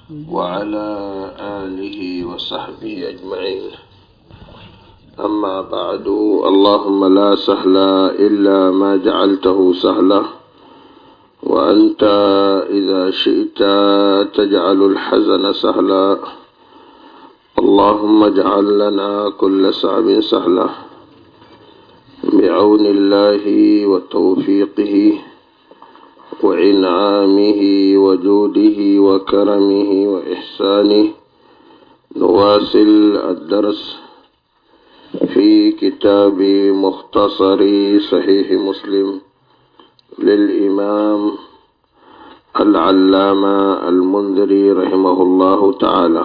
وعلى آله وصحبه أجمعين. أما بعد، اللهم لا سهل إلا ما جعلته سهلا، وأنت إذا شئت تجعل الحزن سهلا. اللهم اجعل لنا كل صعب سهلا بعون الله وتوفيقه وإنعامه وجوده وكرمه وإحسانه. نواصل الدرس في كتاب مختصر صحيح مسلم للإمام العلامة المنذري رحمه الله تعالى.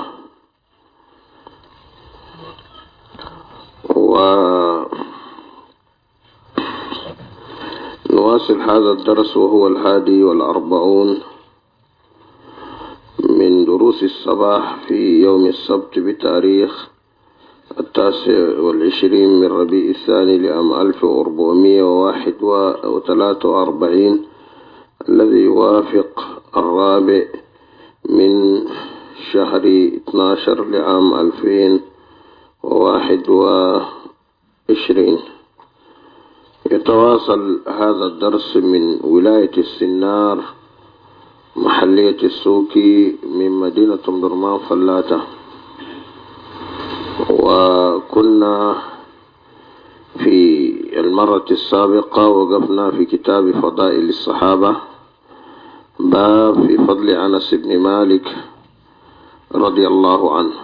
ونواصل هذا الدرس وهو 41 من دروس الصباح في يوم السبت بتاريخ 29 من ربيع الثاني لعام 1441 الذي يوافق 4 من شهر 12 لعام 2021. يتواصل هذا الدرس من ولاية السنار محلية السوكي من مدينة درمان فلاتة. وكنا في المرة السابقة وقفنا في كتاب فضائل الصحابة، باب في فضل أنس بن مالك رضي الله عنه.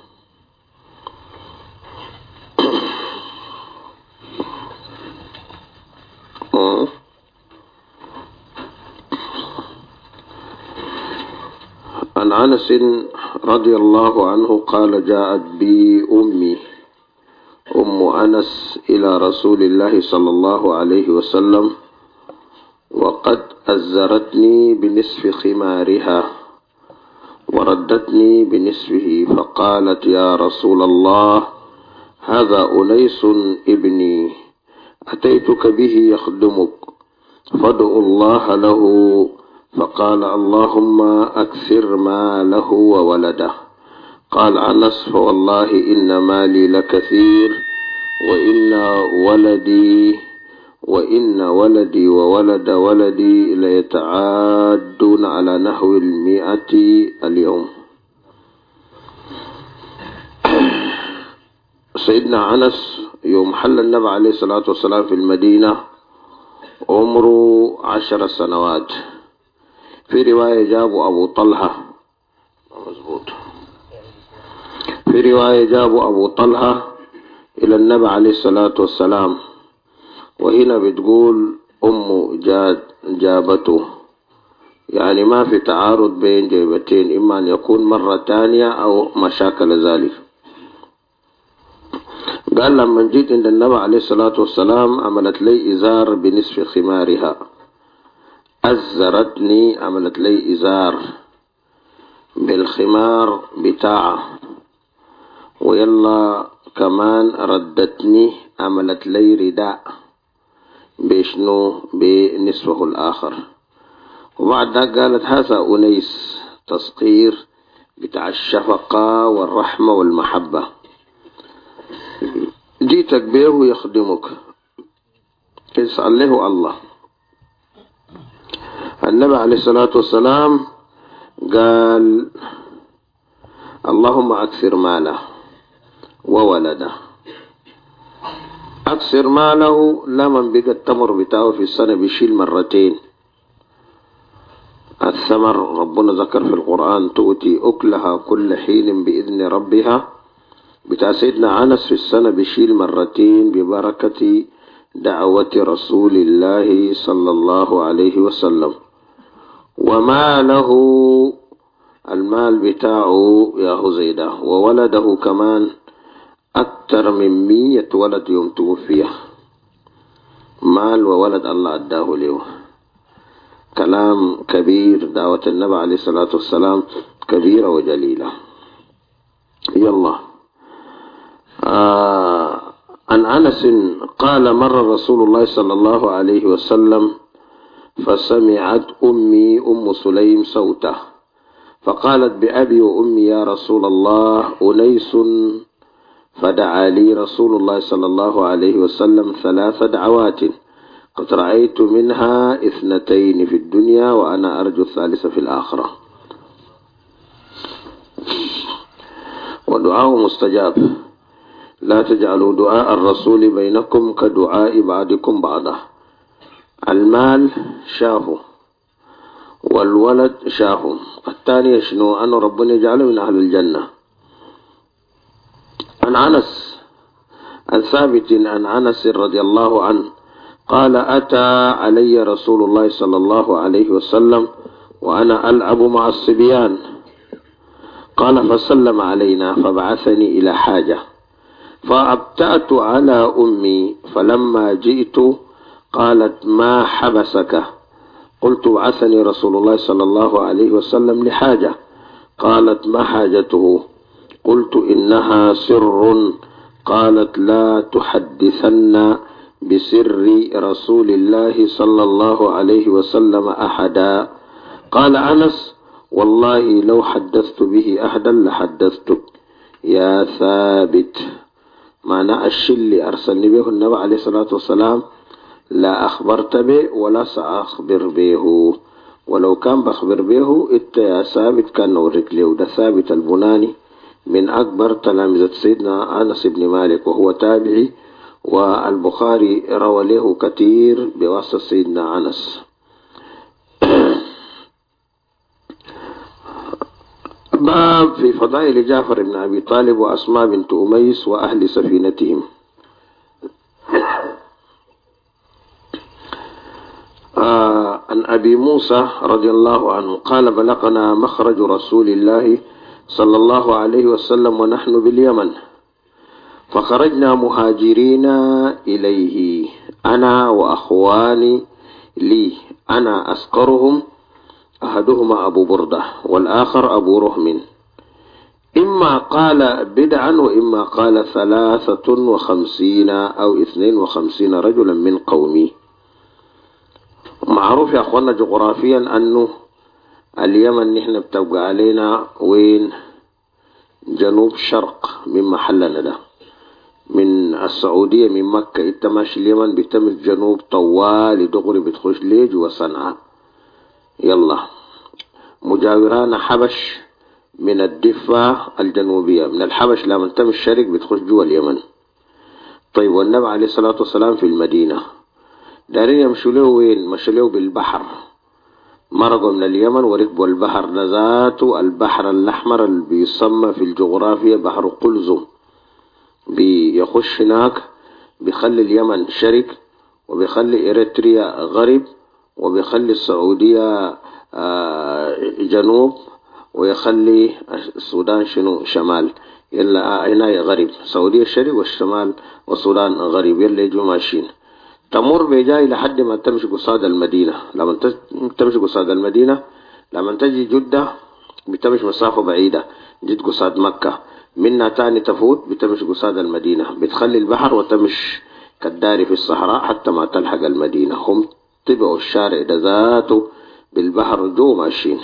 عن أنس رضي الله عنه قال: جاءت بي أم أنس إلى رسول الله صلى الله عليه وسلم وقد أزرتني بنصف خمارها وردتني بنصفه، فقالت: يا رسول الله، هذا أنيس ابني أتيتك به يخدمك فادع الله له. فقال: اللهم أكثر ماله وولده. قال أنس: فوالله إن مالي لكثير وإن ولدي وولد ولدي ليتعادون على نحو 100 اليوم. سيدنا أنس يوم حل النبي عليه الصلاة والسلام في المدينة عمره 10 سنوات. في رواية جابوا أبو طلحة، مظبوط، في رواية جابوا أبو طلحة إلى النبي عليه الصلاة والسلام، وهنا بتقول جابته، يعني ما في تعارض بين جيبتين، إما أن يكون مرة تانية أو مشاكل ذلك. قال: لما جيت عند النبي عليه الصلاة والسلام عملت لي إزار بنصف خمارها، أزرتني عملت لي إزار بالخمار بتاعه، ويلا كمان ردتني عملت لي رداء بشنو بنصفه الآخر. وبعد ذلك قالت: هذا أنيس، تصغير بتاع الشفقة والرحمة والمحبة، جيتك به يخدمك، اسأل له الله. النبي عليه الصلاة والسلام قال: اللهم أكثر ماله وولده. أكثر ماله لمن بقى التمر بتاعه في السنة بيشيل مرتين. الثمر ربنا ذكر في القرآن: تؤتي أكلها كل حين بإذن ربها. بتاع سيدنا أنس في السنة بيشيل مرتين ببركة دعوة رسول الله صلى الله عليه وسلم. وماله المال بتاعه يا هزيدة، وولده كمان أكثر من 100 ولد يوم توفيه. مال وولد الله أداه له. كلام كبير، دعوة النبي عليه الصلاة والسلام كبيرة وجليلة. يلا. عن أنس قال: مر رسول الله صلى الله عليه وسلم فسمعت أمي أم سليم صوته فقالت بأبي وأمي يا رسول الله أنيس، فدعا لي رسول الله صلى الله عليه وسلم 3 دعوات قد رأيت منها 2 في الدنيا وأنا أرجو الثالثة في الآخرة. ودعاء مستجاب. لا تجعلوا دعاء الرسول بينكم كدعاء بعضكم بعضا. المال شاه والولد شاه. الثاني شنو؟ أن ربنا يجعله من أهل الجنة. عن ثابت عن أنس رضي الله عنه قال أتى علي رسول الله صلى الله عليه وسلم وأنا ألعب مع الصبيان، قال فسلم علينا فبعثني إلى حاجة فأبتأت على أمي، فلما جئت قالت ما حبسك؟ قلت بعثني رسول الله صلى الله عليه وسلم لحاجة. قالت ما حاجته؟ قلت إنها سر. قالت لا تحدثن بسر رسول الله صلى الله عليه وسلم أحدا. قال أنس والله لو حدثت به أحدا لحدثتك يا ثابت. معنى الشيء اللي أرسلني به النبي عليه الصلاة والسلام لا أخبرت به ولا سأخبر به، ولو كان بخبر به إنت يا ثابت كان نورك له. ده ثابت البناني من أكبر تلامذة سيدنا أنس بن مالك، وهو تابعي، والبخاري روى له كثير بواسطة سيدنا أنس. باب في فضائل جعفر بن أبي طالب وأسماء بنت أميس وأهل سفينتهم. عن أبي موسى رضي الله عنه قال بلغنا مخرج رسول الله صلى الله عليه وسلم ونحن باليمن، فخرجنا مهاجرين إليه أنا وأخواني لي، أنا أسقرهم أحدهما أبو بردة والآخر أبو رهم، إما قال بدعا وإما قال 53 أو 52 رجلا من قومي. معروف يا أخوانا جغرافيا أنه اليمن نحن بتبقى علينا وين؟ جنوب شرق من محلنا ده، من السعودية من مكة انت ماشي اليمن بتمس جنوب طوال دغري بتخش ليج وصنعاء. يلا مجاوران حبش من الضفة الجنوبية، من الحبش لما تمشي الشرق بتخش جوا اليمن. طيب والنبي عليه الصلاة والسلام في المدينة دارين يمشوا له وين؟ مشوا له بالبحر، مرقوا من اليمن وركبوا البحر ذاته، البحر الأحمر اللي بيسمى في الجغرافيا بحر قلزم، بيخش هناك بيخلي اليمن شرق، وبيخلي إريتريا غرب، وبيخلي السعودية جنوب، ويخلي السودان شنو شمال. يلا هنا غرب، السعودية شرق والشمال والسودان غرب، يلا يجوا ماشيين. تمر بجاي لحد ما تمشي قصاد المدينة. لما تمشي قصاد المدينة، لما تجي جدة بتمشي مسافة بعيدة، جيت قصاد مكة، منها تاني تفوت بتمشي قصاد المدينة، بتخلي البحر وتمشي كالداري في الصحراء حتى ما تلحق المدينة. هم طبعوا الشارع ده ذاته بالبحر جو ماشيين.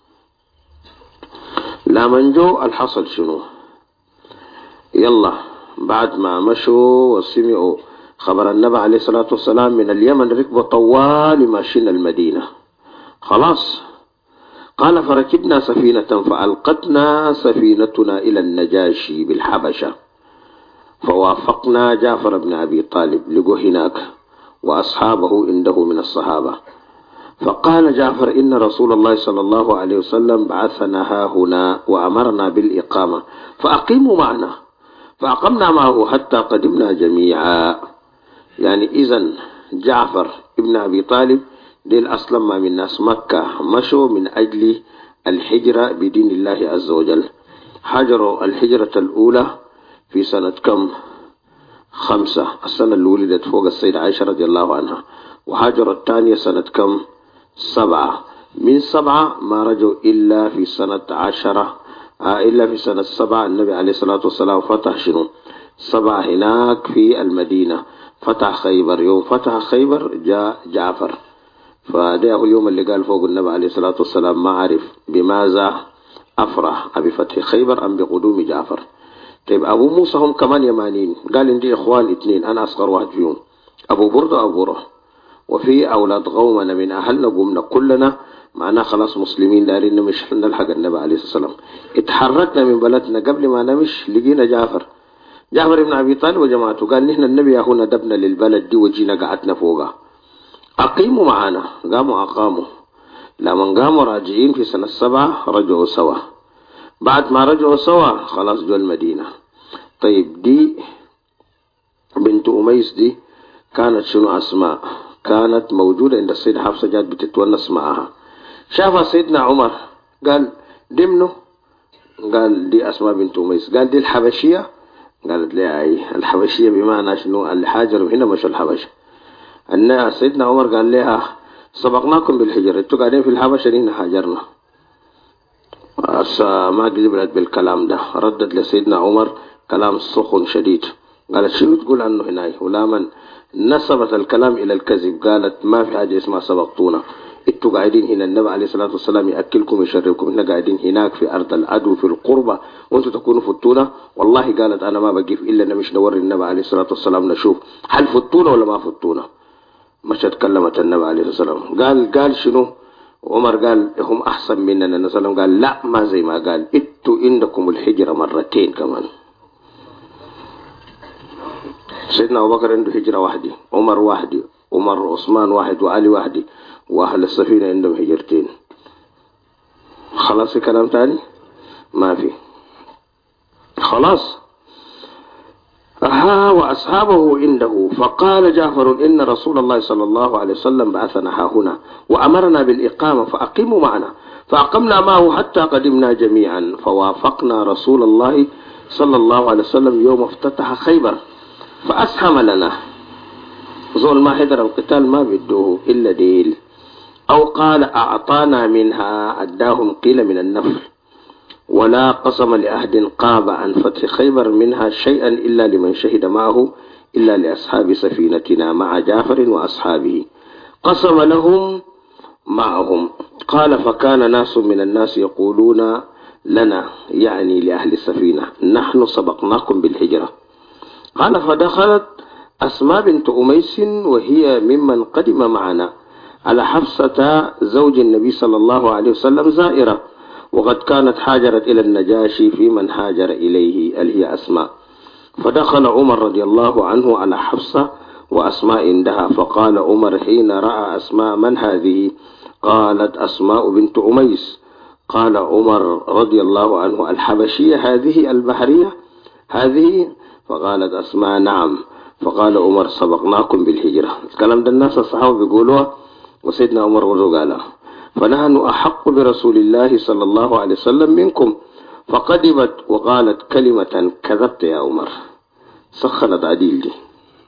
لما جو الحصل شنو؟ يلا بعد ما مشوا وسمعوا خبر النبي عليه الصلاة والسلام من اليمن ركبوا طوال ماشيين المدينة خلاص. قال فركبنا سفينة فألقتنا سفينتنا إلى النجاشي بالحبشة، فوافقنا جعفر بن أبي طالب لقوا هناك وأصحابه عنده من الصحابة. فقال جعفر إن رسول الله صلى الله عليه وسلم بعثنا هنا وأمرنا بالإقامة فأقيموا معنا، فأقمنا معه حتى قدمنا جميعا. يعني إذن جعفر ابن أبي طالب ديل أصلا ما من ناس مكة مشوا من أجل الحجرة بدين الله عز وجل. حجروا الحجرة الأولى في سنة كم؟ 5، السنة اللي ولدت فوق السيدة عائشة رضي الله عنها. وحجروا الثانية سنة كم؟ 7. من 7 ما رجوا إلا في سنة 10، إلا في سنة 7 النبي عليه الصلاة والسلام فتح شنو؟ 7 هناك في المدينة، فتح خيبر. يوم فتح خيبر جاء جعفر، فده هو اليوم اللي قال فوق النبي عليه الصلاة والسلام ما عرف بماذا أفرح بفتح خيبر أم بقدوم جعفر. طيب أبو موسى هم كمان يمانيين، قال عندي إخوان اثنين أنا أصغر واحد فيهم، أبو بردة أبو بره، وفي أولاد قومنا من أهلنا قمنا كلنا معنا خلاص مسلمين دارين مش نلحق النبي عليه الصلاة والسلام. اتحركنا من بلدنا قبل ما نمش لقينا جعفر بن أبي طالب وجماعته، قال نحن النبي هنا دبنا للبلد دي وجينا قعدنا فوقها، أقيموا معنا. قاموا أقاموا، لما قاموا راجعين في سنة 7 رجعوا سوا. بعد ما رجعوا سوا خلاص جو المدينة. طيب دي بنت أميس دي كانت شنو أسماء؟ كانت موجودة عند السيدة حفصة، جات بتتونس معها. شافها سيدنا عمر قال دي منو؟ قال دي أسماء بنت أميس. قال دي الحبشية؟ قالت لي أي الحبشية بمعنى شنو؟ اللي حاجروا هنا مش الحبشة. أن سيدنا عمر قال لها سبقناكم بالهجرة، انتوا قاعدين في الحبشة هنا هاجرنا. ما قبلت بالكلام ده، ردت لسيدنا عمر كلام سخن شديد، قالت شنو تقول عنه هناك؟ ولا من نسبت الكلام إلى الكذب، قالت ما في حاجة اسمها سبقتونا، انتوا قاعدين هنا النبي عليه الصلاة والسلام يأكلكم ويشربكم، احنا قاعدين هناك في أرض العدو في القربة وانتوا تكونوا فتونا. والله قالت أنا ما بقيف إلا نمش نوري النبي عليه الصلاة والسلام نشوف هل فتونا ولا ما فتونا. مش تكلمت النبي عليه الصلاة والسلام. قال شنو؟ عمر قال هم أحسن مننا. النبي صلى الله عليه وسلم قال لا ما زي ما قال، انتوا عندكم الهجرة مرتين كمان. سيدنا أبو بكر عنده هجرة واحدة، عمر واحدة، عمر عثمان واحد، وعلي واحدة، وأهل السفينة عندهم هجرتين. خلاص في كلام تاني؟ ما في خلاص. وأصحابه عنده. فقال جعفر إن رسول الله صلى الله عليه وسلم بعثنا هنا وأمرنا بالإقامة فأقيموا معنا، فأقمنا معه حتى قدمنا جميعا، فوافقنا رسول الله صلى الله عليه وسلم يوم افتتح خيبر فأسهم لنا. زول ما حضر القتال ما بدوه إلا ديل، أو قال أعطانا منها، أداهم قيل من النفل، ولا قسم لأحد قاب عن فتح خيبر منها شيئا إلا لمن شهد معه، إلا لأصحاب سفينتنا مع جعفر وأصحابه قسم لهم معهم. قال فكان ناس من الناس يقولون لنا، يعني لأهل السفينة، نحن سبقناكم بالهجرة. قال فدخلت أسماء بنت أميس وهي ممن قدم معنا على حفصة زوج النبي صلى الله عليه وسلم زائرة، وقد كانت هاجرت إلى النجاشي في من هاجر إليه اللي هي أسماء. فدخل عمر رضي الله عنه على حفصة وأسماء عندها، فقال عمر حين رأى أسماء من هذه؟ قالت أسماء بنت أميس. قال عمر رضي الله عنه الحبشية هذه البحرية هذه؟ فقالت أسماء نعم. فقال عمر سبقناكم بالهجرة. الكلام ده الناس الصحابة بيقولوها وسيدنا عمر برضو قالها. فنحن أحق برسول الله صلى الله عليه وسلم منكم. فقدمت وقالت كلمة كذبت يا عمر، سخنت عديل دي،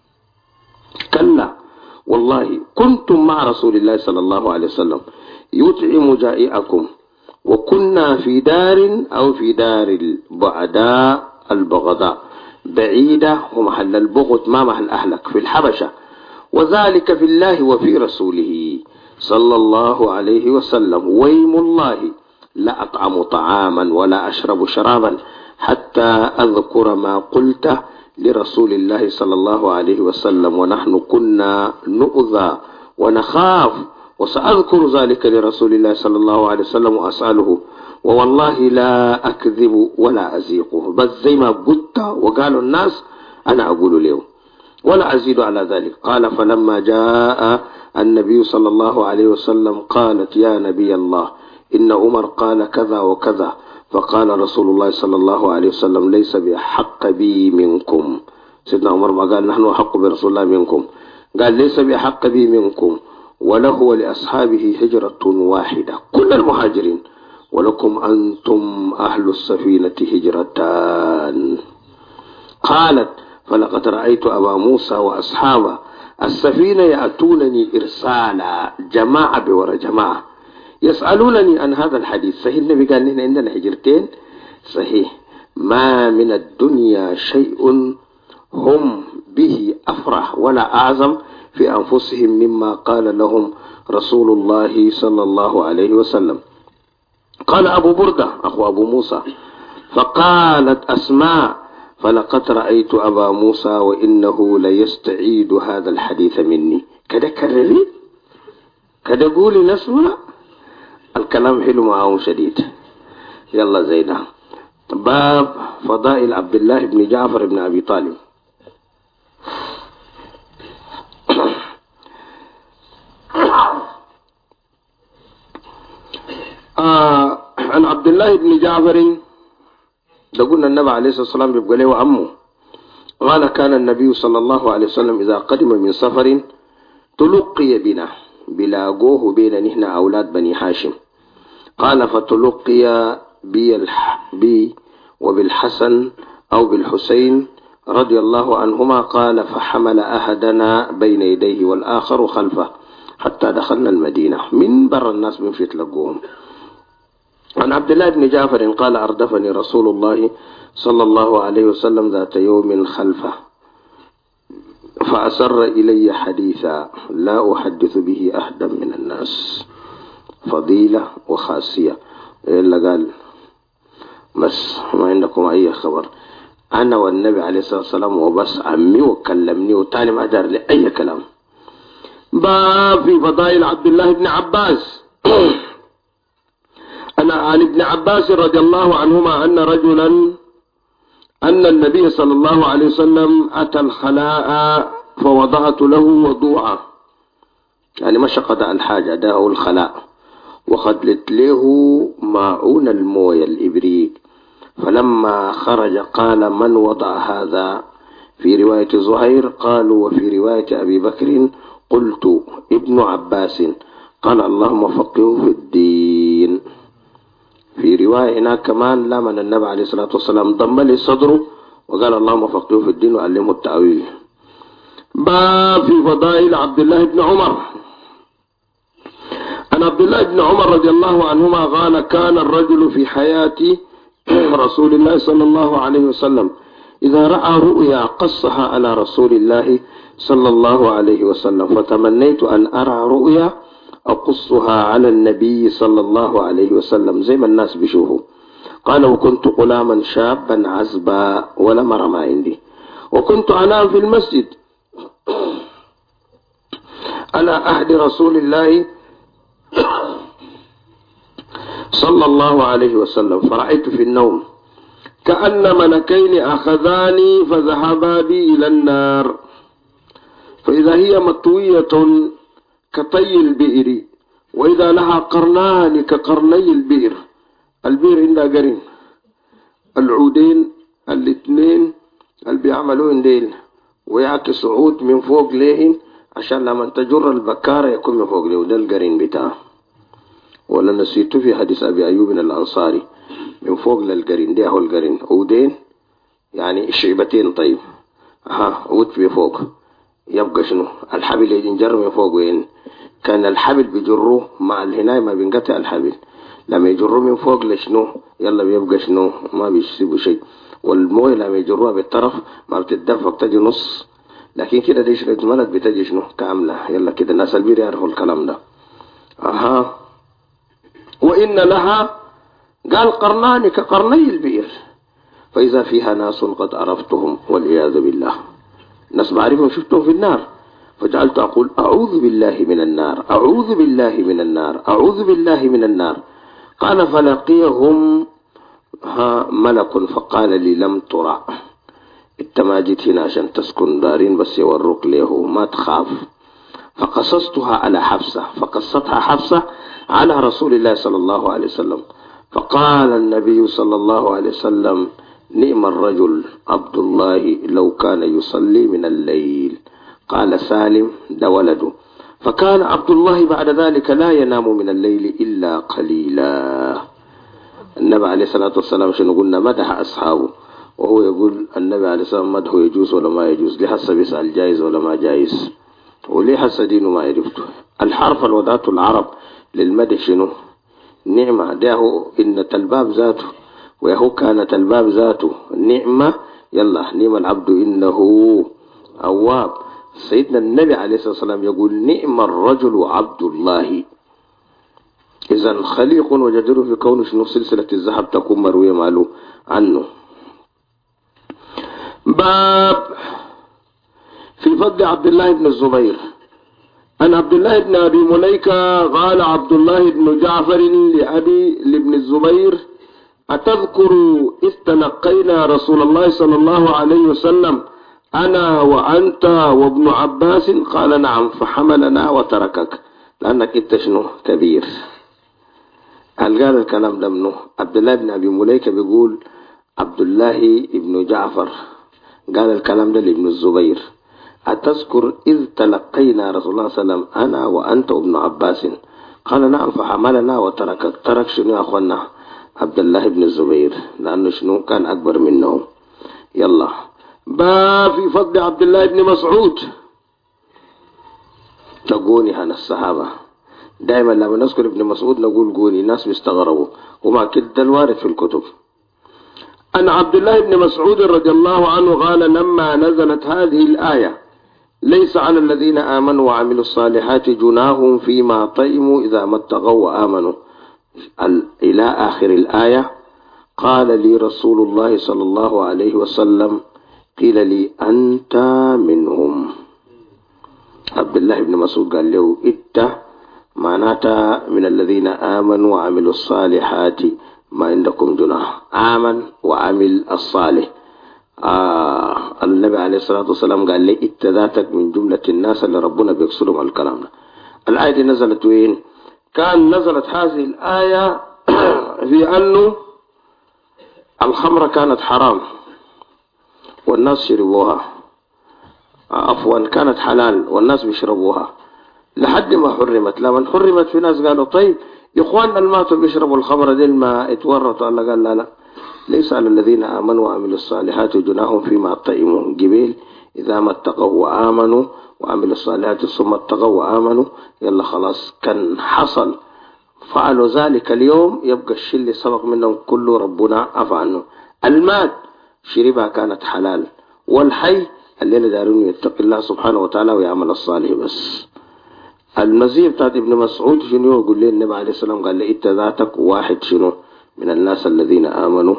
كلا والله كنتم مع رسول الله صلى الله عليه وسلم يطعم جائعكم، وكنا في دار أو في دار البعداء البغضاء بعيدة ومحل البغض ما محل أهلك في الحبشة، وذلك في الله وفي رسوله صلى الله عليه وسلم. ويم الله لا أطعم طعاما ولا أشرب شرابا حتى أذكر ما قلت لرسول الله صلى الله عليه وسلم، ونحن كنا نؤذى ونخاف، وسأذكر ذلك لرسول الله صلى الله عليه وسلم وأسأله، ووالله لا أكذب ولا أزيقه، بس زي ما قلت وقالوا الناس أنا أقول له ولا أزيد على ذلك. قال فلما جاء النبي صلى الله عليه وسلم قالت يا نبي الله إن عمر قال كذا وكذا. فقال رسول الله صلى الله عليه وسلم ليس بأحق بي منكم. سيدنا عمر ما قال نحن أحق برسول الله منكم، قال ليس بأحق بي منكم، وله ولأصحابه هجرة واحدة كل المهاجرين، ولكم أنتم أهل السفينة هجرتان. قالت فلقد رأيت أبا موسى وأصحاب السفينة يأتونني إرسالا جماعة بورا جماعة يسألونني عن هذا الحديث. صحيح النبي قال لنا عندنا هجرتين، صحيح ما من الدنيا شيء هم به أفرح ولا أعظم في أنفسهم مما قال لهم رسول الله صلى الله عليه وسلم. قال أبو بردة أخو أبو موسى. فقالت أسماء: فلقد رأيت أبا موسى وإنه ليستعيد هذا الحديث مني. كده كرري، كده قولي نسمع. الكلام حلو معاهم شديد. يلا زينا. باب فضائل عبد الله بن جعفر بن أبي طالب. عن عبد الله بن جعفر قلنا النبي عليه الصلاة والسلام بيبقى له عمه. قال: كان النبي صلى الله عليه وسلم إذا قدم من سفر تلقي بنا، بلاقوه بين نحن أولاد بني هاشم. قال: فتلقي بي وبالحسن أو بالحسين رضي الله عنهما. قال: فحمل أحدنا بين يديه والآخر خلفه حتى دخلنا المدينة. من بر الناس من في تلقوهم. عن عبد الله بن جعفر قال: أردفني رسول الله صلى الله عليه وسلم ذات يوم خلفه فأسر إلي حديثا لا أحدث به أحدا من الناس. فضيلة وخاصية. إلا قال: بس ما عندكم أي خبر، أنا والنبي عليه الصلاة والسلام وبس، عمي وكلمني وتاني ما دار لي أي كلام. باب في فضائل عبد الله بن عباس. أنا عن ابن عباس رضي الله عنهما أن النبي صلى الله عليه وسلم أتى الخلاء فوضعت له وضوعا، يعني مشى قضاء الحاجة، ده الخلاء، وخدلت له ماعون المويه الإبريق. فلما خرج قال: من وضع هذا؟ في رواية زهير قالوا، وفي رواية أبي بكر قلت ابن عباس. قال: اللهم فقهه في الدين. في رواية هناك كمان لمن النبي عليه الصلاة والسلام ضم لي صدره وقال: اللهم فقهه في الدين وعلمه التأويل. باب في فضائل عبد الله بن عمر. عن عبد الله بن عمر رضي الله عنهما قال: كان الرجل في حياة رسول الله صلى الله عليه وسلم إذا رأى رؤيا قصها على رسول الله صلى الله عليه وسلم، فتمنيت أن أرى رؤيا أقصها على النبي صلى الله عليه وسلم زي ما الناس بيشوفوا. قال: وكنت غلاما شابا عزبا ولا مرة ما عندي، وكنت أنام في المسجد على عهد رسول الله صلى الله عليه وسلم، فرأيت في النوم كأن ملكين أخذاني فذهبا بي إلى النار، فإذا هي مطوية كطي البئر، وإذا لها قرنان كقرني البئر. البئر عندها قرن، العودين الاثنين اللي بيعملوه ديل ويعكس عود من فوق ليهن عشان لما تجر البكارة يكون من فوق له، ده القرين بتاعه. ولا نسيته في حديث أبي أيوب الأنصاري من فوق للقرين، ده هو القرين، عودين يعني شعبتين. طيب عود في فوق يبقى شنو؟ الحبل ينجر من فوق. وين كان الحبل بيجروه مع الهناية ما بينقطع الحبل، لما يجروه من فوق لشنو يلا بيبقى شنو؟ ما بيسيبوا شيء. والمويه لما يجروها بالطرف ما بتتدفق، تجي نص، لكن كده دي شريط ملت بتجي شنو؟ كاملة. يلا كده الناس البير يعرفوا الكلام ده. وإن لها قال قرنان كقرني البئر، فإذا فيها ناس قد عرفتهم والعياذ بالله، ناس بعرفهم شفتهم في النار، فجعلت أقول: أعوذ بالله من النار، أعوذ بالله من النار، أعوذ بالله من النار. قال: فلقيهم ملك فقال لي: لم ترى، انت ما جيت هنا عشان تسكن دارين بس يوروك له، ما تخاف. فقصصتها على حفصة، فقصتها حفصة على رسول الله صلى الله عليه وسلم. فقال النبي صلى الله عليه وسلم: نعم الرجل عبد الله لو كان يصلي من الليل. قال سالم: ده ولده. فكان عبد الله بعد ذلك لا ينام من الليل إلا قليلا. النبي عليه الصلاة والسلام شنو قلنا؟ مدح أصحابه، وهو يقول النبي عليه الصلاة والسلام مدحه يجوز ولا ما يجوز، لحسب يسأل جائز ولا ما جائز، وليه حس دينه ما عرفته. الحرف الوضعت العرب للمدح شنو؟ نعمة. ده إن الباب ذاته، وهو كانت الباب ذاته نعمة. يلا نعم العبد إنه أواب. سيدنا النبي عليه الصلاة والسلام يقول: نعم الرجل عبد الله. إذا خليق وجدير في كون شنو سلسلة الذهب تكون مروية ماله عنه. باب في فضل عبد الله بن الزبير. عن عبد الله بن أبي مليكة قال عبد الله بن جعفر لابن الزبير: أتذكر إذ تلقينا رسول الله صلى الله عليه وسلم أنا وأنت وابن عباس؟ قال: نعم. فحملنا وتركك لأنك أنت شنو كبير. هل قال الكلام ده منه؟ عبد الله بن أبي مليكة بيقول عبد الله بن جعفر قال الكلام ده لابن الزبير: أتذكر إذ تلقينا رسول الله صلى الله عليه وسلم أنا وأنت وابن عباس؟ قال: نعم. فحملنا وتركك. ترك شنو يا أخوانا؟ عبد الله بن الزبير، لأنه شنو كان أكبر منه. يلا باب في فضل عبد الله بن مسعود. تقوني عن الصحابة دائما لما نذكر ابن مسعود نقول قوني، الناس بيستغربوا وما كده الوارد في الكتب. أن عبد الله بن مسعود رضي الله عنه قال: لما نزلت هذه الآية: ليس على الذين آمنوا وعملوا الصالحات جناح فيما طئموا إذا ما اتقوا وآمنوا إلى آخر الآية، قال لي رسول الله صلى الله عليه وسلم: قيل لي أنت منهم. عبد الله بن مسعود قال له: إنت معناتها من الذين آمنوا وعملوا الصالحات ما عندكم جناح. آمن وعمل الصالح. النبي عليه الصلاة والسلام قال لي: إنت ذاتك من جملة الناس اللي ربنا بيقصدهم الكلام ده. الآية دي نزلت وين؟ كان نزلت هذه الآية في أنه الخمرة كانت حرام والناس شربوها، عفوا كانت حلال والناس بيشربوها لحد ما حرمت. لما حرمت في ناس قالوا: طيب يا اخواننا الماتوا بيشربوا الخمر دي ما اتورطوا. الله قال: لا ليس على الذين آمنوا وعملوا الصالحات جناح فيما طئموا جبيل إذا ما اتقوا وآمنوا وعملوا الصالحات ثم اتقوا وآمنوا. يلا خلاص كان حصل فعلوا ذلك اليوم، يبقى الشيء اللي سبق منهم كله ربنا عفى عنه. المات شربها كانت حلال، والحي الليلة دارون يتقي الله سبحانه وتعالى ويعمل الصالح بس. المزيه بتاعت ابن مسعود شنو؟ يقول لي النبي عليه السلام قال لي: انت ذاتك واحد شنو من الناس الذين آمنوا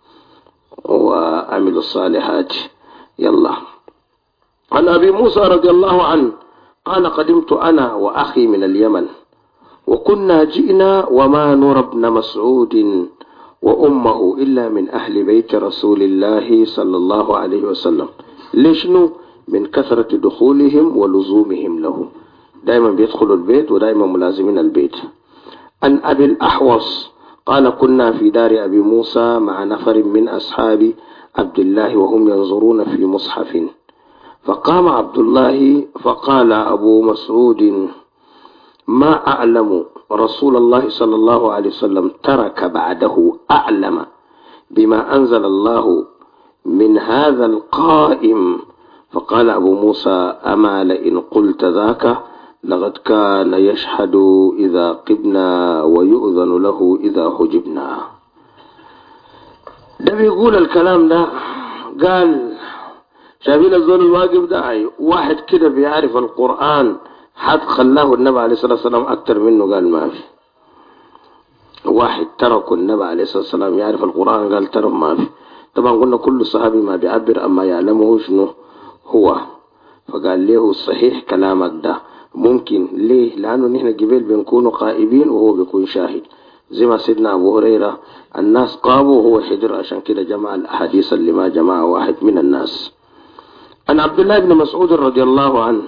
وعملوا الصالحات. يلا. عن أبي موسى رضي الله عنه قال: قدمت أنا وأخي من اليمن وكنا جئنا وما نرى ابن مسعود وأمه إلا من أهل بيت رسول الله صلى الله عليه وسلم. ليشنو؟ من كثرة دخولهم ولزومهم له، دائما بيدخلوا البيت ودائما ملازمين البيت. عن أبي الأحوص قال: كنا في دار أبي موسى مع نفر من أصحاب عبد الله وهم ينظرون في مصحف، فقام عبد الله فقال أبو مسعود: ما أعلم رسول الله صلى الله عليه وسلم ترك بعده أعلم بما أنزل الله من هذا القائم. فقال أبو موسى: أما لئن قلت ذاك لقد كان يشهد إذا قبنا ويؤذن له إذا حجبنا. ده بيقول الكلام ده، قال شايفين الزول الواقف ده واحد كده بيعرف القرآن حد خلاه النبي عليه الصلاة والسلام أكتر منه؟ قال ما في. واحد ترك النبي عليه الصلاة والسلام يعرف القرآن؟ قال ترك ما في. طبعا قلنا كل صحابي ما بيعبر أما يعلمه شنو هو. فقال له الصحيح كلامك ده ممكن ليه؟ لأنه نحن جبال بنكون قائبين وهو بيكون شاهد، زي ما سيدنا أبو هريرة الناس قاموا وهو حجر، عشان كده جمع الأحاديث اللي ما جمع واحد من الناس. عن عبد الله بن مسعود رضي الله عنه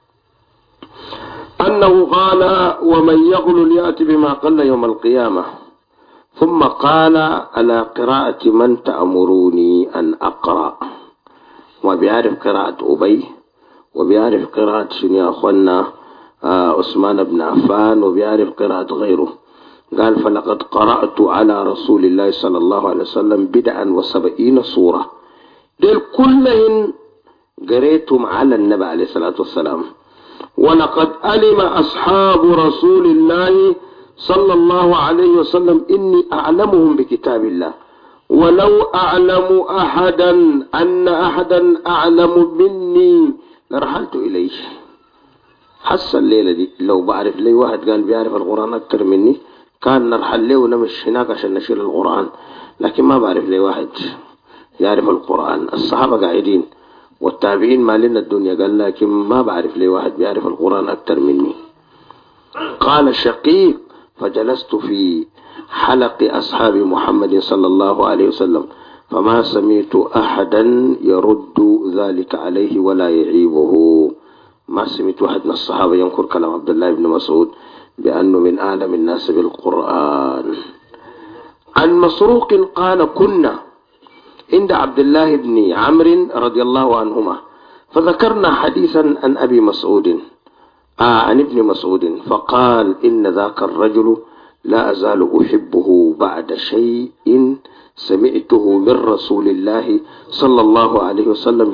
أنه قال: ومن يغل يأتي بما قل يوم القيامة. ثم قال: على قراءة من تأمروني أن أقرأ. وبيعرف قراءة أبي وبيعرف قراءة شنو يا أخوانا عثمان بن عفان وبيعرف قراءة غيره. قال: فلقد قرأت على رسول الله صلى الله عليه وسلم 70 سورة، دول كلهم قريتهم على النبي عليه الصلاة والسلام. ولقد علم أصحاب رسول الله صلى الله عليه وسلم إني أعلمهم بكتاب الله، ولو أعلم أحدا أن أحدا أعلم مني لرحلت إليه. حس الليلة دي لو بعرف لي واحد قال بيعرف القرآن أكتر مني كان نرحل له ونمش هناك عشان نشيل القرآن، لكن ما بعرف لي واحد يعرف القرآن. الصحابة قاعدين والتابعين ما لنا الدنيا، قال لكن ما بعرف لي واحد بيعرف القرآن أكتر مني. قال شقيق فجلست في حلق أصحاب محمد صلى الله عليه وسلم فما سمعت أحدا يرد ذلك عليه ولا يعيبه. ما سمعت واحد من الصحابة ينكر كلام عبد الله بن مسعود بأنه من أعلم الناس بالقرآن. عن مسروق قال كنا عند عبد الله بن عمرو رضي الله عنهما فذكرنا حديثا عن أبي مسعود عن ابن مسعود فقال إن ذاك الرجل لا أزال أحبه بعد شيء سمعته من رسول الله صلى الله عليه وسلم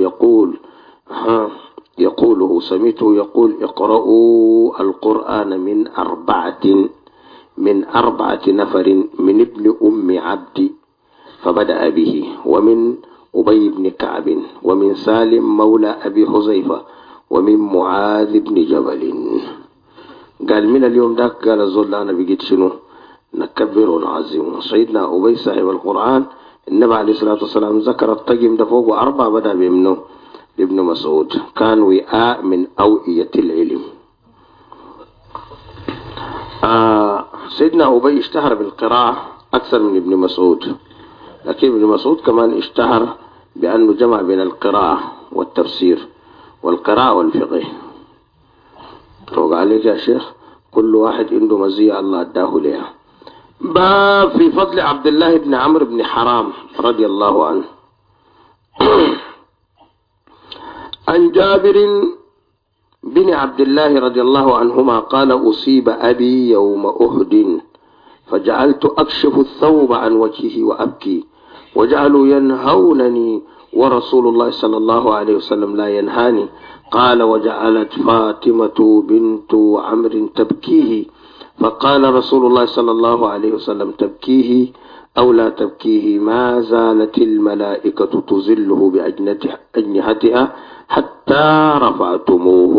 يقوله سمعته يقول اقرأوا القرآن من أربعة نفر من ابن أم عبد فبدأ به ومن أبي بن كعب ومن سالم مولى أبي حذيفة ومن معاذ بن جبل. قال من اليوم ذاك قال الزول أنا بقيت شنو نكبر ونعزم. سيدنا أبي صاحب القرآن النبي عليه الصلاة والسلام ذكر الطقم ده فوق 4 بدأ بمنه لابن مسعود كان وعاء من أوئية العلم. سيدنا أبي اشتهر بالقراءة أكثر من ابن مسعود، لكن ابن مسعود كمان اشتهر بأنه جمع بين القراءة والتفسير والقراءة والفقه. توقع عليك يا شيخ كل واحد عنده مزية الله اداه لها. باب في فضل عبد الله بن عمرو بن حرام رضي الله عنه. عن جابر بن عبد الله رضي الله عنهما قال أصيب أبي يوم أحد فجعلت أكشف الثوب عن وجهه وأبكي وجعلوا ينهونني ورسول الله صلى الله عليه وسلم لا ينهاني. قال وجعلت فاطمة بنت عمرو تبكيه فقال رسول الله صلى الله عليه وسلم تبكيه أو لا تبكيه ما زالت الملائكة تظله بأجنحتها حتى رفعتموه.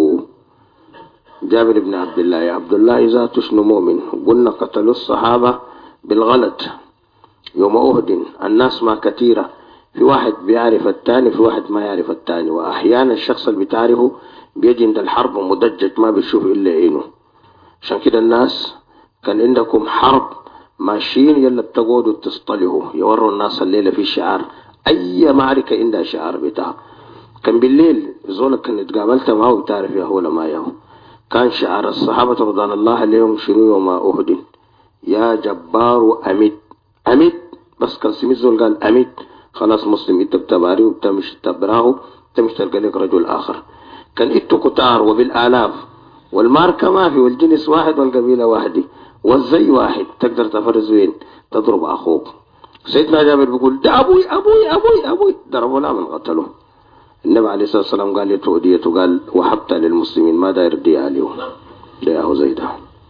جابر بن عبد الله يا عبد الله إذا تشن مؤمن قلنا قتلوا الصحابة بالغلط يوم أهد. الناس ما كثيرة، في واحد بيعرف التاني في واحد ما يعرف التاني، وأحيانا الشخص اللي بتعرفه بيجي عند الحرب مدجج ما بيشوف إلا عينه. عشان كده الناس كان عندكم حرب ماشيين يلا بتقعدوا تصطلحوا يوروا الناس الليلة في شعار، أي معركة عندها شعار بتاعها. كان بالليل زولك كان اتقابلت معه بتعرف يا هو لما يهو. كان شعار الصحابة رضوان الله عليهم شنو يوم أهد يا جبار أمت بس كان سمي الزول قال أمت خلاص مسلم انت بتباري وبتمش تبراه تمش تلقى لك رجل آخر. كان اتو كتار وبالآلاف والماركة ما في والجنس واحد والقبيلة واحدة والزي واحد تقدر تفرز وين تضرب أخوك. سيدنا جابر بيقول ده أبوي أبوي أبوي أبوي ضربوا لا من قتله. النبي عليه الصلاة والسلام قال يتوديته قال وحبت للمسلمين ما داير دي عليهم ده يا زيدا.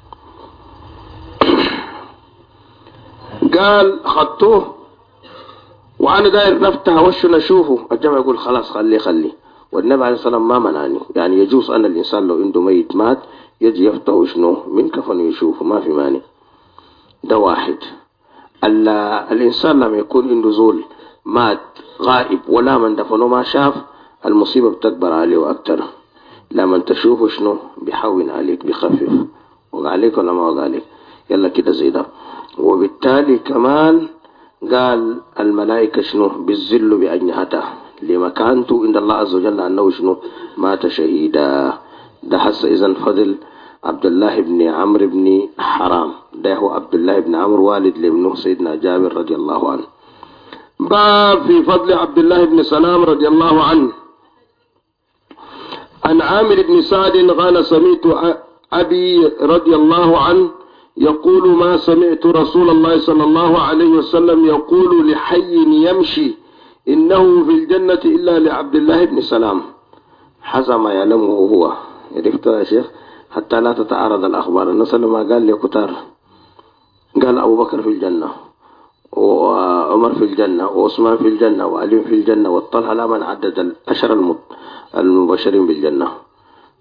قال خطوه وأنا داير نفتح وشه نشوفه. الجمع يقول خلاص خليه والنبي عليه الصلاة والسلام ما منعني، يعني يجوز أن الإنسان لو عنده ميت مات يجي يفتح شنو من كفن يشوفه ما في مانع. ده واحد. الإنسان لما يكون عنده زول مات غائب ولا من دفنه ما شاف المصيبة بتكبر عليه أكتر. لما تشوفه شنو بيحون عليك بيخفف وقاليك ولا ما وقاليك يلا كده زي ده. وبالتالي كمان قال الملائكة شنو بالذل بأجنحتها لمكانته عند الله عز وجل أنه شنو مات شهيدا. ده حس إذن فضل عبد الله بن عمرو بن حرام. ده هو عبد الله بن عمرو والد لابنه سيدنا جابر رضي الله عنه. باب في فضل عبد الله بن سلام رضي الله عنه. عن عامر بن سعد قال سمعت أبي رضي الله عنه يقول ما سمعت رسول الله صلى الله عليه وسلم يقول لحي يمشي إنه في الجنة إلا لعبد الله بن سلام حسب ما يعلمه هو. عرفت يا شيخ حتى لا تتعارض الأخبار. الناس لما قال لي كتار قال أبو بكر في الجنة وعمر في الجنة وعثمان في الجنة وعلي في الجنة والطلحة لا من عدد الأشر المبشرين بالجنة.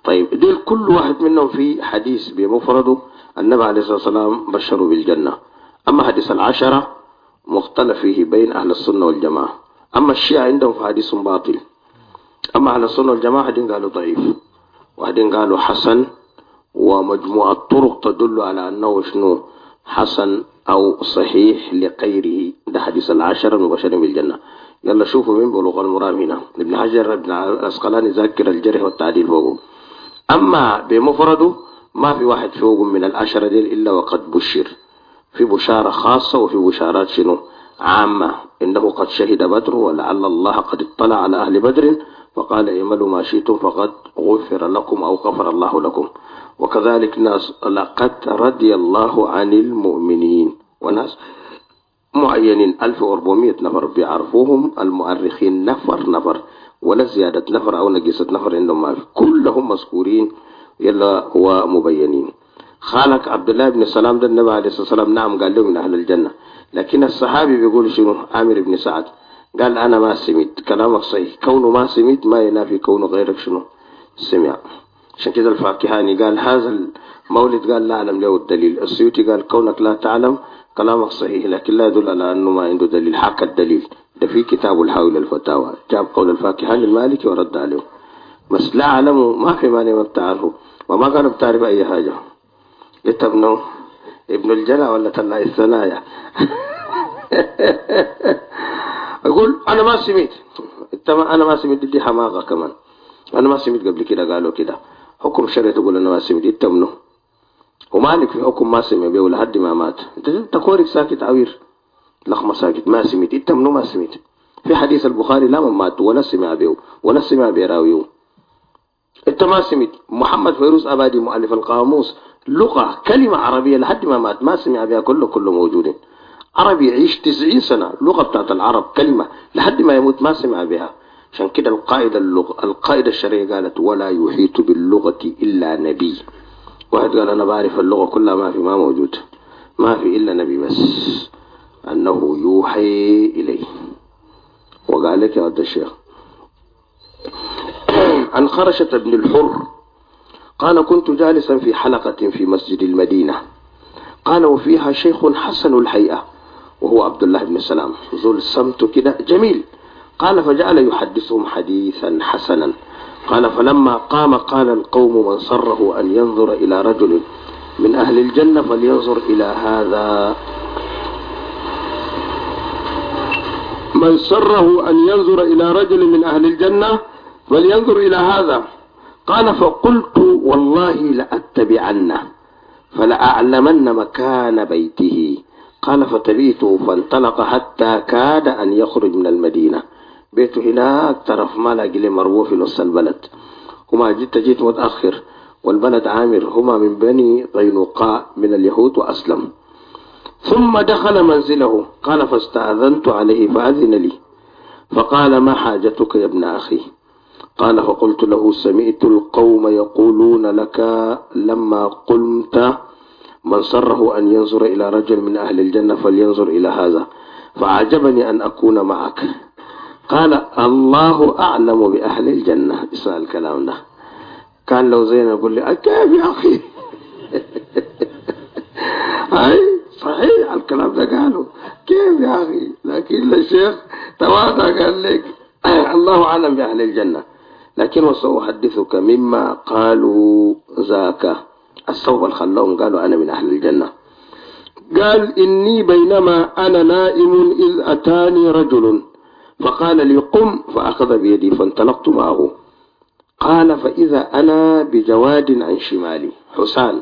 طيب دول كل واحد منهم في حديث بمفرده النبي عليه الصلاة والسلام بشروا بالجنة. أما حديث العشرة مختلف فيه بين أهل السنة والجماعة. أما الشيعة عندهم في حديث باطل. أما أهل السنة والجماعة حدين قالوا ضعيف وحدين قالوا حسن، ومجموعة طرق تدل على أنه شنو حسن أو صحيح لغيره. ده حديث العشرة المبشرين بالجنة. يلا شوفوا من بلوغ المرام هنا ابن حجر ابن الأسقلاني ذاكر الجرح والتعديل فوقه. أما بمفرده ما في واحد فوق من العشرة دي إلا وقد بشر، في بشارة خاصة وفي بشارات شنو عامة، إنه قد شهد بدر ولعل الله قد اطلع على أهل بدر فقال اعملوا ما شئتم فقد غفر لكم أو غفر الله لكم. وكذلك ناس لقد رضي الله عن المؤمنين، وناس معينين 1400 نفر بيعرفوهم المؤرخين نفر ولا زيادة نفر أو نقصة نفر عندهم ما في، كلهم مذكورين يلا ومبينين. خالك عبد الله بن سلام ده النبي عليه الصلاة والسلام نعم قال له من أهل الجنة، لكن الصحابي بيقول شنو عامر بن سعد قال أنا ما سميت. كلامك صحيح، كونه ما سميت ما ينافي كونه غيرك شنو سمع. عشان كده الفاكهاني قال هذا المولد قال لا أعلم له الدليل. السيوطي قال كونك لا تعلم كلامك صحيح لكن لا يدل على أنه ما عنده دليل. حكى الدليل ده في كتاب الحاوي للفتاوى، جاب قول الفاكهاني المالكي ورد عليه. بس لا أعلم ما في مانع ما بتعرفه وما كانوا بتعرف أي حاجة. انت ابن الجلا ولا طلع الثنايا اقول انا ما سميت. انا ما سميت دي حماقه كمان. انا ما سميت قبل كده قالوا كده حكم شرعي تقول انا ما سميت انت منه. ومالك في حكم ما سمع به لحد ما مات. انت كورك ساكت عوير لخمه ساكت ما سميت انت منه ما سميت. في حديث البخاري لا من مات ولا سمع به ولا سمع براويه. انت ما سميت. محمد فيروز أبادي مؤلف القاموس لغة كلمة عربية لحد ما مات ما سمع بها كله موجودين. عربي يعيش 90 سنة لغة بتاعت العرب كلمة لحد ما يموت ما سمع بها. عشان كده القاعدة الشرعية قالت ولا يحيط باللغة إلا نبي. واحد قال أنا بعرف اللغة كلها ما موجود ما في إلا نبي بس أنه يوحي إليه. وقال لك يا ود الشيخ عن خرشة بن الحر قال كنت جالسا في حلقة في مسجد المدينة قال وفيها شيخ حسن الهيئة وهو عبد الله بن سلام ذو السمت كده جميل. قال فجعل يحدثهم حديثا حسنا. قال فلما قام قال القوم من سره أن ينظر إلى رجل من أهل الجنة فلينظر إلى هذا. من سره أن ينظر إلى رجل من أهل الجنة فلينظر إلى هذا. قال فقلت والله لأتبعنه فلأعلمن مكان بيته. قال فتبيته فانطلق حتى كاد أن يخرج من المدينة. بيته هناك طرف ما لاقي لي مربوع في نص البلد. هما جيت متأخر والبلد عامر هما من بني قينقاع من اليهود وأسلم. ثم دخل منزله قال فاستأذنت عليه فأذن لي فقال ما حاجتك يا ابن أخي؟ قال فقلت له سمعت القوم يقولون لك لما قلت من سره أن ينظر إلى رجل من أهل الجنة فلينظر إلى هذا فعجبني أن أكون معك. قال الله أعلم بأهل الجنة. اسمع الكلام ده. كان لو زين يقول لي كيف يا أخي هاي صحيح الكلام ده قالوا كيف يا أخي، لكن الشيخ تواضع قال لك الله أعلم بأهل الجنة. لكن وسأحدثك مما قالوا ذاك الصوب الخلهم قالوا أنا من أهل الجنة. قال إني بينما أنا نائم إذ أتاني رجل فقال لي قم فأخذ بيدي فانطلقت معه. قال فإذا أنا بجواد عن شمالي حسان.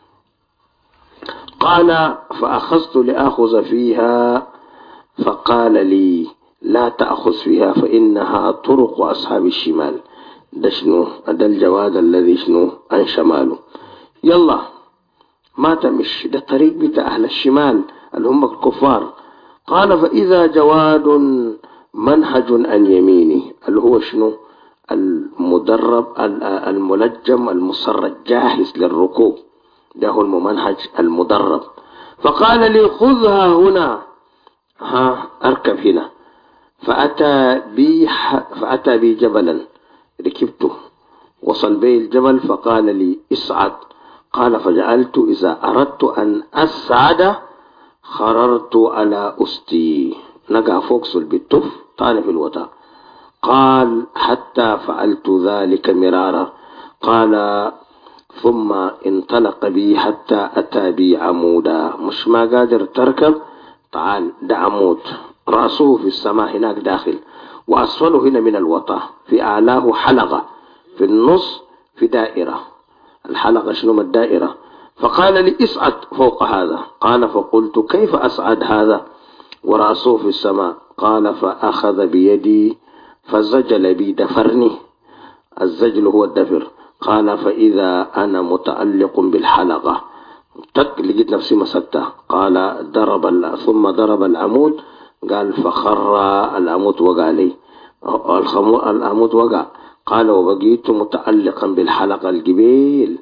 قال فأخذت لأخذ فيها فقال لي لا تأخذ فيها فإنها طرق أصحاب الشمال. ده شنو؟ ده الجواد الذي شنو عن شماله. يلا ما تمش ده طريق بتاع أهل الشمال اللي هم الكفار. قال فإذا جواد منهج عن يميني اللي هو شنو المدرب الملجم المسرج جاهز للركوب ده هو الممنهج المدرب. فقال لي خذها هنا أركب هنا. فأتى بي جبلا ركبته وصل بي الجبل فقال لي اصعد. قال فجعلت إذا أردت أن أسعد خررت على أستي، نقع فوق بالتف طالع في الوطا. قال حتى فعلت ذلك مرارا. قال ثم انطلق بي حتى أتى بي عمودا، مش ما قادر تركب، تعال ده عمود رأسه في السماء هناك داخل، وأسفله هنا من الوطا، في أعلاه حلقة، في النص في دائرة. الحلقة شنو من الدائرة؟ فقال لي اصعد فوق هذا. قال فقلت كيف أصعد هذا ورأسه في السماء؟ قال فأخذ بيدي فزجل بي، دفرني، الزجل هو الدفر. قال فإذا أنا متعلق بالحلقة، تك لقيت نفسي مسكته. قال ثم ضرب العمود، قال فخر العمود وقع لي، العمود وقع. قال وبقيت متعلقا بالحلقة الجبيل،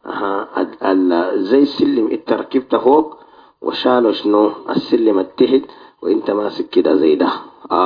زي السلم انت ركبت فوق وشالوا شنو السلم التحت وانت ماسك كده زي ده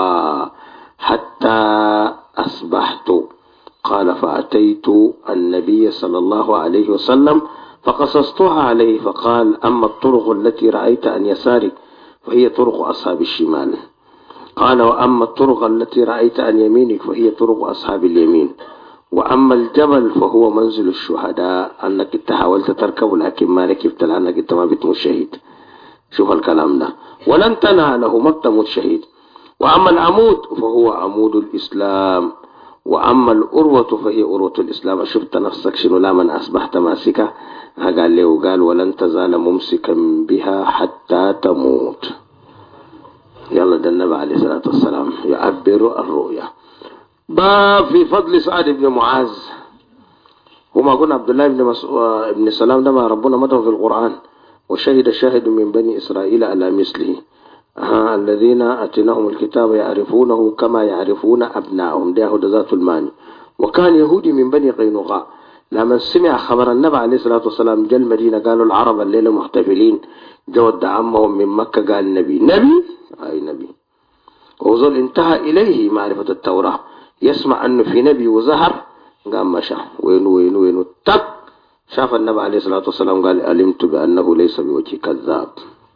حتى أصبحت. قال فأتيت النبي صلى الله عليه وسلم فقصصتها عليه، فقال أما الطرق التي رأيت عن يسارك فهي طرق أصحاب الشمال. قال وأما الطرق التي رأيت عن يمينك فهي طرق أصحاب اليمين. وأما الجبل فهو منزل الشهداء، أنك انت حاولت تركب لكن ما ركبت لأنك انت ما بتموت شهيد. شوف الكلام ده، ولن تناله ما بتموت شهيد. وأما العمود فهو عمود الإسلام، وأما الأروة فهي أروة الإسلام. شفت نفسك شنو لا من أصبحت ماسكة؟ قال له وقال ولن تزال ممسكا بها حتى تموت. يلا ده النبي عليه الصلاة والسلام يعبر الرؤيا. باب في فضل سعد بن معاذ. وما قلنا عبد الله بن سلام ده ما ربنا مدعو في القرآن، وشهد شاهد من بني إسرائيل على مثله الذين أتيناهم الكتاب يعرفونه كما يعرفون أبنائهم، ده ذات الماني. وكان يهودي من بني قينقاع، لما سمع خبر النبي عليه الصلاة والسلام جاء المدينة قالوا العرب الليلة محتفلين، جود عمهم من مكة قال نبي أي نبي. وظل انتهى إليه معرفة التوراة، يسمع أنه في نبي وزهر، قام مشى وينو تك شاف النبي عليه الصلاة والسلام قال علمت بأنه ليس بوجه كذاب.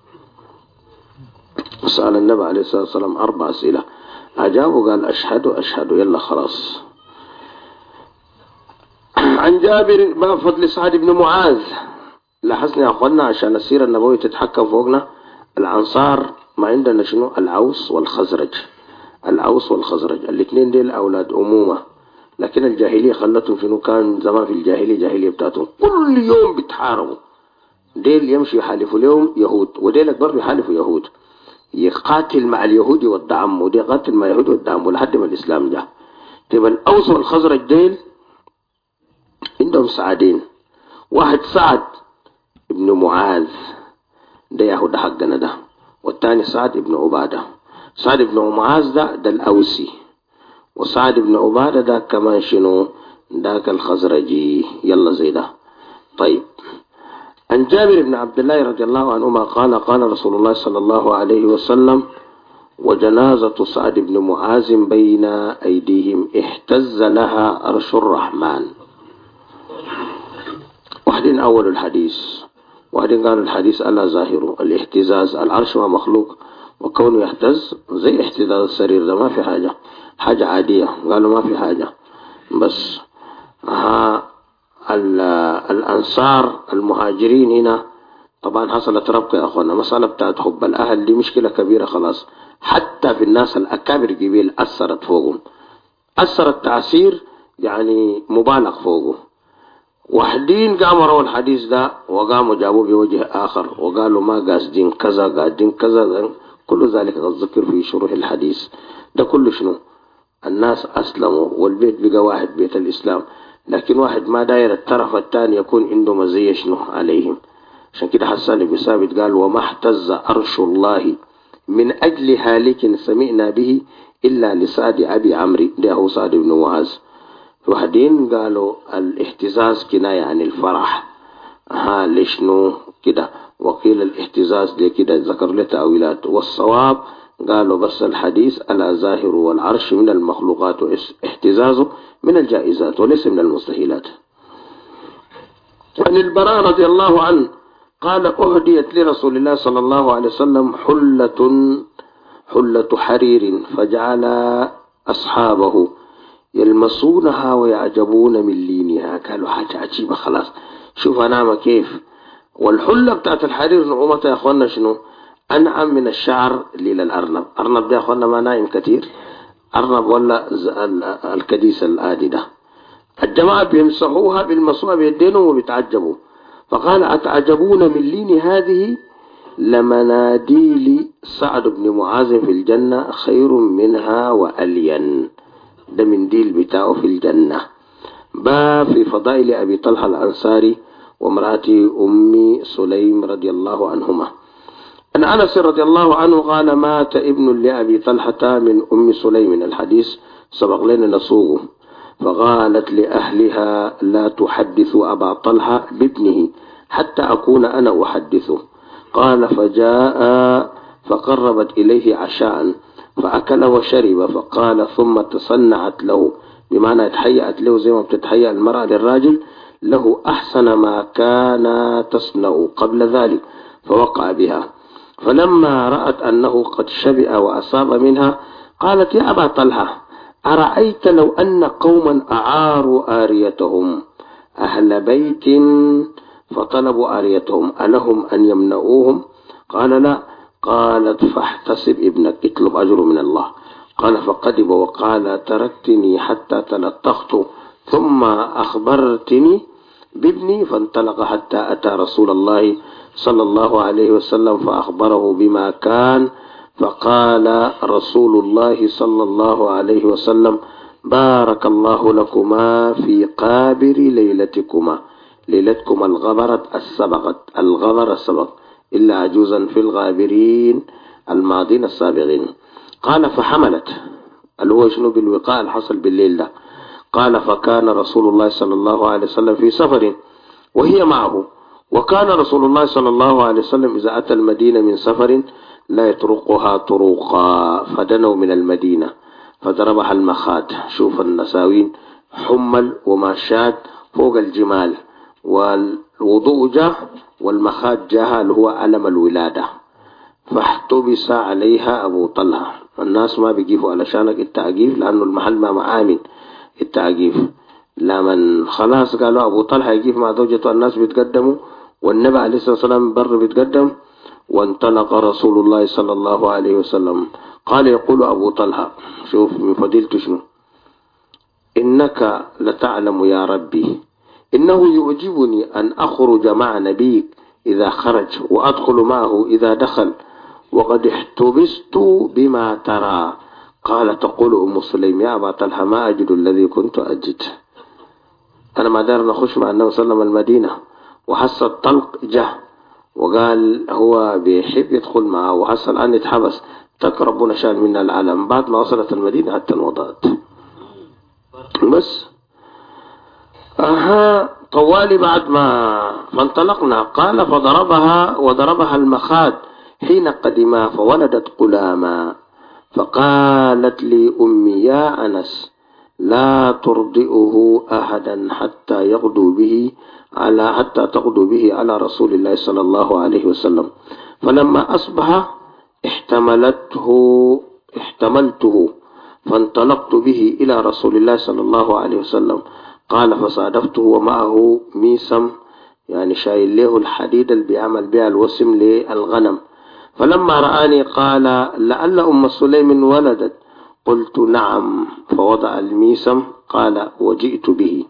وسأل النبي عليه الصلاة والسلام 4 أسئلة، أجابه قال أشهد يلا خلاص. عن جابر ما فضل سعد بن معاذ. لاحظنا يا أخوانا عشان السيرة النبوية تتحكم فوقنا، الأنصار ما عندنا شنو العوس والخزرج. العوس والخزرج الاثنين ديل أولاد أمومة، لكن الجاهلية خلتهم شنو، كان زمان في الجاهلية بتاعتهم كل يوم بيتحاربوا. ديل يمشي يحالفوا اليوم يهود، وديل أكبر يحالفوا يهود، يقاتل مع اليهود والدعم، ودي قاتل مع اليهود والدعم لحد ما الإسلام جاء. تبقى الأوس والخزرج ديل عندهم سعدين، واحد سعد ابن معاذ ده يهود حقنا ده، والثاني سعد ابن عبادة. سعد ابن معاذ ده الأوسي، وسعد ابن عبادة ده كمان شنو داك الخزرجي. يلا زي ده. طيب عن جابر بن عبد الله رضي الله عنهما قال قال رسول الله صلى الله عليه وسلم وجنازة سعد بن معاذ بين أيديهم اهتز لها عرش الرحمن. وحدين أول الحديث، وحدين قال الحديث ألا ظاهره الاهتزاز، العرش ما مخلوق، وكونه يهتز زي اهتزاز السرير ده ما في حاجة عادية. قالوا ما في حاجة، بس الأنصار المهاجرين هنا طبعا حصلت ربكة يا أخوانا، مسألة بتاعت حب الأهل دي مشكلة كبيرة خلاص. حتى في الناس الأكابر جبيل أثرت فوقهم، أثرت تأثير يعني مبالغ فوقه. وحدين قاموا روا الحديث ده وقاموا جابوه بوجه آخر وقالوا ما قاصدين كذا قاعدين كذا، كل ذلك الذكر في شروح الحديث ده كله شنو. الناس أسلموا والبيت بقى واحد بيت الإسلام، لكن واحد ما داير الطرف الثاني يكون عنده مزية شنو عليهم. عشان كده حسان بن ثابت قال وما اهتز عرش الله من أجل هالك سمعنا به إلا لسعد أبي عمرو، ده هو سعد بن معاذ. وحدين قالوا الاهتزاز كناية عن الفرح لشنو كده، وقيل الاهتزاز دي كده ذكر له تأويلات، والصواب قالوا بس الحديث على ظاهر والعرش من المخلوقات واحتزازه من الجائزات وليس من المستحيلات. عن البراء رضي الله عنه قال أهديت لرسول الله صلى الله عليه وسلم حلة حرير فجعل أصحابه يلمسونها ويعجبون من لينها. قالوا حاجة عجيبة خلاص، شوف أنام كيف. والحلة بتاعت الحرير نعومتها يا أخوانا شنو؟ أنعم من الشعر للأرنب. أرنب ده يا أخوانا ما نايم كتير، أرنب ولا الكديس الآدي ده. الجماعة بيمسحوها بالمسوى بيدينهم وبيتعجبوا. فقال أتعجبون من لين هذه لمناديل سعد بن معاذ في الجنة خير منها وألين. ده منديل بتاعه في الجنة. باب في فضائل أبي طلحة الأنصاري وامرأته أم سليم رضي الله عنهما. أن أنس رضي الله عنه قال مات ابن لأبي طلحة من أم سليم. الحديث سبق لنا نصوغه. فقالت لأهلها لا تحدثوا أبا طلحة بابنه حتى أكون أنا أحدثه. قال فجاء فقربت إليه عشاء فأكل وشرب. فقال ثم تصنعت له، بمعنى اتحيأت له زي ما بتتحيأ المرأة للراجل، له أحسن ما كان تصنع قبل ذلك فوقع بها. فلما رأت أنه قد شبع وأصاب منها قالت يا أبا طلحة أرأيت لو أن قوما أعاروا آريتهم أهل بيت فطلبوا آريتهم ألهم أن يمنعوهم؟ قال لا. قالت فاحتسب ابنك، اطلب أجر من الله. قال فقدب وقال تركتني حتى تلطخت ثم أخبرتني بابني. فانطلق حتى أتى رسول الله صلى الله عليه وسلم فأخبره بما كان. فقال رسول الله صلى الله عليه وسلم بارك الله لكما في قابر ليلتكما. ليلتكما الغبرت السبق إلا عجوزا في الغابرين الماضين السابقين. قال فحملت، اللي هو شنو بالوقاء الحصل بالليل ده. قال فكان رسول الله صلى الله عليه وسلم في سفر وهي معه. وكان رسول الله صلى الله عليه وسلم إذا أتى المدينة من سفر لا يطرقها طرقا. فدنوا من المدينة فضربها المخاد. شوف النساوين حمل وماشات فوق الجمال، والوضوء جاه والمخاد جاها اللي هو علم الولادة. فاحتبس عليها أبو طلحة. الناس ما بيجيفوا على شانك التعقيف لأنه المحل ما معامل التعقيف. لمن خلاص قالوا أبو طلحة يجيف مع زوجته الناس بيتقدموا، والنبي عليه الصلاة والسلام بر بيتقدم. وانطلق رسول الله صلى الله عليه وسلم. قال يقول أبو طلحة، شوف من فضيلته شنو، إنك لتعلم يا ربي إنه يعجبني أن أخرج مع نبيك إذا خرج وأدخل معه إذا دخل وقد احتبست بما ترى. قال تقول أم سليم يا أبا طلحة ما أجد الذي كنت أجد. أنا ما دار نخش مع النبي صلى الله عليه وسلم المدينة وحس الطلق جه وقال هو بيحب يدخل معه وحس الآن يتحبس. تقربون شان منا العالم. بعد ما وصلت المدينة حتى انوضعت بس طوالي بعد ما انطلقنا. قال وضربها المخاد حين قدما فولدت غلاما. فقالت لي أمي يا أنس لا ترضئه أحدا حتى تغدو به على رسول الله صلى الله عليه وسلم. فلما أصبح احتملته فانطلقت به إلى رسول الله صلى الله عليه وسلم. قال فصادفته ومعه ميسم، يعني شايل له الحديد اللي بيعمل بها الوسم للغنم. فلما رآني قال لعل أم سليم ولدت. قلت نعم. فوضع الميسم. قال وجئت به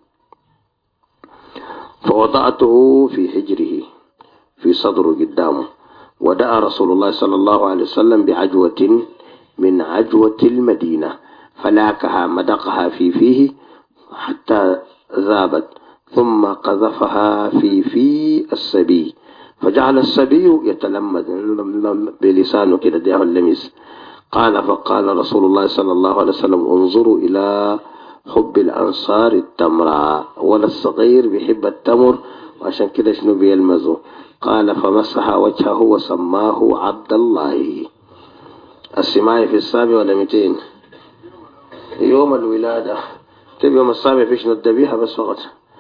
فوضعته في حجره في صدره قدامه. ودعا رسول الله صلى الله عليه وسلم بعجوة من عجوة المدينة فلاكها مدقها في فيه حتى ذابت ثم قذفها في السبي فجعل السبي يتلمذ بلسانه كده ده اللمس. قال فقال رسول الله صلى الله عليه وسلم انظروا إلى حب الأنصار التمر، ولا الصغير بيحب التمر وعشان كده شنو بيلمزه. قال فمسح وجهه وسماه عبد الله. السماية في السابع ولا 200؟ يوم الولادة. طيب يوم السابع فيش الذبيحة بس فقط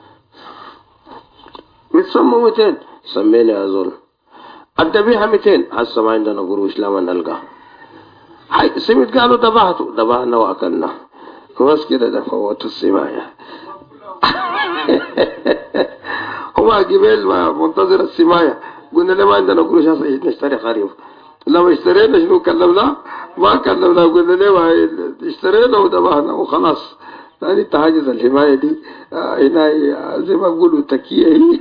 بتسموا 200. سميني يا زول الذبيحة 200. هسه ما عندنا قروش لما نلقى حي سمت قالوا ذبحنا وأكلنا بس كده ده فوتوا السماية. هو جبال ما منتظر السماية قلنا له ما عندنا قروش نشتري خريف. لما اشترينا شنو كلمنا ما كلمنا قلنا له اشترينا وذبحنا وخلاص. ثاني تحاجز الحماية دي هنا زي ما بقولوا تكية هي.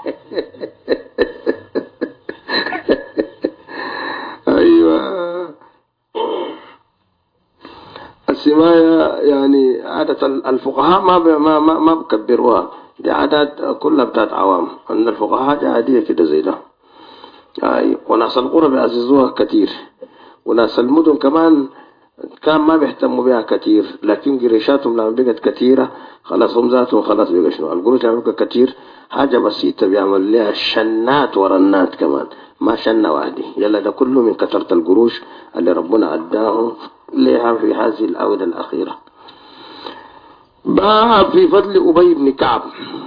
ايوه السماية يعني عادة الفقهاء ما بكبروها دي عادات كلها بتاعت عوام. ان الفقهاء عادية كده زي ده. وناس القرى بيعززوها كتير وناس المدن كمان كان ما بيهتموا بها كتير لكن قريشاتهم لما بقت كتيرة خلاص هم ذاتهم خلاص بقى شنو القروش لما بقى كتير حاجة بسيطة بيعملوا لها شنات ورنات كمان ما شنة واحدة. يلا ده كله من كثرة القروش اللي ربنا أداهم لها في هذه الآونة الأخيرة. باب في فضل أبي بن كعب.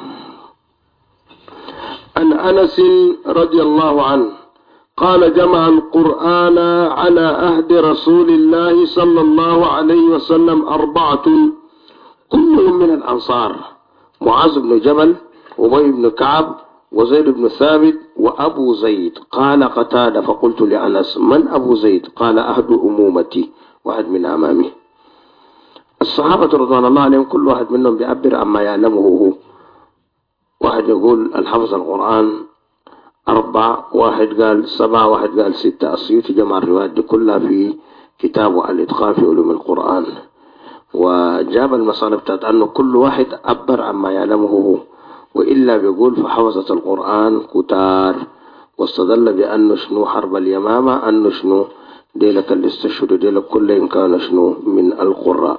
عن أنس رضي الله عنه قال جمع القرآن على عهد رسول الله صلى الله عليه وسلم 4 كلهم من الأنصار معاذ بن جبل وأبي بن كعب وزيد بن ثابت وأبو زيد. قال قتادة فقلت لأنس من أبو زيد؟ قال أحد أمومتي واحد من أمامي. الصحابة رضوان الله عليهم كل واحد منهم بيعبر عما يعلمه هو. واحد يقول الحفظ القرآن 4 واحد قال 7 واحد قال 6. السيوطي جمع الروايات دي كلها في كتابه الإتقان في علوم القرآن وجاب المصالح بتاعت أنه كل واحد عبر عما يعلمه هو وإلا بيقول فحفظة القرآن كتار واستدل بأنه شنو حرب اليمامة أنه شنو ديلك اللي استشهدوا ديلك كل إن كان شنو من القراء.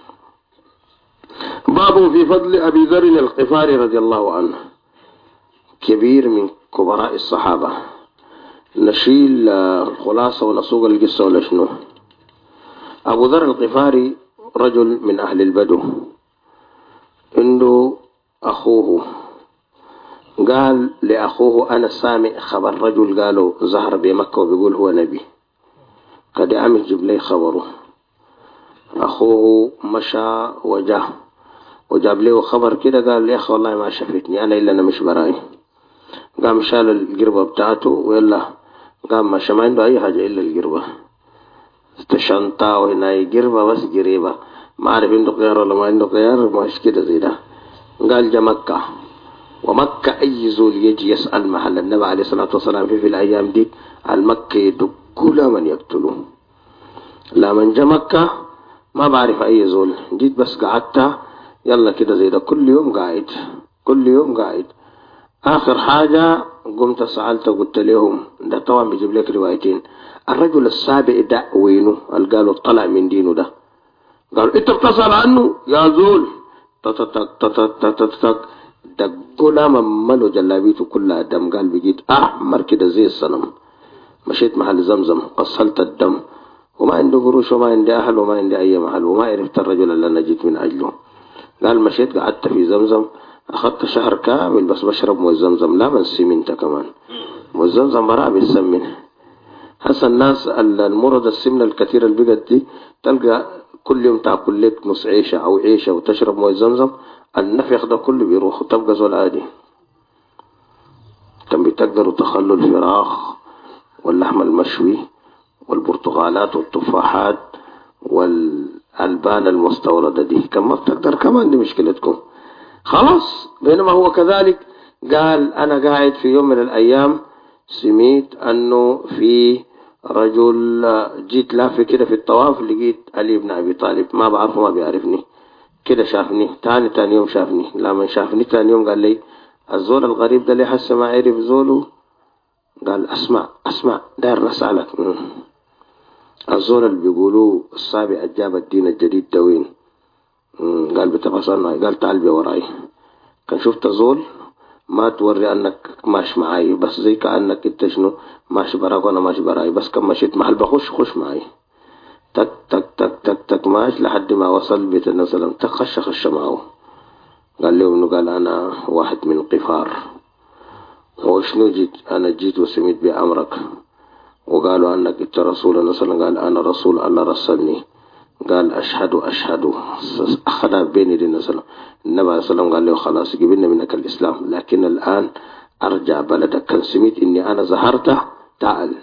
باب في فضل أبي ذر الغفاري رضي الله عنه كبير من كبراء الصحابة. نشيل الخلاصة ونسوق القصة ولا شنو. أبو ذر الغفاري رجل من أهل البدو عنده أخوه قال لأخوه أنا سامع خبر رجل قالوا ظهر بمكة وبيقول هو نبي قد عمل جيب لي خبره. أخوه مشى وجاه وجاب له خبر كده قال يا أخي والله ما شفتني أنا إلا أنا مش براي. قام شال القربة بتاعته ويلا قام مشى ما عنده أي حاجة إلا القربة استشنطة وهنا قربة بس قريبة ما عارف عنده خيار ولا ما عنده خيار مش كده زي ده. قال جا مكة ومكة أي زول يجي يسأل محل النبي عليه الصلاة والسلام في الأيام دي المكة يدقوا من يقتلوه. لا من جا مكة ما بعرف أي زول جيت بس قعدت يلا كده زي ده كل يوم قاعد. آخر حاجة قمت سألت وقلت لهم ده طبعا بيجيب لك روايتين. الرجل السابع ده وينه؟ قالوا طلع من دينه ده. قالوا انت بتسأل عنه يا زول تتتتتتتتت دقوا لا مملوا جلابيته كلها دم. قال بجيت أحمر كده زي الصنم. مشيت محل زمزم قصلت الدم وما عنده قروش وما عندي أهل وما عندي أي محل وما عرفت الرجل اللي أنا جيت من أجله. قال مشيت قعدت في زمزم أخذت شهر كامل بس بشرب موز زمزم لا من سمنت كمان موز زمزم براء بالسمن. هسا الناس المرض السمنة الكثيرة اللي بقت دي تلقى كل يوم تاكل لك نص عيشة أو عيشة وتشرب موز زمزم النفخ ده كله بيروح وتبقى زول عادي. كان بتقدروا تخلوا الفراخ واللحم المشوي والبرتقالات والتفاحات والألبان المستوردة دي كان ما بتقدر كمان دي مشكلتكم خلاص. بينما هو كذلك قال أنا قاعد في يوم من الأيام سميت أنه في رجل جيت لافي كده في الطواف لقيت علي بن أبي طالب ما بعرفه ما بيعرفني كده شافني تاني يوم شافني. لما شافني تاني يوم قال لي الزول الغريب ده اللي حس ما عرف زوله. قال أسمع داير نسألك الزول اللي بيقولوه السابع أجاب الدين الجديد ده وين؟ قال بتفصلنا. قال تعال بي وراي. كان شفت زول ما توري أنك ماشي معاي بس زي كأنك انت شنو ماشي براك وانا ماشي براي بس كم مشيت محل بخش معاي تك تك تك تك تك ماش لحد ما وصل بيت النبي صلى الله عليه وسلم. خش معه، قال له إنه قال أنا واحد من قفار. وشنو جيت؟ أنا جيت وسميت بأمرك. وقالوا أنك أنت رسول الله صلى الله عليه وسلم. قال أنا رسول الله رسلني. قال أشهد. أخذ بيني للنبي صلى الله عليه وسلم. النبي صلى الله عليه وسلم قال له خلاص قبلنا منك الإسلام، لكن الآن أرجع بلدك. كان سميت إني أنا زهرته، تعال.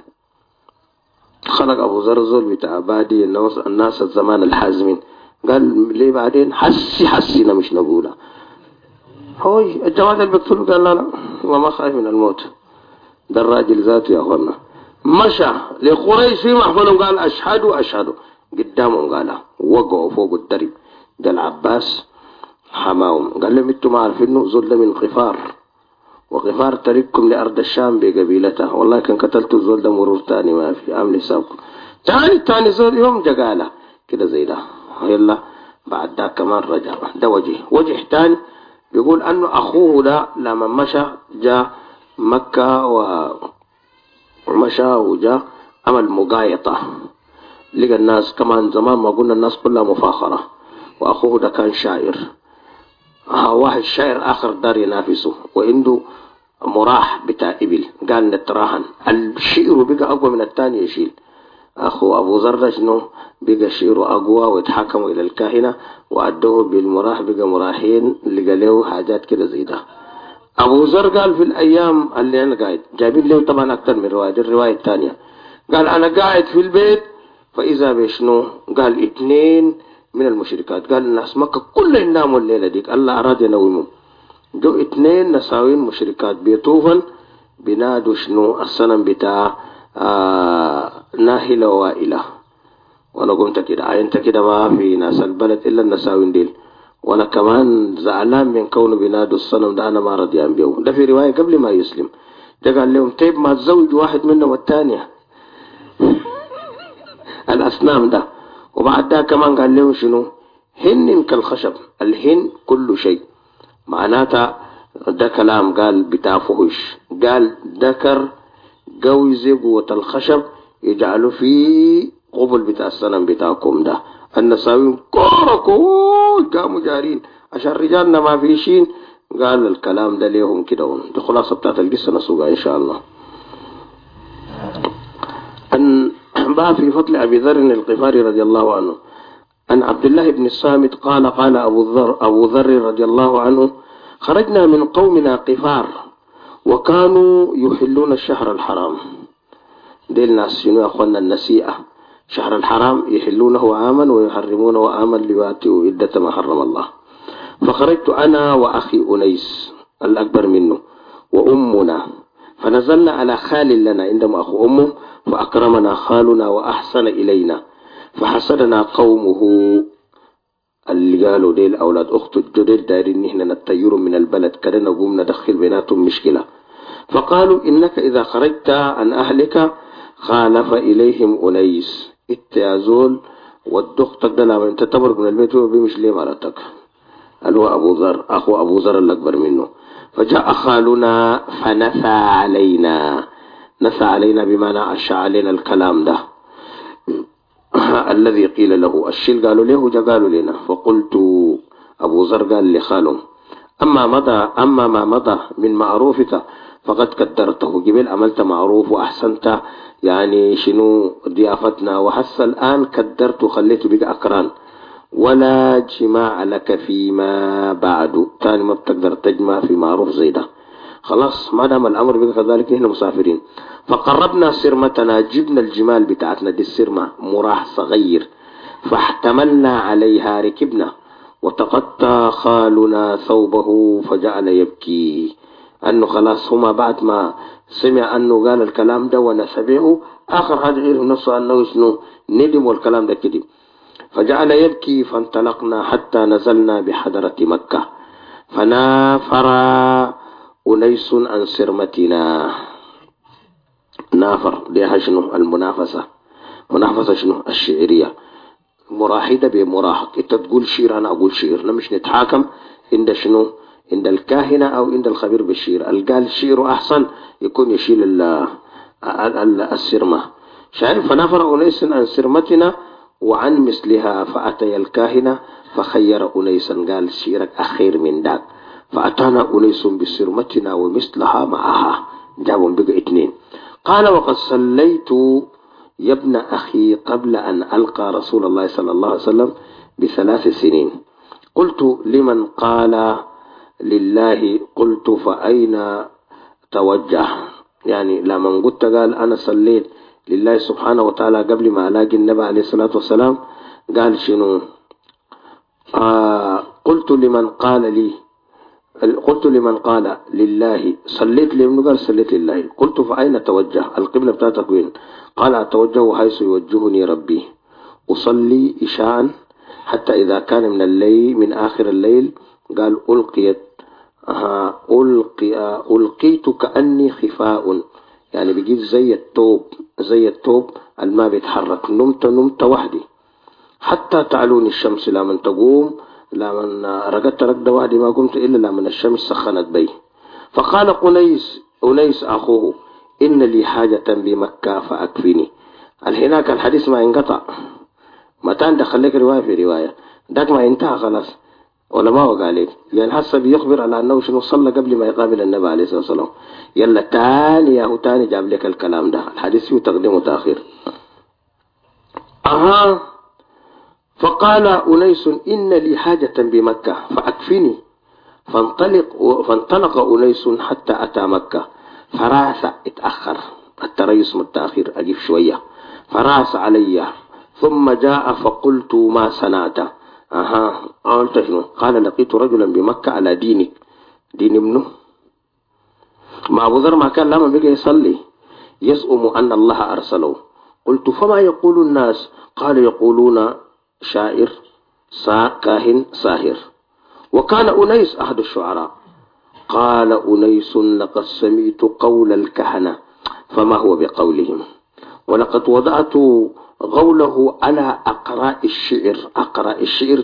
خلق أبو ذر زول بتاع بادي الناس الزمان الحازمين. قال ليه بعدين حسينا مش نقولها. هوي الجواد اللي بيقتلوا قال لا هو ما خايف من الموت. ده الراجل ذاته يا أخوانا مشى لقريش في محفلهم قال أشهد قدامهم. قال وقعوا فوق الدرب. ده العباس حماهم قال لهم انتم ما عارفينه زول ده من غفار، وغفار طريقكم لأرض الشام بقبيلته. والله كان قتلت الزول ده مرور تاني ما في عامل حسابكم. تاني زول يوم جقاله كده زي ده. يلا بعد ده كمان رجع. ده وجه تاني بيقول أنه أخوه ده لما مشى جاء مكة ومشى وجاء عمل مقايطة. لقى الناس كمان زمان ما قلنا الناس كلها مفاخرة، وأخوه ده كان شاعر. واحد شاعر آخر دار ينافسه وعنده مراح بتاع إبل. قال نتراهن الشعر بقى أقوى من الثاني يشيل. أخو أبو ذر شنو بقى شعره أقوى، ويتحكموا إلى الكاهنة وأدوه بالمراح بقى مراحين اللي قالوا حاجات كده زي ده. أبو ذر قال في الأيام اللي أنا قاعد جايبين له طبعا أكتر من رواية. الرواية الثانية قال أنا قاعد في البيت فإذا بشنو قال 2 من المشركات. قال الناس مكة كلهم ناموا الليلة ديك، الله أراد ينومهم. جو 2 نساوين مشركات بيطوفن بنادوا شنو الصنم بتاع ناهلة وائلة. وانا قمت كده انت كده ما في ناس البلد الا النساوين ديل، وانا كمان زعلان من كونه بنادوا الصنم ده، انا ما رضيان بيه. ده في رواية قبل ما يسلم. ده قال لهم طيب ما تزوج واحد منهم والثانية الأصنام ده. وبعد ده كمان قال لهم شنو هن كالخشب، الهن كل شيء. معناتها ده كلام قال بتاع فهش. قال ذكر قوي زي قوة الخشب يجعلوا فيه قبل بتاع السنم بتاعكم ده. النساوين كوركو قاموا جارين عشان رجالنا ما فيشين. قال الكلام ده ليهم كده. دي خلاصة بتاعت القصة نسوقها إن شاء الله. أن بقى في فضل أبي ذر الغفاري رضي الله عنه أن عبد الله بن الصامت قال أبو ذر رضي الله عنه خرجنا من قومنا قفار وكانوا يحلون الشهر الحرام. دي الناس شنو يا أخوانا النسيئة. شهر الحرام يحلونه عاما ويحرمونه عاما لواتوا عدة ما حرم الله. فخرجت أنا وأخي أنيس الأكبر منه وأمنا، فنزلنا على خال لنا عندما أخو أمه، فأكرمنا خالنا وأحسن إلينا، فحسدنا قومه اللي قالوا ديل أولاد أخت الجديد دايرين نحن نتطير من البلد كده نقوم ندخل بيناتهم مشكلة. فقالوا إنك إذا خرجت عن أهلك خالف إليهم أنيس التيازول والدختك ده لما انت تبرك من البيت هو بيمش ليه مرتك اللي هو أبو ذر أخو أبو ذر الأكبر منه. فجاء خالنا نثى علينا بمعنى أشع علينا الكلام ده الذي قيل له الشيل قالوا له قالوا لنا. فقلت أبو ذر قال لخاله أما ما مضى من معروفك فقد قدرته. قبل عملت معروف وأحسنت يعني شنو ضيافتنا، وحس الآن قدرت وخليته بقى أقران، ولا جماع لك فيما بعد. تاني ما بتقدر تجمع في معروف زي ده. خلاص ما دام الأمر بقى كذلك نحن مسافرين. فقربنا سرمتنا، جبنا الجمال بتاعتنا دي السرمة مراح صغير، فاحتملنا عليها ركبنا، وتقطع خالنا ثوبه فجعل يبكي. أنه خلاص هما بعد ما سمع أنه قال الكلام ده ونسبه آخر حاجة غير نفسه أنه شنو ندم والكلام ده كده، فجعل يبكي. فانطلقنا حتى نزلنا بحضرة مكة، فنافر أنيس عن سرمتنا. نافر دي شنو المنافسة. منافسة شنو الشعرية، مراحدة بمراحق. انت تقول شير انا اقول شير، مش نتحاكم عند شنو عند الكاهنة او عند الخبير بالشير. قال شيره احسن يكون يشيل السرمة. شايف. فنفر أنيس عن سرمتنا وعن مثلها فأتي الكاهنة فخير أنيسا قال سيرك أخير من ذاك فأتانا أنيس بسرمتنا ومثلها معها جابوا بقى اثنين. قال وقد صليت يا ابن أخي قبل أن ألقى رسول الله صلى الله عليه وسلم ب3 سنين. قلت لمن؟ قال لله. قلت فأين توجه؟ يعني لما قلت قال أنا صليت لله سبحانه وتعالى قبل ما ألاقي النبي عليه الصلاة والسلام. قال شنو؟ قلت لمن؟ قال لي. قلت لمن؟ قال لله. صليت لمن؟ قال صليت لله. قلت فأين توجه؟ القبلة بتاعتك وين؟ قال أتوجه حيث يوجهني ربي. أصلي إشاء حتى إذا كان من الليل من آخر الليل قال ألقيت كأني خفاء، يعني بيجيب زي التوب الماء بيتحرك. نمت وحدي حتى تعلوني الشمس، لا من تقوم لا من رقدت رقدة وحدي ما قمت إلا لا من الشمس سخنت بي. فقال أنيس أخوه إن لي حاجة بمكة فأكفني. هناك الحديث ما انقطع، متى دخل لك رواية في رواية داك ما انتهى خلاص ولا ما وقع عليك. يعني حسب بيخبر على أنه شنو صلى قبل ما يقابل النبي عليه الصلاة والسلام. يلا تاني جاب لك الكلام ده، الحديث فيه تقديم وتأخير. فقال أنيس إن لي حاجة بمكة فأكفني. فانطلق أنيس حتى أتى مكة فراس، اتأخر التريس متأخر أجيب شوية، فراس علي ثم جاء فقلت ما صنعت؟ قلت شنو؟ قال لقيت رجلا بمكة على دينك. دين منه؟ ما أبو ذر ما كان لما بقى يصلي يزعم أن الله أرسله. قلت فما يقول الناس؟ قال يقولون شاعر كاهن ساهر. وكان أنيس أحد الشعراء. قال أنيس لقد سمعت قول الكهنة فما هو بقولهم، ولقد وضعت قوله على أقراء الشعر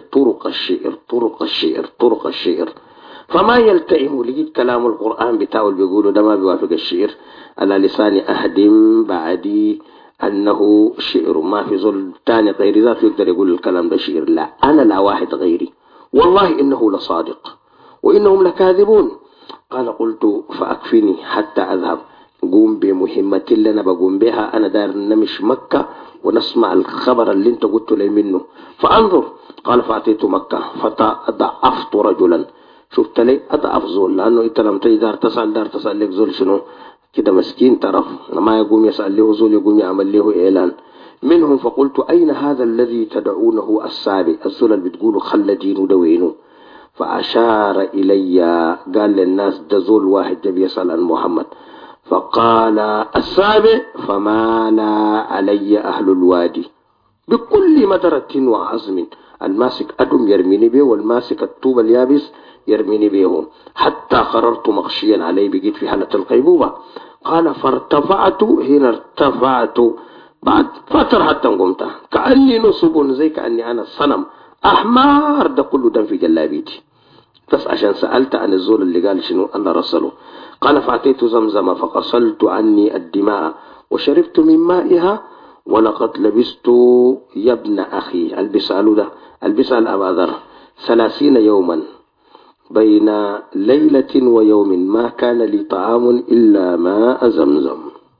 طرق الشعر فما يلتئم. لقيت كلام القرآن بتاعه اللي بيقولوا ده ما بيوافق الشعر على لسان أهدم بعدي أنه شعر، ما في زول تاني غير ذات يقدر يقول الكلام ده شعر. لا، أنا لا واحد غيري والله إنه لصادق وإنهم لكاذبون. قال قلت فأكفني حتى أذهب، قوم بمهمة اللي أنا بقوم بها، أنا دار نمش مكة ونسمع الخبر اللي انت قلت لي منه فأنظر. قال فأتيت مكة فتضعفت رجلا. شفت لي أضعف زول، لأنه انت لم تجي دار تسأل لك زول شنو كده مسكين طرف ما يقوم يسأل له زول، يقوم يعمل له إعلان منهم. فقلت أين هذا الذي تدعونه السابق؟ الزول اللي بتقولوا خلى دينه دوينه. فأشار إلي قال للناس ده زول واحد جاب يسأل عن محمد. فقال السابع فمال علي أهل الوادي بكل مدرة وعزم، الماسك أدم يرميني به والماسك الطوب اليابس يرميني بهم حتى قررت مغشيا عليه، بقيت في حالة القيبوبة. قال فارتفعت، هنا ارتفعت بعد فترة حتى قمت كأني نصب، زي كأني أنا الصنم أحمر ده كله دم في جلابيتي، بس عشان سألت عن الزول اللي قال شنو الله رسله. قال فأتيت زمزم فقصلت عني الدماء وشربت من مائها ولقد لبست يا ابن أخي البسال أبا ذر 30 يوما بين ليلة ويوم ما كان لي طعام إلا ماء زمزم.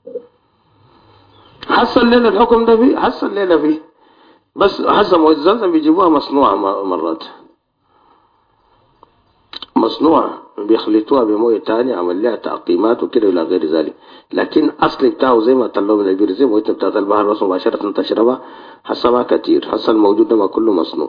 حصل لنا الحكم ده فيه، حصل لنا فيه، بس حسب مواد زمزم بيجيبوها مصنوعة مرات، مصنوعة بيخلطوها بمويه تاني عمل لها تعقيمات وكده إلى غير ذلك، لكن أصل بتاعه زي ما طلعوا من البير زي مويه بتاعت البحر بس مباشرة تشربها حسبها كتير. حصل موجود ده ما كله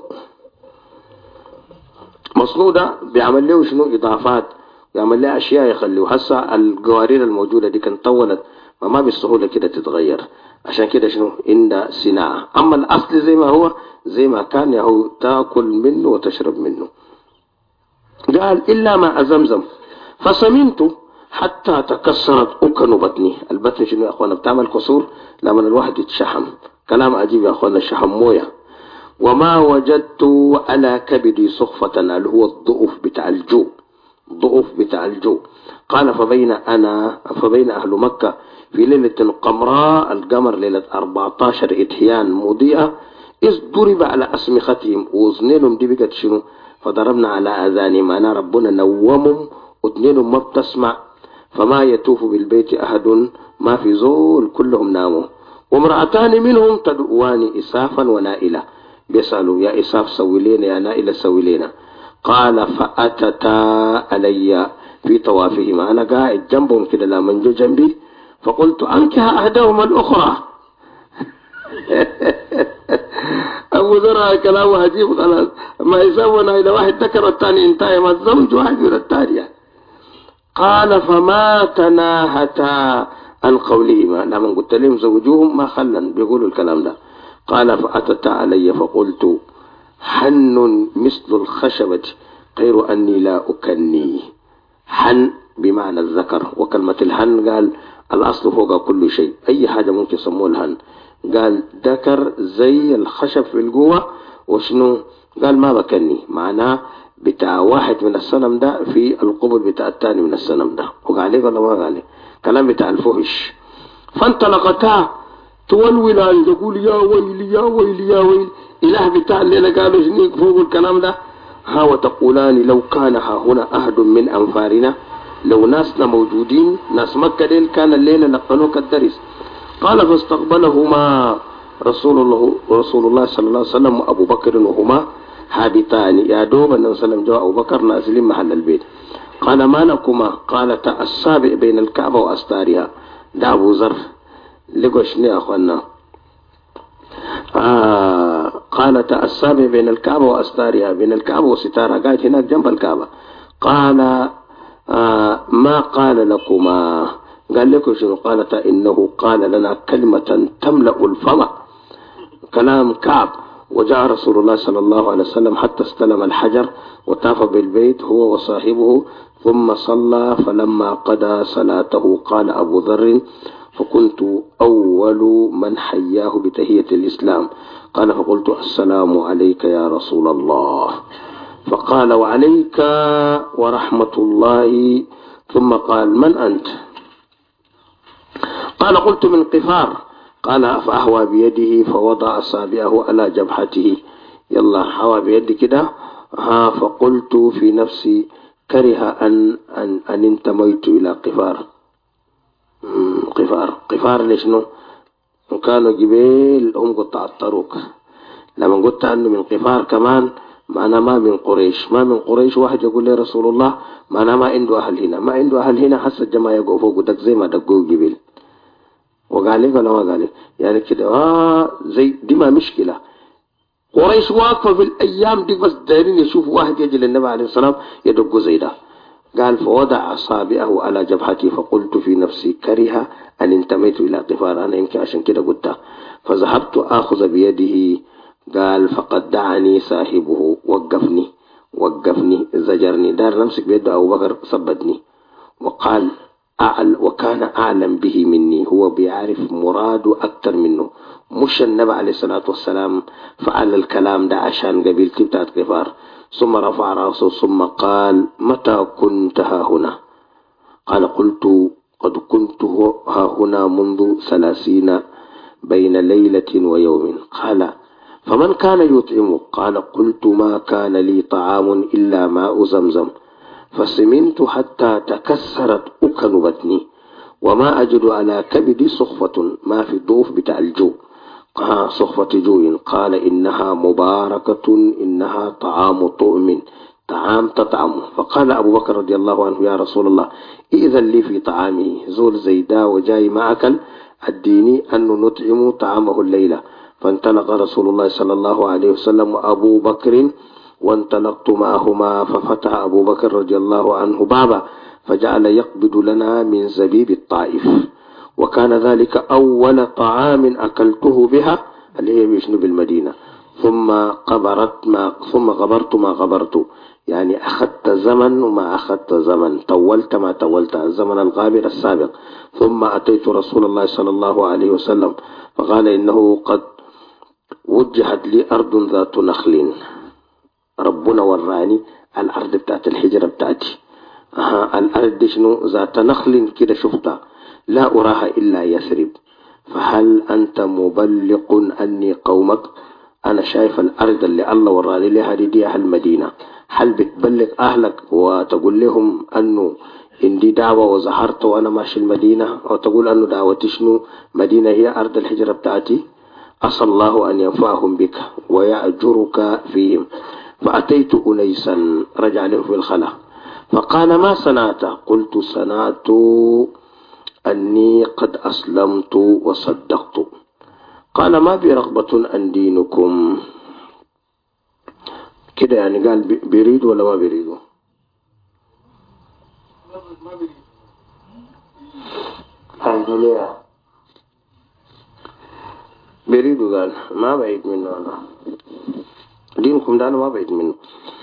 مصنوع ده بيعمل له شنو إضافات، بيعمل له أشياء يخليه. هسه القوارير الموجودة دي كانت طولت ما بالسهولة كده تتغير، عشان كده شنو عند صناعة. أما الأصل زي ما هو زي ما كان يهو تاكل منه وتشرب منه. قال إلا ماء زمزم فسمنت حتى تكسرت أكن بطني. البطن شنو يا أخوانا بتعمل كسور لما الواحد يتشحم، كلام عجيب يا أخوانا، الشحم مويه. وما وجدت على كبدي صخفة اللي هو الضعف بتاع الجو. قال فبين أهل مكة في ليلة قمراء، القمر ليلة 14 إتيان مضيئة، إذ ضرب على أسمختهم وأذنهم دي بقت شنو فضربنا على آذانهم أنا ربنا نومهم أذنهم ما بتسمع فما يطوف بالبيت أحد ما في زول كلهم ناموا وامرأتان منهم تدعوان إسافا ونائلة بيسألوا يا إساف سوي لنا يا نائلة سوي لنا قال فأتتا علي في طوافهما أنا قاعد جنبهم كده لا من جنبي فقلت أنكها أحدهما الأخرى أبو ذر كلامه عجيب خلاص ما يسوون إلى واحد ذكر الثاني انتهى ما الزوج واحد من الثانية قال فما تناهتا عن قولهما لما قلت لهم زوجوهم ما خلن بيقولوا الكلام ده قال فأتتا علي فقلت حن مثل الخشبة غير أني لا أكني حن بمعنى الذكر وكلمة الحن قال الأصل فوق كل شيء أي حاجة ممكن يسموه الحن قال ذكر زي الخشب في القوة وشنو قال ما بكني معناه بتاع واحد من السنم ده في القبل بتاع الثاني من السنم ده وقال لي ولا ما قال لي كلام بتاع الفهش فانطلقتا تولولا تقول يا ويلي يا ويلي يا ويلي إله بتاع الليلة قالوا شنيك فوق الكلام ده ها وتقولان لو كان ها هنا أحد من أنفارنا لو ناسنا موجودين ناس مكة دين كان الليلة لقنوك الدرس قال فاستقبلهما رسول الله صلى الله عليه وسلم وأبو بكر وهما حابتان يا دوب أن وسلم جاء أبو بكر نازلين محل البيت قال ما لكما قالت السابع بين الكعبة وأستارها ده أبو ذر لقشني يا أخوانا قالت السابع بين الكعبة وأستارها بين الكعبة وستارها قاعد هناك جنب الكعبة قال ما قال لكما قال لكم شنو قالت إنه قال لنا كلمة تملأ الفم كلام كعب وجاء رسول الله صلى الله عليه وسلم حتى استلم الحجر وطاف بالبيت هو وصاحبه ثم صلى فلما قضى صلاته قال أبو ذر فكنت أول من حياه بتحية الإسلام قال فقلت السلام عليك يا رسول الله فقال وعليك ورحمة الله ثم قال من أنت قال قلت من قفار قال فأهوى بيده فوضع أصابعه على جبهته يلا حوى بيدي كده فقلت في نفسي كره أن انتميت إلى قفار قفار ليش كانوا جبال هم قطع الطرق لما قلت أنه من قفار كمان معنا ما من قريش واحد يقول لي رسول الله معنا ما عنده أهل هنا حس الجماعة يقفوا فوق دق زي ما دقوا جبال وقال لي ولا ما قال لي يعني كده زي دي ما مشكلة قريش واقفة بالأيام دي بس دايرين يشوف واحد يجي للنبي عليه السلام يدق زي ده قال فوضع أصابعه على جبهتي فقلت في نفسي كره أن انتميت إلى قفار أنا يمكن عشان كده قلتها فذهبت آخذ بيده قال فقد دعني صاحبه وقفني زجرني دار نمسك بيده أبو بكر صبتني وقال وكان أعلم به مني هو بيعرف مراده أكتر منه مش النبي عليه الصلاة والسلام فعل الكلام ده عشان قبيلتي بتاعت غفار ثم رفع رأسه ثم قال متى كنت ها هنا قال قلت قد كنت ها هنا منذ 30 بين ليلة ويوم قال فمن كان يطعمه قال قلت ما كان لي طعام إلا ماء زمزم فسمنت حتى تكسرت أكن بطني وما أجد على كبدي صخفة ما في الضوف بتاع الجو صخفة جوع قال إنها مباركة إنها طعام طعم طعام تطعم فقال أبو بكر رضي الله عنه يا رسول الله إذن لي في طعامي زول زيدا وجاي ما أكل الديني أن نطعم طعامه الليلة فانطلق رسول الله صلى الله عليه وسلم وأبو بكر وانطلقت معهما ففتح أبو بكر رضي الله عنه بابا فجعل يقبض لنا من زبيب الطائف وكان ذلك أول طعام أكلته بها اللي هي بيشنو بالمدينة ثم غبرت ما غبرت يعني أخذت زمن وما أخذت زمن طولت ما طولت الزمن الغابر السابق ثم أتيت رسول الله صلى الله عليه وسلم فقال إنه قد وجهت لي أرض ذات نخل ربنا وراني الأرض بتاعت الحجرة بتاعتي الأرض دي شنو ذات نخل كده شفتها لا أراها إلا يثرب فهل أنت مبلغ أني قومك أنا شايف الأرض اللي الله وراني لها دي أهل المدينة، هل بتبلغ أهلك وتقول لهم أنه عندي دعوة وظهرت وأنا ماشي المدينة، أو تقول أنه دعوتي شنو مدينة هي أرض الحجرة بتاعتي؟ أسأل الله أن ينفعهم بك ويأجرك فيهم. فأتيت أنيسا رجع له في الخلا فقال ما صنعت؟ قلت صنعت أني قد أسلمت وصدقت. قال ما بي رغبة عن دينكم كده، يعني قال بيريد ولا ما بيريدوا؟ قالوا ليه بيريدوا؟ قال ما بعيد منه، أنا دينكم ده أنا ما بعيد منه.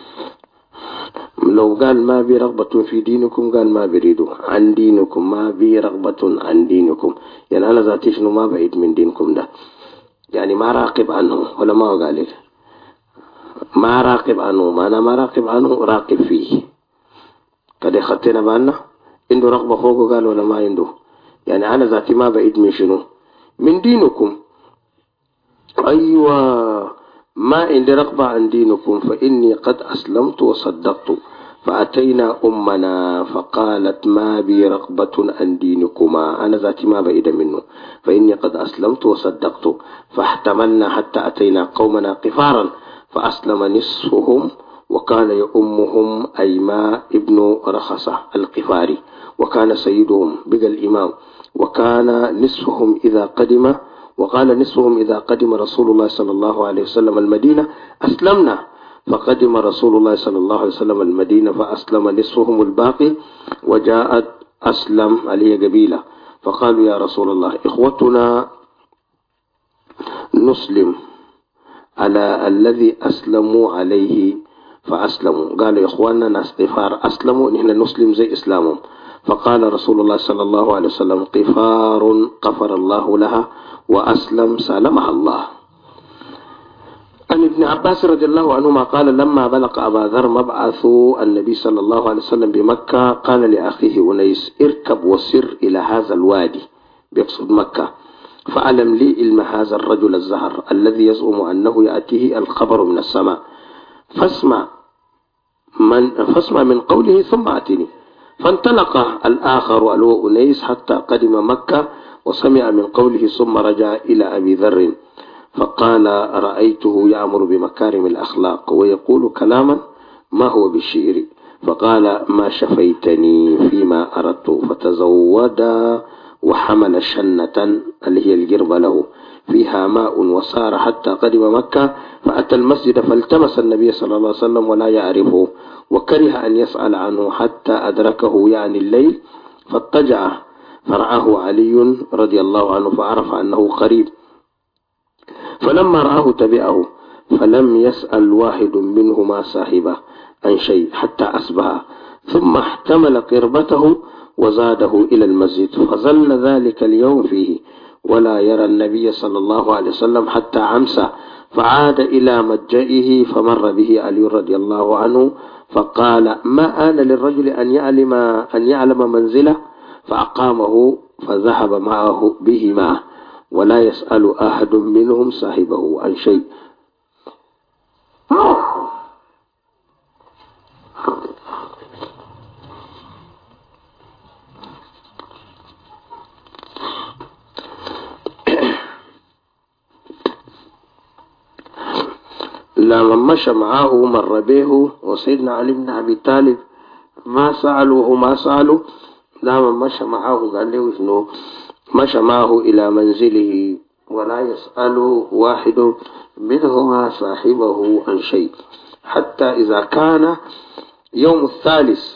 لو قال ما بي رغبة في دينكم قال ما بيريدوا. عن دينكم ما بي رغبة عن دينكم، يعني أنا ذاتي شنو ما بعيد من دينكم ده، يعني ما راقب عنه ولا ما قال لي ما راقب عنه، ما أنا ما راقب عنه راقب فيه. كده خطينا بالنا عنده رغبة فوقه قال ولا ما عنده؟ يعني أنا ذاتي ما بعيد من شنو؟ من دينكم. أيوة ما عندي رغبة عن دينكم فإني قد أسلمت وصدقت. فأتينا أمنا فقالت ما بي رغبة عن دينكما، أنا ذاتي ما بعيد منه، فإني قد أسلمت وصدقت. فاحتملنا حتى أتينا قومنا قفارا فأسلم نصفهم وكان يؤمهم أيماء ابن رخصة القفاري وكان سيدهم بقى الإمام. وكان نصفهم إذا قدم وقال نصفهم إذا قدم رسول الله صلى الله عليه وسلم المدينة أسلمنا. فقدم رسول الله صلى الله عليه وسلم المدينة فأسلم نصفهم الباقي. وجاءت أسلم عليه قبيلة فقالوا يا رسول الله إخوتنا نسلم على الذي أسلموا عليه فأسلموا. قالوا يا إخواننا ناس قفار أسلموا نحن نسلم زي إسلامهم. فقال رسول الله صلى الله عليه وسلم قفار غفر الله لها وأسلم سالمها الله. عن ابن عباس رضي الله عنهما قال لما بلغ أبا ذر مبعث النبي صلى الله عليه وسلم بمكة قال لأخيه أنيس اركب وسر إلى هذا الوادي، بيقصد مكة، فألم لي علم هذا الرجل الزهر الذي يزعم أنه يأتيه الخبر من السماء، فاسمع من قوله ثم أتني. فانطلق الآخر ألو أنيس حتى قدم مكة وسمع من قوله ثم رجع إلى أبي ذر فقال رأيته يأمر بمكارم الأخلاق ويقول كلاما ما هو بالشعر. فقال ما شفيتني فيما أردت. فتزود وحمل شنة اللي هي الجرب له فيها ماء وسار حتى قدم مكة فأتى المسجد فالتمس النبي صلى الله عليه وسلم ولا يعرفه وكره أن يسأل عنه حتى أدركه يعني الليل فاضطجع فرعاه علي رضي الله عنه فعرف أنه قريب فلما رآه تبعه فلم يسأل واحد منهما صاحبه عن شيء حتى أصبح ثم احتمل قربته وزاده إلى المسجد فظل ذلك اليوم فيه ولا يرى النبي صلى الله عليه وسلم حتى أمسى. فعاد إلى متجئه فمر به علي رضي الله عنه فقال ما آن للرجل أن يعلم منزله فأقامه فذهب معه بهما ولا يسأل أحد منهم صاحبه عن شيء. لما مشى معه مر به وسيدنا علي بن أبي طالب ما سألوا لما مشى معه قال له إنه مشى معه إلى منزله ولا يسأل واحد منهما صاحبه عن شيء حتى إذا كان يوم الثالث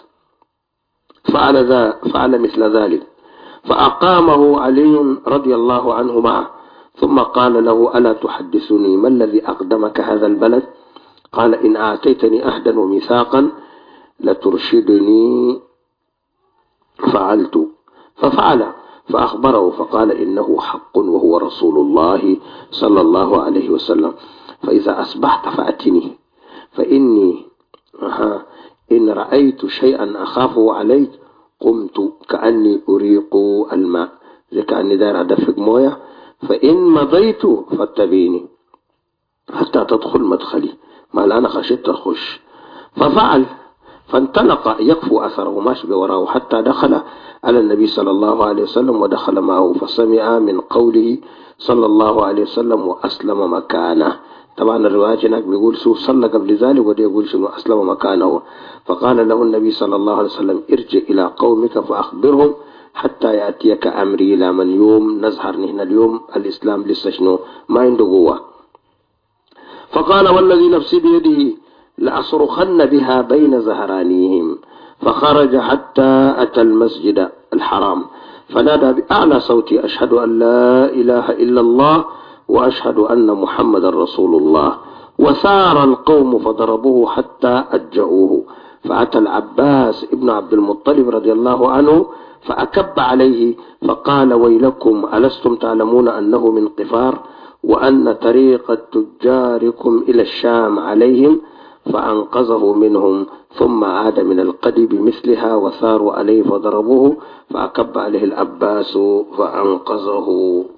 فعل مثل ذلك فأقامه علي رضي الله عنه معه ثم قال له ألا تحدثني ما الذي أقدمك هذا البلد؟ قال إن أعطيتني أهدا وميثاقا لترشدني فعلت ففعل فأخبره فقال إنه حق وهو رسول الله صلى الله عليه وسلم فإذا أصبحت فأتني فإني إن رأيت شيئا أخافه عليك قمت كأني أريق الماء زي كأني داير أدفق موية فإن مضيت فاتبيني حتى تدخل مدخلي، ما أنا خشيت تخش. ففعل، فانطلق يكفو أثره ماشي وراه حتى دخل على النبي صلى الله عليه وسلم ودخل معه، فسمع من قوله صلى الله عليه وسلم وأسلم مكانه. طبعا الرواية هناك بيقول سو صلى قبل ذلك ودي يقول شنو أسلم مكانه. فقال له النبي صلى الله عليه وسلم ارجع إلى قومك فأخبرهم حتى يأتيك أمري. إلى من يوم نزهر نحن اليوم الإسلام لسه شنو ما عنده قوة. فقال والذي نفسي بيده لأصرخن بها بين زهرانيهم. فخرج حتى أتى المسجد الحرام فنادى بأعلى صوتي أشهد أن لا إله إلا الله وأشهد أن محمد رسول الله. وثار القوم فضربوه حتى أجأوه. فأتى العباس ابن عبد المطلب رضي الله عنه فأكب عليه فقال ويلكم ألستم تعلمون أنه من قفار وأن طريق تجاركم إلى الشام عليهم؟ فأنقذه منهم ثم عاد من القدي بمثلها وثاروا عليه فضربوه فأكب عليه العباس فأنقذه.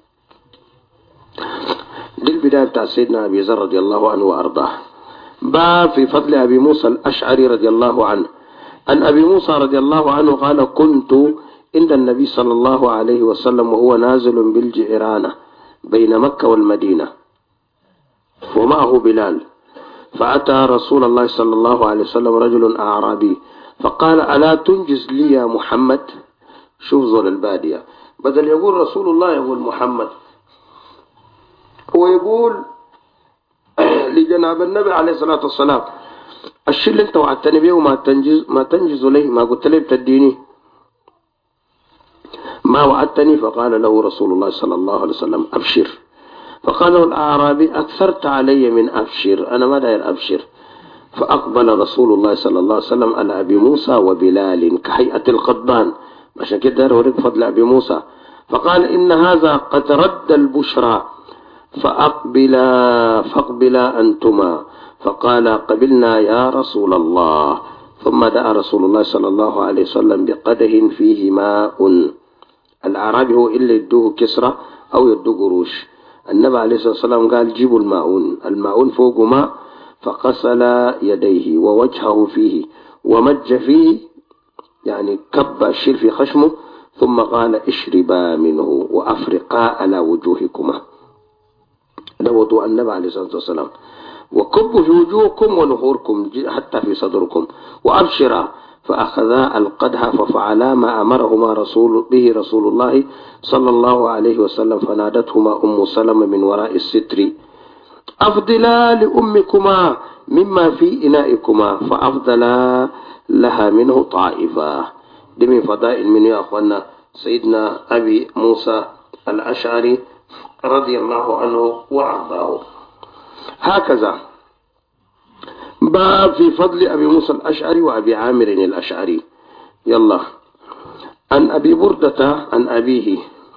دي البداية بتاع سيدنا أبي ذر رضي الله عنه وأرضاه. باب في فضل أبي موسى الأشعري رضي الله عنه. عن أبي موسى رضي الله عنه قال كنت عند النبي صلى الله عليه وسلم وهو نازل بالجعرانة بين مكة والمدينة ومعه بلال. فأتى رسول الله صلى الله عليه وسلم رجل أعرابي فقال ألا تنجز لي يا محمد؟ شوف زول البادية بدل يقول رسول الله يقول محمد، هو يقول لجناب النبي عليه الصلاة والسلام الشيء اللي انت وعدتني به وما تنجز لي، ما قلت لي بتديني ما وعدتني. فقال له رسول الله صلى الله عليه وسلم أبشر. فقال له الأعرابي أكثرت علي من أبشر، أنا ما داير أبشر. فأقبل رسول الله صلى الله عليه وسلم على أبي موسى وبلال كهيئة القضبان، عشان كده أوريك فضل أبي موسى. فقال إن هذا قد رد البشرى فأقبلا أنتما. فقال قبلنا يا رسول الله. ثم دعا رسول الله صلى الله عليه وسلم بقدح فيه ماء. الأعرابي هو إلا يدوه كسرة أو يدوه قروش. النبي عليه الصلاة والسلام قال جيبوا الماءون فوق ماء. فغسل يديه ووجهه فيه ومج فيه، يعني كب الشيل في خشمه، ثم قال اشربا منه وأفرقا على وجوهكما. ده وضوء النبي عليه الصلاة والسلام. وكبوا في وجوهكم ونحوركم حتى في صدركم وأبشرا. فأخذا القدح ففعلا ما أمرهما به رسول الله صلى الله عليه وسلم. فنادتهما أم سلمة من وراء الستر أفضلا لأمكما مما في إنائكما، فأفضلا لها منه طائفة. دي من فضائل من يا أخوانا سيدنا أبي موسى الأشعري رضي الله عنه وأرضاه. هكذا باب في فضل أبي موسى الأشعري وأبي عامر الأشعري. يلا. عن أبي بردة عن أبيه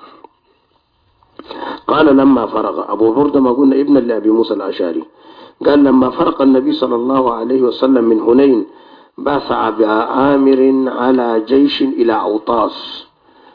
قال لما فرغ أبو بردة ما قلنا ابن لأبي موسى الأشعري، قال لما فرق النبي صلى الله عليه وسلم من هنين بعث أبا عامر على جيش إلى أوطاس.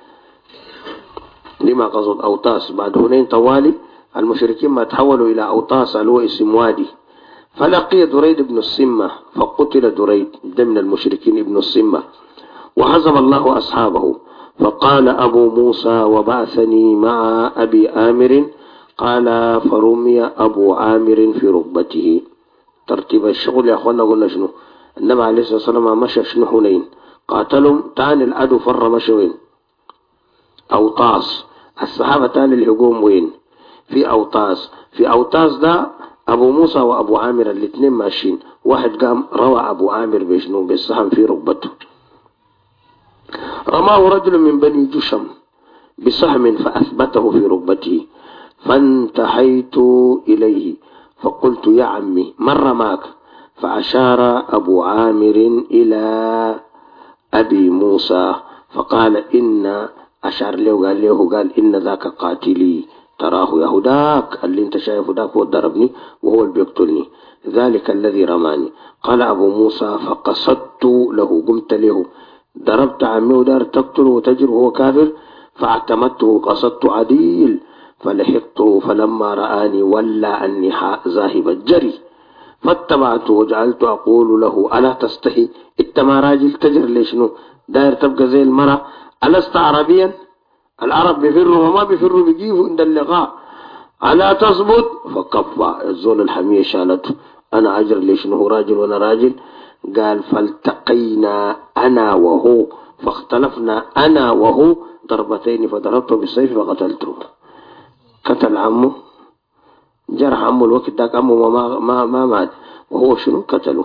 لما قصد أوطاس؟ بعد هنين طوالي المشركين ما تحولوا إلى أوطاس اللي هو اسم وادي. فلقي دريد بن السمة فقتل دريد ضمن المشركين ابن السمة وهزم الله أصحابه. فقال أبو موسى وبعثني مع أبي عامر. قال فرمي أبو عامر في ركبته. ترتيب الشغل يا أخوانا قلنا شنو؟ النبي عليه الصلاة والسلام مشى شنو هنين قاتلهم تاني العدو فر مشى وين؟ أوطاس. الصحابة تاني الهجوم وين؟ في أوطاس. في أوطاس ده أبو موسى وأبو عامر الاثنين ماشيين، واحد قام روى أبو عامر بشنو بالسهم في ركبته. رماه رجل من بني جشم بسهم فأثبته في ركبته. فانتحيت إليه فقلت يا عمي من رماك؟ فأشار أبو عامر إلى أبي موسى فقال إن أشار له قال إن ذاك قاتلي تراه يهداك اللي انت شايفه داك هو ضربني وهو اللي بيقتلني، ذلك الذي رماني. قال أبو موسى فقصدت له قمت له ضربت عمي ودار تقتله وتجر وهو كافر فاعتمدته قصدت عديل فلحقته فلما رآني ولى أني ذاهب الجري، فاتبعته وجعلت أقول له ألا تستحي؟ إنت ما راجل تجر ليش نو داير تبقى زي المرأة؟ ألست عربيا؟ العرب بيفروا وما بيفروا بيجيبوا عند اللقاء. ألا تظبط؟ فكف الزول الحمية شالته. أنا أجر ليش نو راجل وأنا راجل؟ قال فالتقينا أنا وهو فاختلفنا أنا وهو ضربتين، فضربته بالسيف فقتلته. قتل عمه، جرح عمه الوقت ذاك، عمه ما مات، وهو شنو قتله.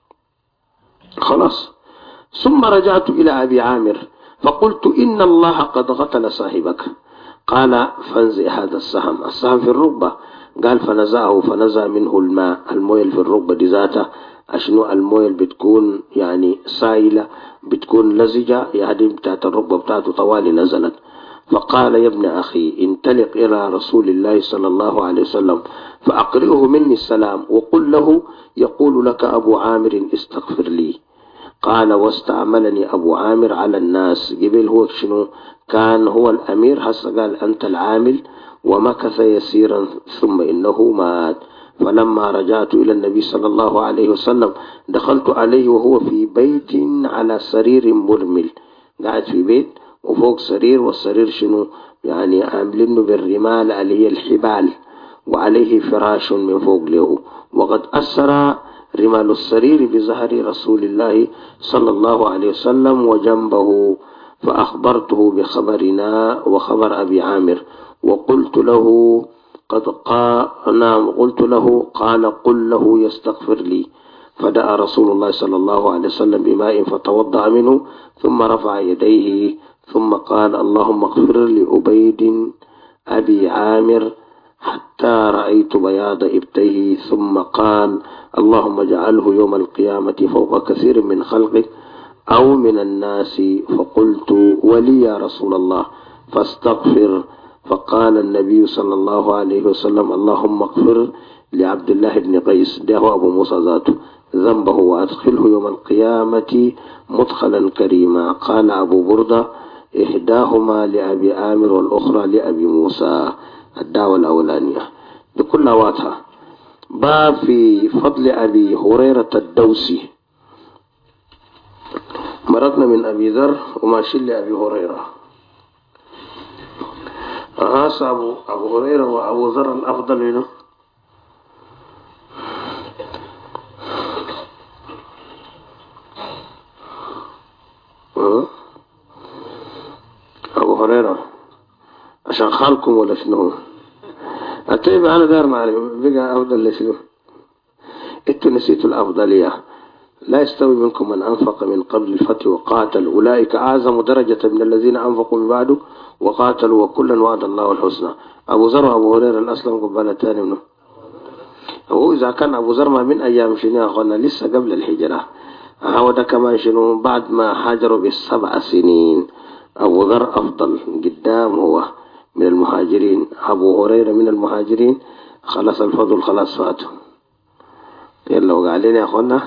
خلاص. ثم رجعت إلى أبي عامر فقلت إن الله قد قتل صاحبك. قال فانزع هذا السهم في الركبة. قال فنزعه فنزع منه الماء، المويه في الركبة دي ذاتها أشنو المويه بتكون يعني سائلة، بتكون لزجة، يعني بتاعت الركبة بتاعته طوالي نزلت. فقال يا ابن أخي انطلق إلى رسول الله صلى الله عليه وسلم فأقرئه مني السلام وقل له يقول لك أبو عامر استغفر لي. قال واستعملني أبو عامر على الناس. قبل هو شنو كان هو الأمير، هسه قال أنت العامل. ومكث يسيرا ثم إنه مات. فلما رجعت إلى النبي صلى الله عليه وسلم دخلت عليه وهو في بيت على سرير مرمل، قاعد في بيت وفوق سرير، والسرير شنو يعني عاملينه بالرمال اللي هي الحبال، وعليه فراش من فوق له، وقد أسر رمال السرير بظهر رسول الله صلى الله عليه وسلم وجنبه. فأخبرته بخبرنا وخبر أبي عامر وقلت له قلت له قال قل له يستغفر لي. فدعا رسول الله صلى الله عليه وسلم بماء فتوضأ منه ثم رفع يديه ثم قال اللهم اغفر لأبيد أبي عامر حتى رأيت بياض إبتيه، ثم قال اللهم اجعله يوم القيامة فوق كثير من خلقك أو من الناس. فقلت ولي يا رسول الله فاستغفر. فقال النبي صلى الله عليه وسلم اللهم اغفر لعبد الله بن قيس، ده أبو موسى ذاته، ذنبه وأدخله يوم القيامة مدخلا كريما. قال أبو بردة إحداهما لأبي عامر والأخرى لأبي موسى، الدعوة الأولانية دي كلها واضحة. باب في فضل أبي هريرة الدوسي. مرقنا من أبي ذر وماشي لأبي هريرة. أبو هريرة وأبو ذر الأفضل منه. أبو هريرة عشان خالكم ولا شنو؟ أتيب أنا دار معرفة بقى أفضل لشنو؟ إنتوا نسيتوا الأفضلية. لا يستوي منكم من أنفق من قبل الفتح وقاتل أولئك أعظم درجة من الذين أنفقوا من بعده وقاتلوا وكلا وعد الله الحسنى. أبو ذر وأبو هريرة الأسلم قبالة تاني منه. هو إذا كان أبو ذر ما من أيام شنو أخوانا لسه قبل الهجرة، هو ده كمان شنو بعد ما هاجروا ب7 سنين. أبو ذر أفضل قدام هو من المهاجرين، أبو هريرة من المهاجرين. خلاص الفضل خلاص فاته. يلا وقع علينا يا أخوانا.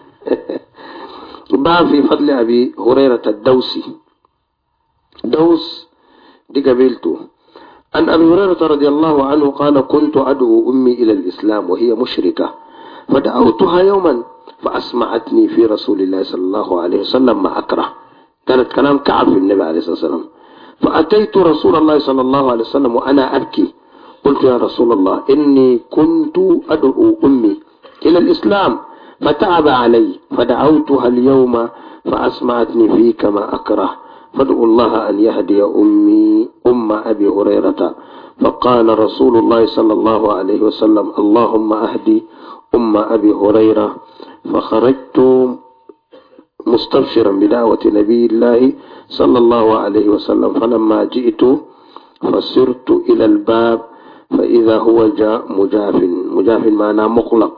باب في فضل أبي هريرة الدوسي. دوس دي قبيلته. عن أبي هريرة رضي الله عنه قال كنت أدعو أمي إلى الإسلام وهي مشركة فدعوتها يوما فأسمعتني في رسول الله صلى الله عليه وسلم ما أكره. كانت كلام كعب في النبي عليه الصلاة والسلام. فأتيت رسول الله صلى الله عليه وسلم وأنا أبكي. قلت يا رسول الله إني كنت أدعو أمي إلى الإسلام فتعب علي فدعوتها اليوم فأسمعتني فيك ما أكره فادعوا الله أن يهدي أم أبي هريرة. فقال رسول الله صلى الله عليه وسلم اللهم أهدي أم أبي هريرة. فخرجت مستبشرا بدعوة نبي الله صلى الله عليه وسلم. فلما جئت فسرت إلى الباب فإذا هو جاء مجاف معناه مغلق.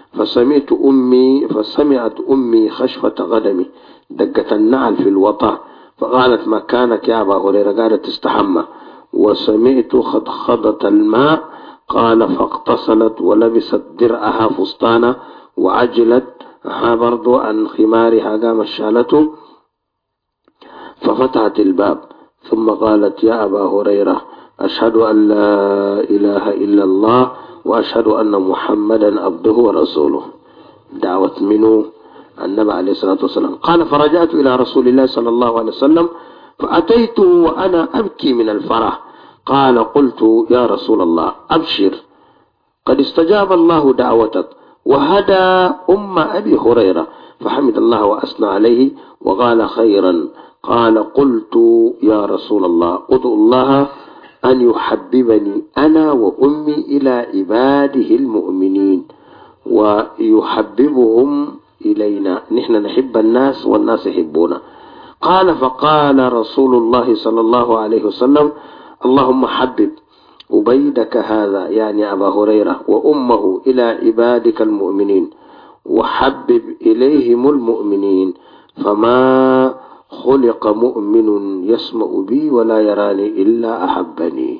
فسمعت أمي خشفة غدمي دقة النعل في الوطأ فقالت مكانك يا أبا هريرة، قالت استحمى. وسمعت خضخضة الماء قال فاغتسلت ولبست درعها فستانة وعجلت برضو عن خمارها قام شالته ففتحت الباب ثم قالت يا أبا هريرة أشهد أن لا إله إلا الله وأشهد أن محمدا عبده ورسوله. دعوة منه النبي عليه الصلاة والسلام. قال فرجعت إلى رسول الله صلى الله عليه وسلم فأتيته وأنا أبكي من الفرح. قال قلت يا رسول الله أبشر قد استجاب الله دعوتك وهدى أم أبي هريرة. فحمد الله وأثنى عليه وقال خيرا. قال قلت يا رسول الله ادعو الله أن يحببني أنا وأمي إلى عباده المؤمنين ويحببهم إلينا، نحن نحب الناس والناس يحبونا. قال فقال رسول الله صلى الله عليه وسلم اللهم حبب عبيدك هذا يعني أبا هريرة وأمه إلى عبادك المؤمنين وحبب إليهم المؤمنين، فما خلق مؤمن يسمع بي ولا يراني إلا أحبني.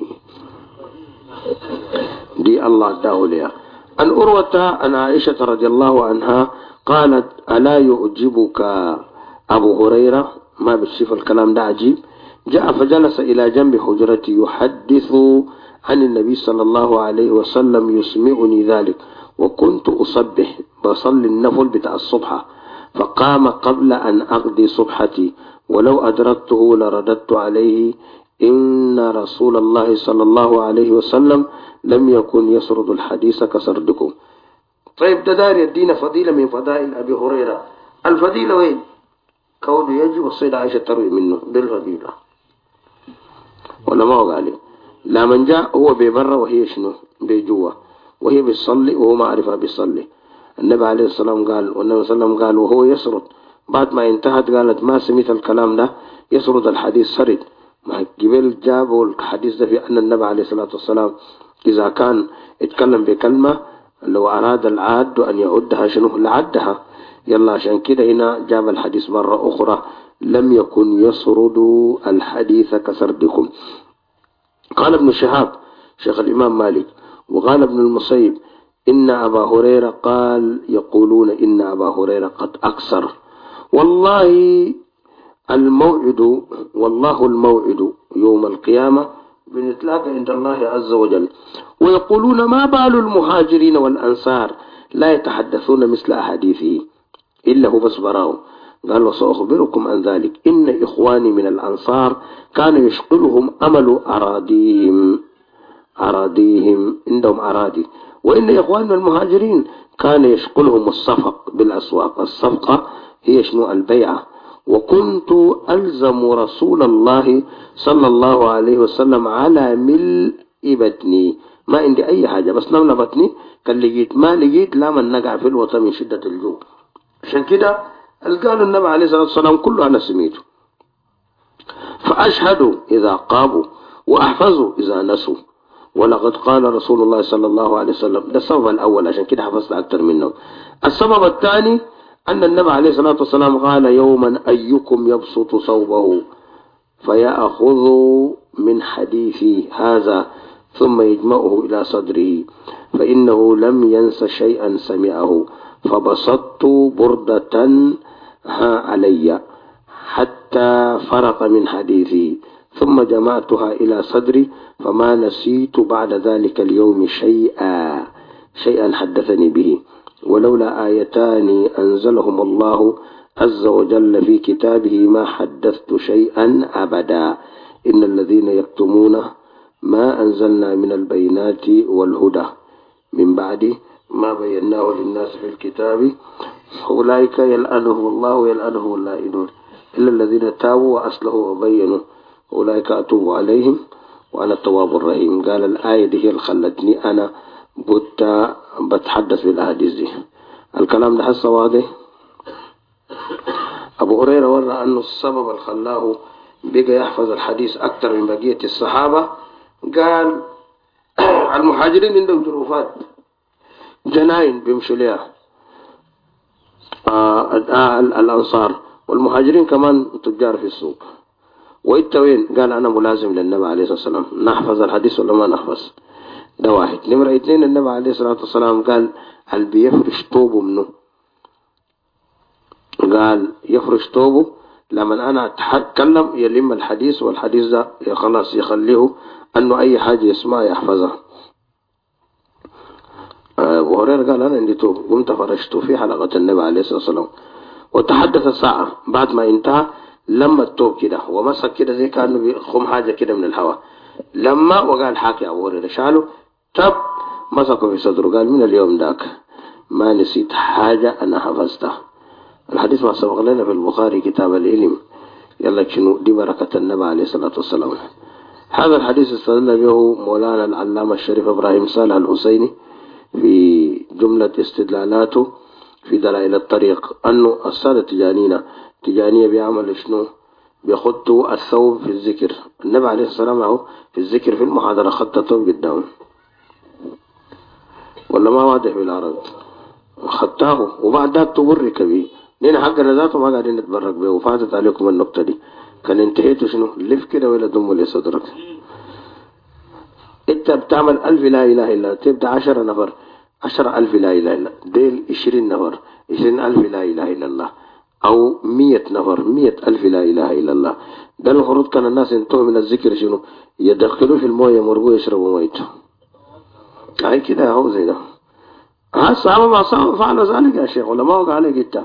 دي الله داوليا. أن أروة أن عائشة رضي الله عنها قالت ألا يعجبك أبو هريرة؟ ما بتشوف الكلام ده عجيب. جاء فجلس إلى جنب حجرتي يحدث عن النبي صلى الله عليه وسلم يسمعني ذلك وكنت أصبح بصلي النفل بتاع الصبح، فقام قبل أن أقضي صبحتي ولو أدركته لرددت عليه إن رسول الله صلى الله عليه وسلم لم يكن يسرد الحديث كسردكم. طيب ده دار يدينا فضيلة من فضائل أبي هريرة. الفضيلة وين؟ كونه يجب السيدة عائشة تروي منه بالفضيلة ولا ما هو قال لا من جاء هو ببرة وهي شنو بجوا وهي بتصلي وهو ما عرفها بيصلي. النبي عليه السلام قال والنبي صلى الله عليه وسلم قال وهو يسرد بعد ما انتهت قالت ما سمعت الكلام ده يسرد الحديث سرد. ما قبل جابوا الحديث ده في أن النبي عليه الصلاة والسلام إذا كان اتكلم بكلمة لو أراد العاد أن يعدها شنو لعدها. يلا عشان كده هنا جاب الحديث مرة أخرى لم يكن يسرد الحديث كسردكم. قال ابن شهاب شيخ الإمام مالك وقال ابن المصيب إن أبا هريرة قال يقولون إن أبا هريرة قد أكثر والله الموعد يوم القيامة بنتلاقى عند الله عز وجل. ويقولون ما بال المهاجرين والأنصار لا يتحدثون مثل أحاديثه إلا هو بس براو. قال وسأخبركم عن ذلك إن إخواني من الأنصار كان يشغلهم أمل أراضيهم عندهم أراضي، وإن إخواننا المهاجرين كان يشغلهم الصفق بالأسواق. الصفقة هي شنو البيعة. وكنت ألزم رسول الله صلى الله عليه وسلم على ملء بطني، ما عندي أي حاجة بس نملى بطني كان لقيت ما لقيت لا من نقع في الوطن من شدة الجوع. عشان كده قالوا النبي عليه الصلاة والسلام كله أنا سميته. فأشهد إذا قابوا وأحفظوا إذا نسوا. ولقد قال رسول الله صلى الله عليه وسلم ده السبب الأول عشان كده حفظت أكثر منه. السبب الثاني أن النبي عليه الصلاة والسلام قال يوما أيكم يبسط صوبه فيأخذ من حديثي هذا ثم يجمعه إلى صدره فإنه لم ينس شيئا سمعه. فبسطت بردة علي حتى فرق من حديثي ثم جمعتها إلى صدري فما نسيت بعد ذلك اليوم شيئا حدثني به. ولولا آيتان أنزلهم الله عز وجل في كتابه ما حدثت شيئا أبدا. إن الذين يكتمون ما أنزلنا من البينات والهدى من بعد ما بيناه للناس في الكتاب أولئك يلعنهم الله ويلعنهم اللائنون إلا الذين تابوا وأصلحوا وبينوا أولئك أتوب عليهم وأنا التواب الرحيم. قال الآية دي هي اللي خلتني أنا بتحدث بالأحاديث دي. الكلام ده حسه واضح. أبو هريرة ورى أنه السبب اللي خلاه بقى يحفظ الحديث أكثر من بقية الصحابة. قال المهاجرين عندهم ظروفات جناين بيمشوا لها الأنصار والمهاجرين كمان تجار في السوق. وإنت وين؟ قال أنا ملازم للنبي عليه الصلاة والسلام. نحفظ الحديث ولا ما نحفظ؟ ده واحد. نمرة اثنين النبي عليه الصلاة والسلام قال هل بيفرش طوبه منه؟ قال يفرش طوبه لما أنا أتكلم يلم الحديث، والحديث ده خلاص يخليه أنه أي حاجة يسمع يحفظها. أبو هريرة قال أنا عندي توب، قمت فرشته في حلقة النبي عليه الصلاة والسلام، وتحدث ساعة بعد ما انتهى لما التوب كده ومسك كده زي كأنه بيخم حاجة كده من الهواء، لما وقال حاكي أبو هريرة شاله تب مسكه في صدره، قال من اليوم ذاك ما نسيت حاجة أنا حفظتها. الحديث ما سبق لنا في البخاري كتاب العلم. يلا شنو دي بركة النبي عليه الصلاة والسلام. هذا الحديث استدل به مولانا العلامة الشريف إبراهيم صالح الحسيني في جملة استدلالاته في دلائل الطريق، أنه السادة تجانية بيعمل شنو؟ بيخطوا الثوب في الذكر. النبي عليه الصلاة والسلام في الذكر في المحاضرة خط الثوب قدامه، ولا ما واضح بالعرب؟ خطاه وبعد ذلك تبرك به. نين حقنا ذاته ما قاعدين نتبرك به، وفاتت عليكم النقطة دي. كان انتهيتوا شنو؟ لف كده ولا دم ولا صدرك. انت بتعمل 1000 لا إله إلا الله، تبدأ 10 نفر 10,000 لا إله إلا الله، ديل 20 نفر 20,000 لا إله إلا الله، أو 100 نفر 100,000 لا إله إلا الله. ده المفروض كان الناس ينتهوا من الذكر شنو؟ يدخلوه في المويه يمرقوه يشربوا ميته. هاي كده هو زي ده. الصحابة ما فعل ذلك يا شيخ، ولا ما وقع عليك انت؟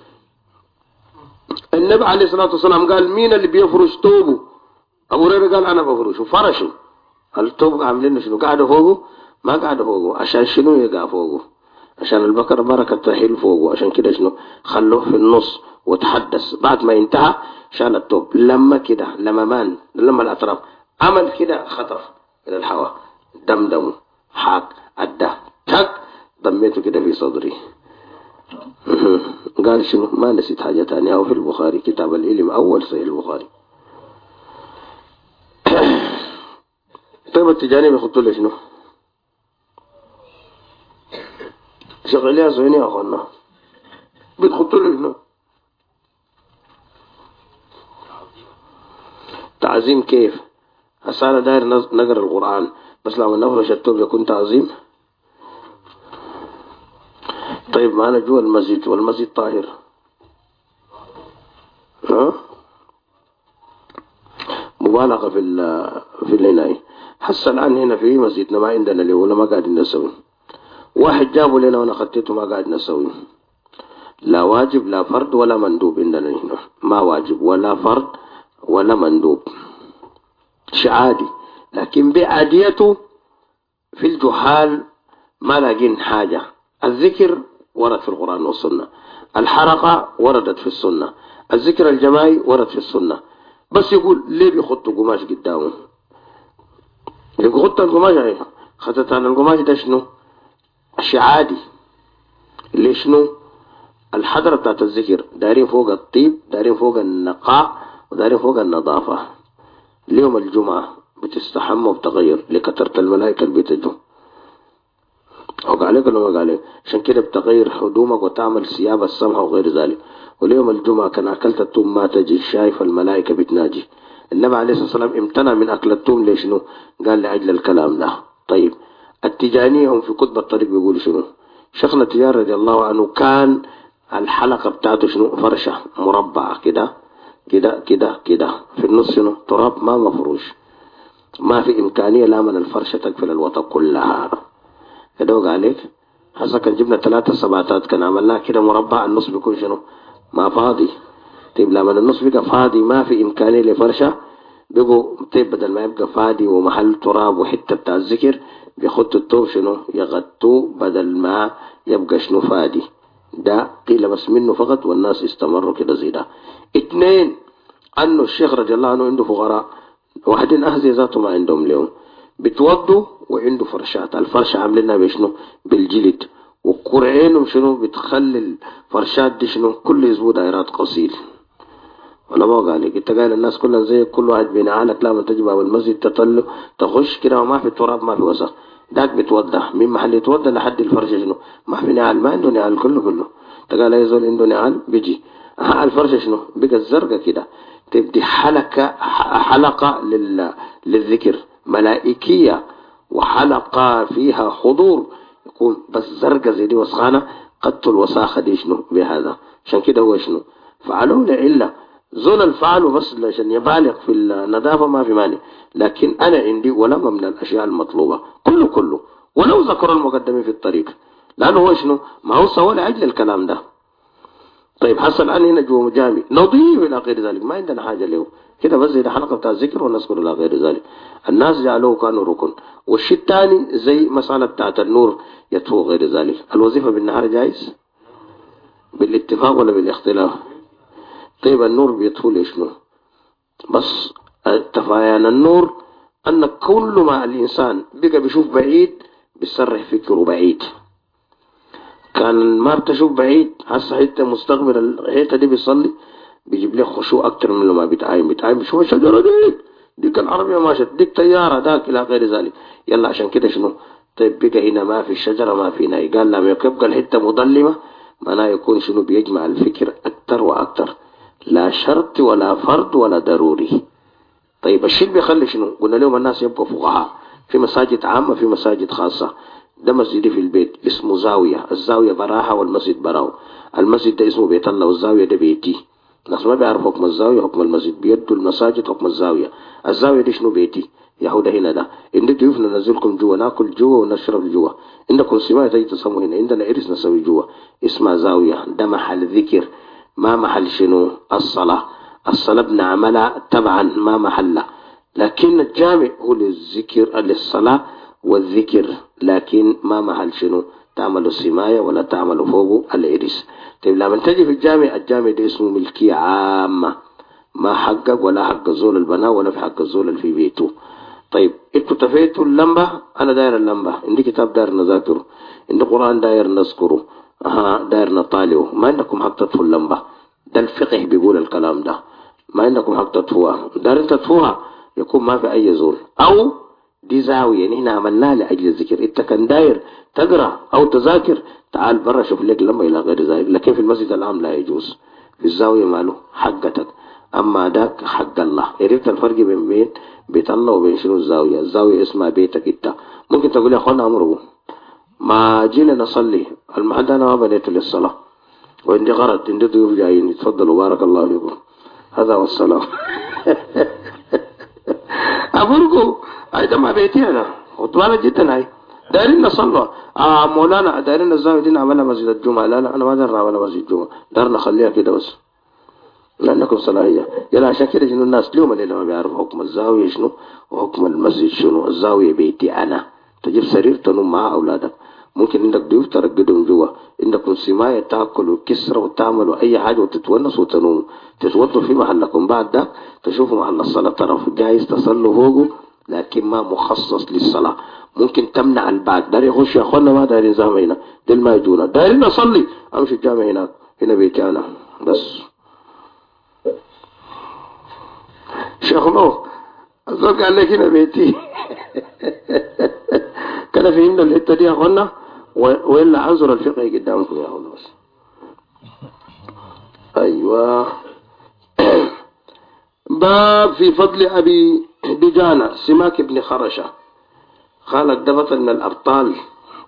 النبي عليه الصلاة والسلام قال مين اللي بيفرش توبه؟ أبو هريرة قال أنا بفرشه، فرشه. التوب عاملين شنو؟ قاعد فوقه؟ ما قاعد فوقه عشان شنو يقع فوقه؟ عشان البكر بركة تحيل فوقه. عشان كده شنو؟ خلوه في النص وتحدث. بعد ما انتهى شال التوب، لما الأطراف عمل كده خطف إلى الهواء، دمدم حاك أدى تك ضميته كده في صدري. قال شنو؟ ما نسيت حاجة تانية. أو في البخاري كتاب العلم أول صحيح البخاري. طيب التجاني بيخطوا له شنو؟ شغاليها زيني يا أخوانا، بتخطوا له شنو؟ تعظيم كيف؟ هسه داير نقرأ القرآن، بس لما نفرش التوب يكون تعظيم. طيب معنا جوا المسجد والمسجد طاهر، ها؟ مبالغة في العناية. حس الآن هنا في مسجدنا ما عندنا اللي ولا ما قاعدين نسوي. واحد جابوا لنا وانا خطيته ما قاعد نسوي. لا واجب لا فرض ولا مندوب عندنا هنا، ما واجب ولا فرض ولا مندوب، شيء عادي. لكن بعاديته في الجهال ما لاقين حاجة. الذكر ورد في القرآن والسنة، الحرقة وردت في السنة، الذكر الجماعي ورد في السنة. بس يقول ليه بيخطوا قماش قدامه؟ يخط القماش عليه خطت عن القماش ده شنو؟ شيء عادي. ليه شنو؟ الحضرة بتاعت الذكر دارين فوق الطيب، دارين فوق النقاء، ودارين فوق النظافة. اليوم الجمعة بتستحمى وبتغير لكثرة الملائكة اللي بتجوا. وقع عليك ولا ما وقع عليك؟ عشان كده بتغير هدومك وتعمل ثياب السمحة وغير ذلك. واليوم الجمعة كان أكلت التوم ما تجي شايف الملائكة بتناجي. النبي عليه الصلاة والسلام امتنع من أكل التوم ليش شنو؟ قال لأجل الكلام ده. طيب التجانية هم في قطب الطريق بيقولوا شنو؟ شيخنا التجار رضي الله عنه كان الحلقة بتاعته شنو؟ فرشة مربعة كده كده كده كده، في النص شنو؟ تراب ما مفروش. ما في إمكانية لا من الفرشة تقفل الوطن كلها. كده وقع عليك؟ هسه كان جبنا 3 سباتات كان عملناها كده مربع، النص بيكون شنو؟ ما فاضي. طيب لما النص بيبقى فاضي ما في إمكانية لفرشة، بيقوا طيب بدل ما يبقى فاضي ومحل تراب وحتة بتاع الذكر بيخطوا الطوب شنو؟ يغطوه بدل ما يبقى شنو فاضي. ده قيل بس منه فقط والناس استمروا كده زي ده. 2 أنه الشيخ رضي الله عنه عنده فقراء، واحدين أهزي ذاته ما عندهم اليوم، بتوضوا وعنده فرشات. الفرشة عاملينها بشنو؟ بالجلد، وقرعينهم شنو؟ بتخلي الفرشات دي شنو؟ كل اسبوع دائرات قصير. ولا ما قال لك انت قايل الناس كلها زي كل واحد بينعالك لما تجي باب المسجد تطلع تخش كده وما في تراب ما في وسخ. داك بتوضح من محل يتوضى لحد الفرشة شنو؟ ما في نعال، ما عنده نعال كله. انت قال يزول عنده نعال بيجي الفرشة شنو؟ بقى الزرقاء كده تبدي حلقة للذكر ملائكية، وحلقة فيها حضور يكون بس زرقاء زي دي وسخانة قتل الوساخة دي شنو بهذا. عشان كده هو شنو فعلوا لعلة زول الفعل بس عشان يبالغ في النظافة ما في مانع، لكن أنا عندي ولما من الأشياء المطلوبة كله ولو ذكر المقدمين في الطريق، لأنه هو شنو ما هو سوى لأجل الكلام ده. طيب حصل أن هنا جوا جامع نضيف إلى غير ذلك ما عندنا حاجة له كده، بس إذا حلقة بتاع الذكر ونذكر إلى غير ذلك. الناس جعلوه كانوا ركن. والشيء الثاني زي مسألة بتاعت النور يطفو غير ذلك. الوظيفة بالنهار جائز بالاتفاق ولا بالاختلاف؟ طيب النور بيطفو ليشنو؟ بس تفايان النور أن كل ما الإنسان بقى بيشوف بعيد بيسرح فكره بعيد. كان ما بتشوف بعيد هسه حتى مستقبل الحته دي بيصلي بيجيب لك خشوع اكتر من لما بيتعاين بيشوف الشجره ديك العربيه ماشت ديك طياره ذاك الى غير ذلك. يلا عشان كده شنو طيب بقى هنا ما في الشجره ما في ناي، قال لما يبقى الحته مظلمه معناه يكون شنو بيجمع الفكر اكتر واكتر، لا شرط ولا فرض ولا ضروري. طيب الشيء بيخلي شنو قلنا لهم الناس يبقوا فقهاء في مساجد عامه في مساجد خاصه. ده مسجدي في البيت اسمه زاوية، الزاوية براحة والمسجد براو. المسجد ده اسمه بيت الله والزاوية ده بيتي. الناس ما بيعرف حكم الزاوية حكم المسجد، بيدوا المساجد حكم الزاوية. الزاوية دي شنو بيتي يهودا هنا ده. عندك ضيوف ننزلكم جوا ناكل جوا ونشرب جوا، عندكم سماء تيجي تصموا هنا، عندنا إرث نسوي جوا اسمها زاوية. ده محل ذكر ما محل شنو الصلاة. الصلاة بنعملها طبعا ما محلها، لكن الجامع هو للذكر للصلاة والذكر، لكن ما محل شنو تعملوا السماية ولا تعملوا فوقه الإرث. طيب لما تجي في الجامع ده اسمه ملكية عامة ما حقك ولا حق الزول البناء ولا في حق الزول اللي في بيته. طيب انتوا تفيتوا اللمبة، انا داير اللمبة، عندي كتاب داير نذاكره، عندي قرآن داير نذكره، داير نطالعه، ما عندكم حق تطفوا اللمبة. ده الفقه بيقول الكلام ده، ما عندكم حق تطفوها، داير انت تطفوها يكون ما في اي زول. او دي زاوية يعني هنا عملناها لأجل الذكر، انت كان داير تقرأ او تذاكر تعال برا شوف لك لما الى غير ذلك، لكن في المسجد العام لا يجوز. في الزاوية ماله حقتك، اما داك حق الله. عرفت الفرق بين بيت الله وبين شنو الزاوية؟ الزاوية اسمها بيتك انت. ممكن تقول يا اخوانا امره ما جينا نصلي المحل انا ما بنيته للصلاة وعندي غرض عندي ضيوف جايين يتفضلوا بارك الله فيكم هذا والسلام. أبرقوا هذا ما بيتي أنا وطبعا جدا هاي دايرين نصلوا مولانا دايرين الزاوية دي نعملها مسجد الجمعة. لا أنا ما داير نعملها مسجد الجمعة، داير نخليها كده بس لأنكم صلاحية. يلا عشان كده شنو الناس اليوم اللي ما بيعرفوا حكم الزاوية شنو وحكم المسجد شنو. الزاوية بيتي أنا، تجيب سرير تنوم مع أولادك، ممكن عندك ضيوف ترقدهم جوا، عندكم سماية تاكلوا كسرة وتعملوا أي حاجة وتتونسوا وتنوموا تتوضوا في محلكم. بعد ده تشوفوا محل الصلاة طرف جايز تصلوا فوقه لكن ما مخصص للصلاة. ممكن تمنع البعض داري يخش يا أخوانا ما دارين زعما هنا دل ما يجونا دارين نصلي أمشي الجامع هناك هنا بيتي أنا بس. شيخ نور الزوج قال لك هنا بيتي. كده فهمنا الحتة دي يا أخوانا وإلا أنظر الفقه قدامكم يا أخوانا بس. أيوة. باب في فضل أبي دجانة سماك بن خرشة خالق دبط من الأبطال.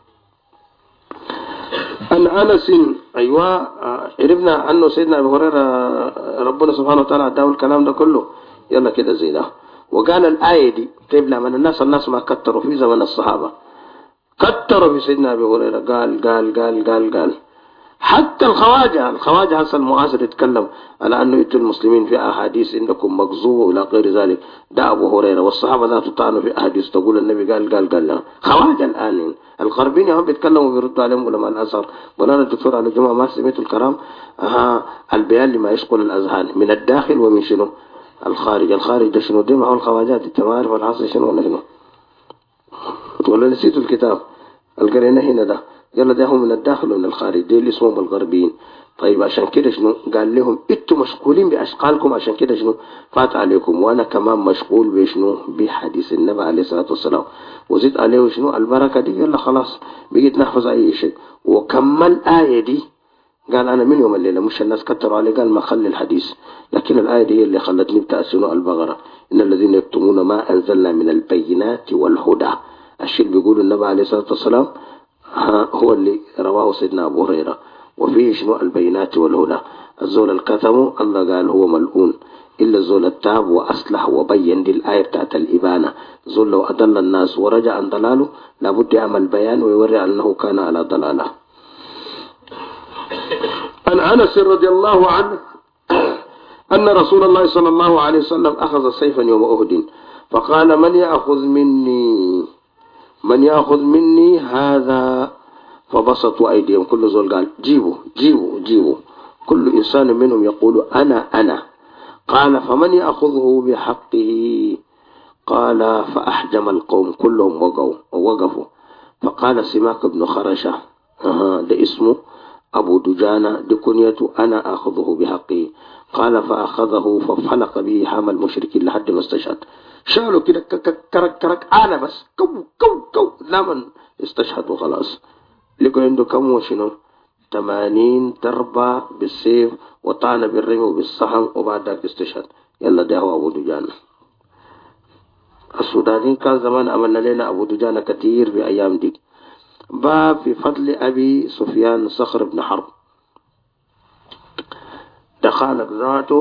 أن أنس أيوة عرفنا أنه سيدنا أبي هريرة ربنا سبحانه وتعالى أداه الكلام ده كله. يلا كده زي ده. وقال الآية دي طيب لما الناس ما كتروا في زمن الصحابة كتروا في سيدنا أبي هريرة قال حتى الخواجة هسه المعاصر يتكلم على أنه يتوا المسلمين في أحاديث إنكم مكذوب وإلى غير ذلك. ده أبو هريرة والصحابة ذات طعنوا في أحاديث تقول النبي قال خواجة الآن الغربيين هم بيتكلموا وبيردوا عليهم علماء الأزهر. وأنا الدكتور على الجمعة ما سمعت الكلام البيان لما يشغل الأذهان من الداخل ومن شنو الخارج ده شنو دي معه الخواجات انت ما عارف العصر شنو ولا شنو ولا نسيت الكتاب القرينة هنا ده. يلا ده هم من الداخل ومن الخارج دي اللي اسمهم الغربيين. طيب عشان كده شنو قال لهم انتوا مشغولين بأشغالكم عشان كده شنو فات عليكم وانا كمان مشغول بشنو بحديث النبي عليه الصلاة والسلام وزيد عليه شنو البركة دي. يلا خلاص بقيت نحفظ اي شيء. وكمل آية دي قال أنا من يوم الليلة مش الناس كتروا عليه قال ما خلي الحديث، لكن الآية دي هي اللي خلتني بتأسنوا البقرة إن الذين يكتمون ما أنزلنا من البينات والهدى. الشيء بيقول النبي عليه الصلاة والسلام هو اللي رواه سيدنا أبو هريرة. وفيه شنو البينات والهدى. الزول الكتم الله قال هو ملعون، إلا الزول التاب وأصلح وبين. دي الآية بتاعت الإبانة. زول لو أضل الناس ورجع عن ضلاله لابد يعمل بيان ويوري أنه كان على ضلاله. عن أنس رضي الله عنه أن رسول الله صلى الله عليه وسلم أخذ سيفا يوم أهد فقال من يأخذ مني هذا، فبسطوا أيديهم. كل زول قال جيبوا جيبوا جيبوا، كل إنسان منهم يقول أنا. قال فمن يأخذه بحقه؟ قال فأحجم القوم كلهم وقفوا. فقال سماك بن خرشة، ده اسمه أبو دجانة، دي كنيته، أنا أخذه بحقه. قال فأخذه ففلق به حام المشركين لحد ما استشهد. شالوا كده كرك كرك أنا بس كو كو كو لمن استشهد وخلاص. لقوا عنده كم وشنو 80 ضربة بالسيف وطعن بالرمي وبالصحن وبعد ذلك استشهد. يلا ده هو أبو دجانة. السودانيين كان زمان عملنا لنا أبو دجانة كثير في أيام دي. باب في فضل أبي سفيان صخر بن حرب. دخلت ذاته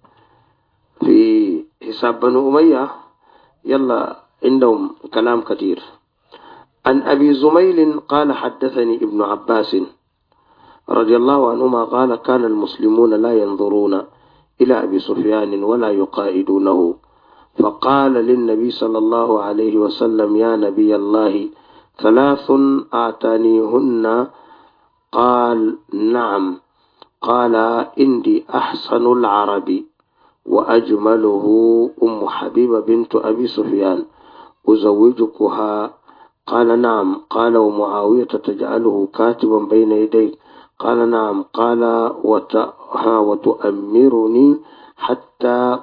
في حساب بنو أمية. يلا عندهم كلام كثير. عن أبي زميل قال حدثني ابن عباس رضي الله عنهما قال كان المسلمون لا ينظرون إلى أبي سفيان ولا يقائدونه، فقال للنبي صلى الله عليه وسلم يا نبي الله 3 أعتانيهن. قال نعم. قال إني أحسن العرب وأجمله أم حبيبة بنت أبي سفيان أزوجكها؟ قال نعم. قال ومعاوية تجعله كاتبا بين يديك؟ قال نعم. قال وتؤمرني حتى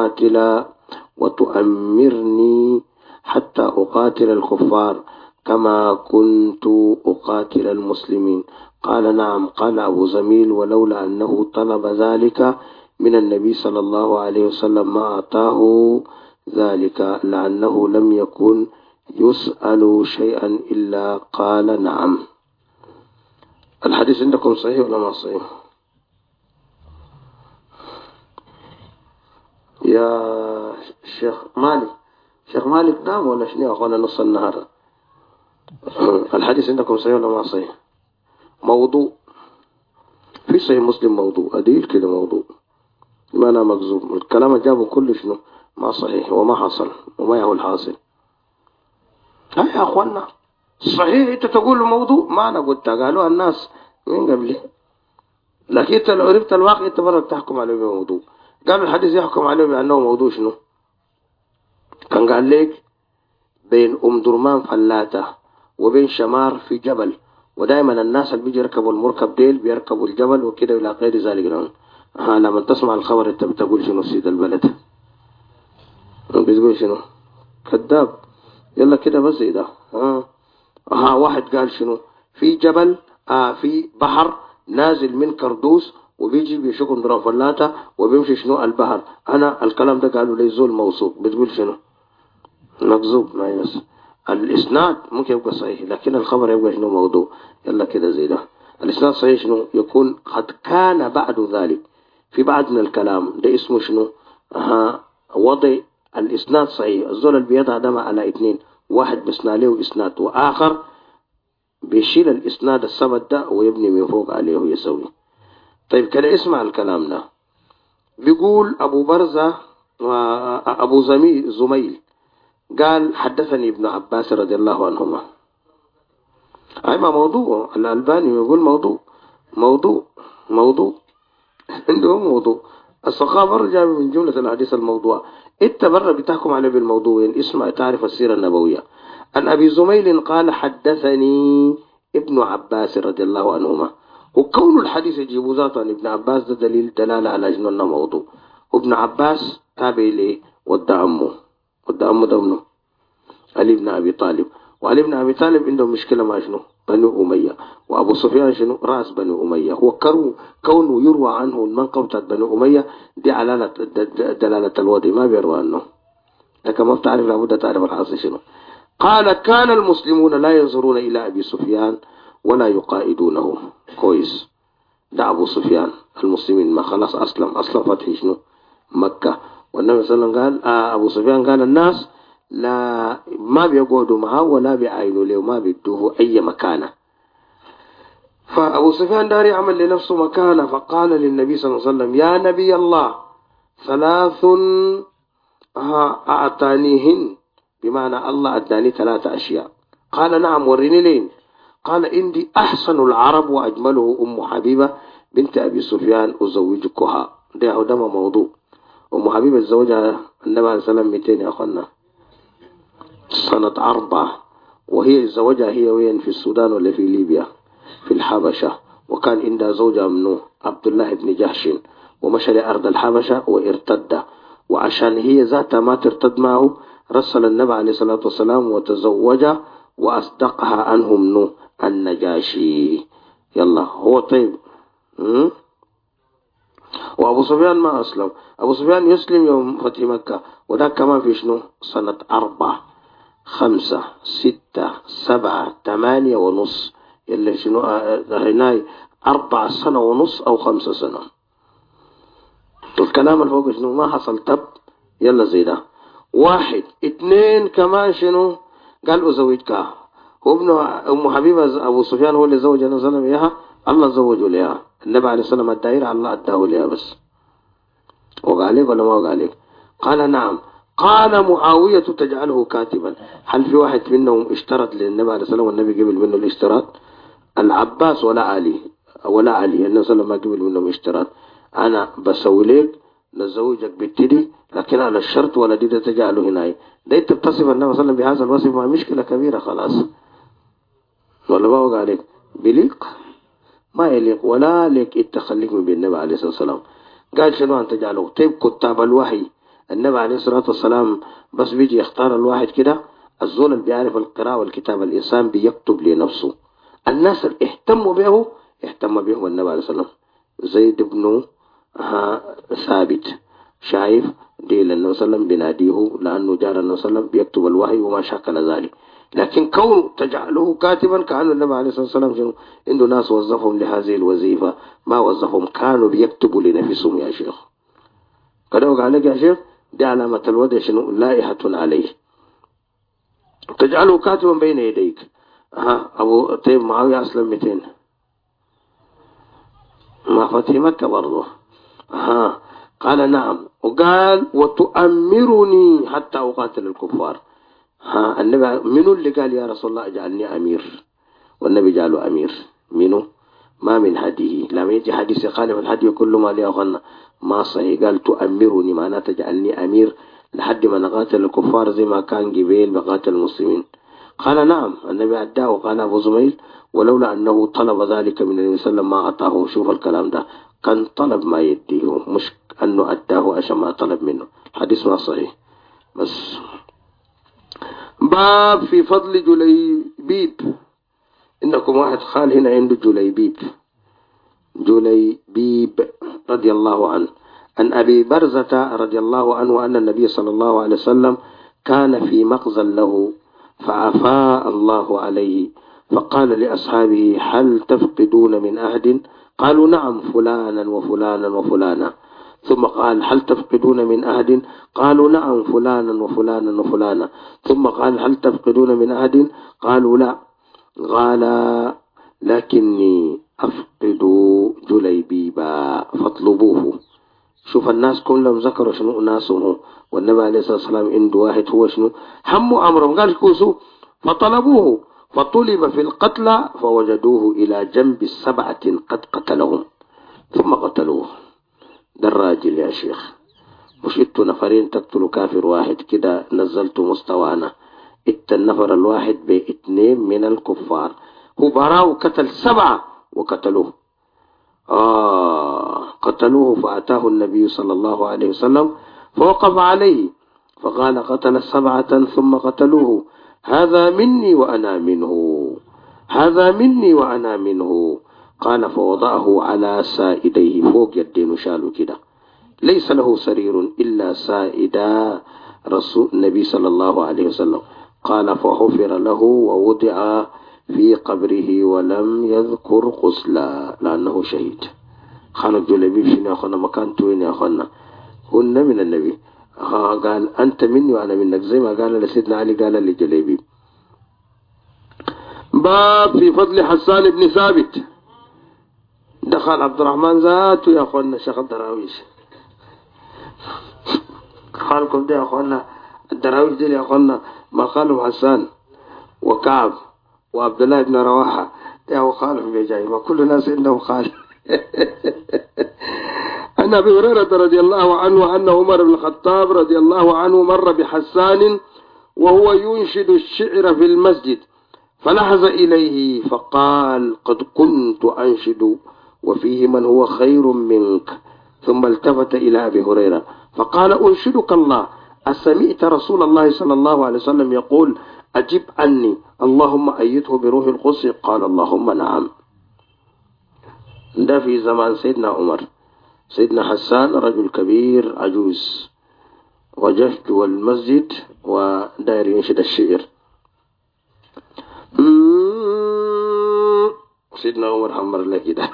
أقاتل الكفار كما كنت أقاتل المسلمين؟ قال نعم. قال أبو زميل ولولا أنه طلب ذلك من النبي صلى الله عليه وسلم ما أعطاه ذلك، لأنه لم يكن يسأل شيئا إلا قال نعم. الحديث عندكم صحيح ولا ما صحيح؟ يا شيخ مالك نام ولا شنو أخوانا نص النهار؟ الحديث عندكم صحيح ولا ما صحيح؟ موضوع في صحيح مسلم، موضوع أديل كده، موضوع ما أنا مكذوب. الكلام جابه كل شنو ما صحيح وما حصل وما هو الحاصل. ها يا أخوانا صحيح أنت تقول موضوع، ما أنا قلت، قالوا الناس من قبلي، لكن أنت لو عرفت الواقع أنت برا تحكم عليه بموضوع. قالوا الحديث يحكم عليه بأنه موضوع شنو؟ كان قال لك بين درمان فلاتة وبين شمار في جبل، ودائما الناس اللي بيجي يركبوا المركب ديل بيركبوا الجبل وكده إلى غير ذلك. لما تسمع الخبر انت بتقول شنو سيد البلد؟ بتقول شنو؟ كذاب. يلا كده بس ده. واحد قال شنو في جبل، في بحر نازل من كردوس وبيجي بيشوف درام فلاتة وبيمشي شنو البحر. انا الكلام ده قالوا لي زول موثوق، بتقول شنو؟ مكذوب. ما يس الاسناد ممكن يبقى صحيح لكن الخبر يبقى شنو موضوع. يلا كده زي ده. الاسناد صحيح شنو يكون قد كان بعد ذلك في بعض من الكلام ده اسمه شنو وضع الاسناد صحيح. الزول اللي بيضع ده على 2، واحد بسنا له اسناد واخر بيشيل الاسناد الثبت ده ويبني من فوق عليه ويسوي. طيب كده اسمع الكلام ده. بيقول ابو برزة ابو زميل قال حدثني ابن عباس رضي الله عنهما. أي ما موضوع. الألباني يقول موضوع عنده موضوع. الصحابة رجع من جملة الحديث الموضوع. انت برا بتحكم عليه بالموضوعين. اسمع تعرف السيرة النبوية. عن أبي زميل قال حدثني ابن عباس رضي الله عنهما. وكون الحديث يجيب ذاته عن ابن عباس ده دليل دلالة على جنون موضوع. وابن عباس تابع ليه ودى أمه ده ابنه علي بن أبي طالب. وعلي بن أبي طالب عنده مشكلة مع شنو بنو أمية. وأبو سفيان شنو رأس بنو أمية. هو كونه يروى عنه المنقبة بتاعت بنو أمية دي دلالة الوضع، ما بيروى عنه. لكن ما بتعرف لابد تعرف الحاصل شنو. قال كان المسلمون لا ينظرون إلى أبي سفيان ولا يقائدونه. كويس. ده أبو سفيان المسلمين ما خلاص أسلم فتح شنو مكة. والنبي صلى الله عليه وسلم قال أبو سفيان قال الناس لا ما بيقعدوا معه ولا بيعينوا له وما بيدوه أي مكانة. فأبو سفيان داري يعمل لنفسه مكانة، فقال للنبي صلى الله عليه وسلم يا نبي الله ثلاث أعطانيهن، بمعنى الله أداني 3 أشياء. قال نعم وريني لين. قال عندي أحسن العرب وأجمله أم حبيبة بنت أبي سفيان أزوجكها. ده موضوع أم حبيبة تزوجها النبي عليه الصلاة والسلام 200 يا أخوانا سنة 4، وهي تزوجها هي وين في السودان ولا في ليبيا في الحبشة، وكان عندها زوجها منه عبد الله بن جحش، ومشى لأرض الحبشة وارتد، وعشان هي ذاتها ما ترتد معه رسل النبي عليه الصلاة والسلام وتزوجها وأصدقها عنه منه النجاشي. يلا هو طيب. وأبو سفيان ما أسلم، أبو سفيان يسلم يوم فتح مكة، وده كمان في شنو سنة 4 5 6 7 8 ونص، اللي شنو هناي 4 سنة ونص أو 5 سنة. الكلام الفوق شنو ما حصل تب. يلا زي ده 1 2 كمان شنو قال أزوجك. هو ابن أم حبيبة أبو سفيان هو اللي زوج النبي صلى الله عليه وسلم إياها، الله زوجه لها النبي عليه الصلاة والسلام الدائرة الله أداه لها بس. وقال لك ولا ما وقال لك؟ قال نعم. قال معاوية تجعله كاتبا، هل في واحد منهم اشترط للنبي عليه الصلاة والسلام والنبي قبل منه الاشتراط؟ العباس ولا علي النبي صلى الله عليه وسلم ما قبل منهم اشتراط. أنا بسوي لك نزوجك بالتدي لكن على الشرط ولا دي تجعله هنا. ده انت بتصف النبي صلى الله عليه وسلم بهذا الوصف ما مشكلة كبيرة خلاص. ولا ما وقع عليك بليق ما يليق ولا لك التخليك من النبي عليه الصلاة والسلام. قال شنو أن تجعله طيب كتاب الوحي. النبي عليه الصلاة والسلام بس بيجي يختار الواحد كده، الزول اللي بيعرف القراءة والكتاب الإنسان بيكتب لنفسه. الناس اللي اهتم به النبي عليه الصلاة والسلام. زيد بن ثابت شايف دي لأنه وسلم بناديه لأنه جار النبي صلى الله عليه وسلم بيكتب الوحي وما شكل ذلك. لكن كونه تجعله كاتبا كأن النبي عليه الصلاة والسلام شنو عنده ناس وظفهم لهذه الوظيفة، ما وظفهم كانوا بيكتبوا لنفسهم يا شيخ. كده وقع لك يا شيخ دي علامة الوضع شنو لائحة عليه. تجعله كاتبا بين يديك. أبو طيب معاوية أسلم 200 ما فتح مكة برضه. قال نعم. وقال وتؤمرني حتى أقاتل الكفار. النبي منو اللي قال يا رسول الله اجعلني أمير؟ والنبي جعله أمير. منو؟ ما من هديه. لما يجي حديث يخالف الهدي كل ما لي أغنى ما صحيح. قال تؤمرني معناه تجعلني أمير لحد ما نقاتل الكفار زي ما كان جبيل بقاتل المسلمين. قال نعم. النبي أداه. وقال أبو زميل ولولا أنه طلب ذلك من النبي صلى الله عليه وسلم ما أعطاه. شوف الكلام ده كان طلب ما يديه مش أنه أداه عشان ما طلب منه. حديث ما صحيح. بس باب في فضل جليبيب. إنكم واحد خال هنا عنده جليبيب رضي الله عنه عن أبي برزة رضي الله عنه أن النبي صلى الله عليه وسلم كان في مخزن له فعفا الله عليه فقال لأصحابه هل تفقدون من أحد؟ قالوا نعم فلانا وفلانا وفلانا. ثم قال هل تفقدون من أحد؟ قالوا نعم فلانا وفلانا وفلانا. ثم قال هل تفقدون من أحد؟ قالوا لا. قال لكني أفقد جليبيبا فاطلبوه. شوف الناس كلهم ذكروا شنو ناسهم، والنبي عليه الصلاة والسلام عنده واحد هو شنو هموا أمرهم قال كوسوا فطلبوه. فطلب في القتلى فوجدوه إلى جنب 7 قد قتلهم ثم قتلوه. ده الراجل يا شيخ. مش انتوا نفرين تقتلوا كافر واحد كده نزلتوا مستوانا. النفر الواحد ب2 من الكفار هو براو قتل 7 وقتلوه. قتلوه فأتاه النبي صلى الله عليه وسلم فوقف عليه فقال قتل 7 ثم قتلوه هذا مني وأنا منه هذا مني وأنا منه. قال فوضعه على سائديه فوق يدين شالوا كده ليس له سرير إلا سائدا رسول النبي صلى الله عليه وسلم. قال فحفر له ووضع في قبره ولم يذكر غسلا لأنه شهيد. خالد جلبيب شنو يا أخوانا مكانته وين يا أخوانا؟ هن من النبي. قال أنت مني وأنا منك، زي ما قال لسيدنا علي قال لجليبيب. باب في فضل حسان بن ثابت. دخل عبد الرحمن ذاته يا أخوانا شيخ الدراويش. خالكم ده يا أخوانا الدراويش دي يا أخوانا ما خالهم حسان وكعب وعبد الله بن رواحة ده هو خالهم بيجاي، وكل الناس إنهم خال. عن أبي هريرة رضي الله عنه أن عمر بن الخطاب رضي الله عنه مر بحسان وهو ينشد الشعر في المسجد، فلحظ إليه فقال قد كنت أنشد وفيه من هو خير منك. ثم التفت إلى أبي هريرة فقال أنشدك الله، أسمعت رسول الله صلى الله عليه وسلم يقول أجب عني اللهم أيده بروح القدس؟ قال اللهم نعم. ده في زمان سيدنا عمر. سيدنا حسان رجل كبير عجوز وجه جوا المسجد وداير ينشد الشعر. سيدنا عمر حمر له كده.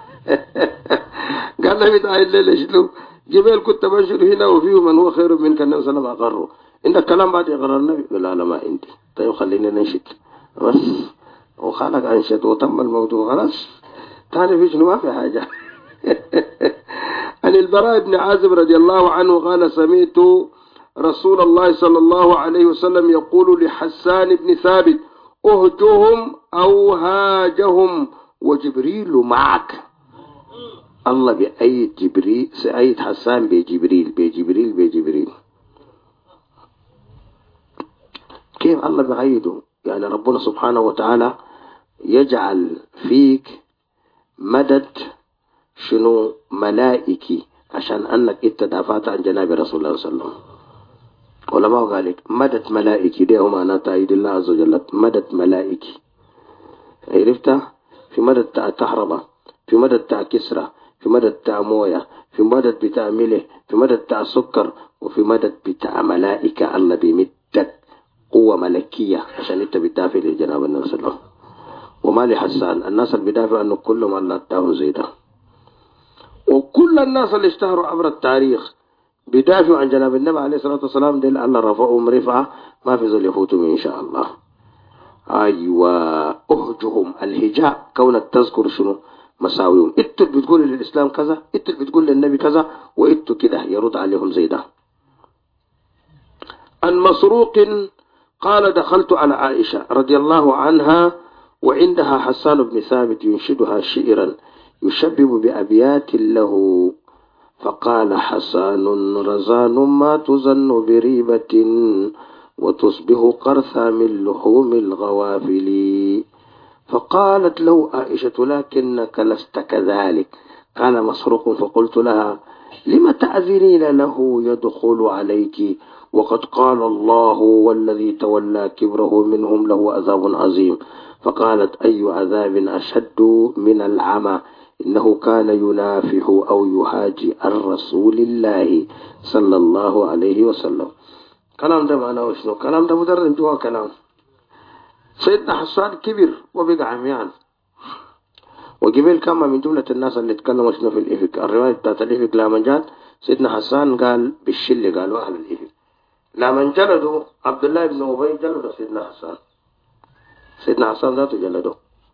قال له بتاع الليل شنو؟ جبال كنت بنشر هنا وفيه من هو خير منك. النبي صلى الله عليه وسلم أقره. عندك كلام بعد يقرر النبي؟ قال لا ما عندي. طيب خلينا ننشد بس. وخلق أنشد وتم الموضوع خلاص. تاني في شنو؟ ما في حاجة. عن البراء بن عازب رضي الله عنه قال سمعت رسول الله صلى الله عليه وسلم يقول لحسان بن ثابت اهجهم أو هاجهم وجبريل معك. الله بأيد جبريل، سأيد حسان بجبريل بجبريل بجبريل. كيف الله بأيده؟ يعني ربنا سبحانه وتعالى يجعل فيك مدد شنو ملائكي عشان أنك اتدافعت عن جناب رسول الله صلى الله عليه وسلم. علماء قال لك مدد ملائكي ده معناه تأييد الله عز وجل. مدد ملائكي عرفتها؟ في مدد تاع تحربة، في مدد تاع كسرى، في مدد تاع موية، في مدد بتاع ملح، في مدد تاع سكر، وفي مدد بتاع ملائكة. الله بيمدك قوة ملكية عشان انت بتدافع لجناب النبي صلى الله عليه وسلم. وما لحسان الناس اللي بيدافع انه كلهم الله اداهم زي ده. وكل الناس اللي اشتهروا عبر التاريخ بيدافعوا عن جناب النبي عليه الصلاة والسلام ديل الله رفعهم رفعة ما في ذل يفوتهم إن شاء الله. أيوة أهجهم الهجاء كونك تذكر شنو مساويهم. إنتوا بتقول للإسلام كذا، إنتوا بتقول للنبي كذا، وإنتوا كده يرد عليهم زي ده. عن مسروق قال دخلت على عائشة رضي الله عنها وعندها حسان بن ثابت ينشدها شعرا يشبب بأبيات له، فقال حسان رزان ما تظن بريبة وتصبح قرثا من لحوم الغوافل. فقالت له عائشة لكنك لست كذلك. قال مسروق فقلت لها لم تأذنين له يدخل عليك وقد قال الله والذي تولى كبره منهم له عذاب عظيم. فقالت أي عذاب أشد من العمى إنه كان ينافح أو يهاجي عن رسول الله صلى الله عليه وسلم. كلام ده معناه وشنو؟ كلام ده مدرن جوا كلام. سيدنا حسان كبر وبقى عميان، وقبل كما من جملة الناس اللي تكلموا شنو في الإفك. الرواية بتاعت الإفك لما جات سيدنا حسان قال بالشل قالوا أهل الإفك. لما جلدوا عبد الله بن أبي جلدوا سيدنا حسان. سيدنا حسان ذاته جلدوا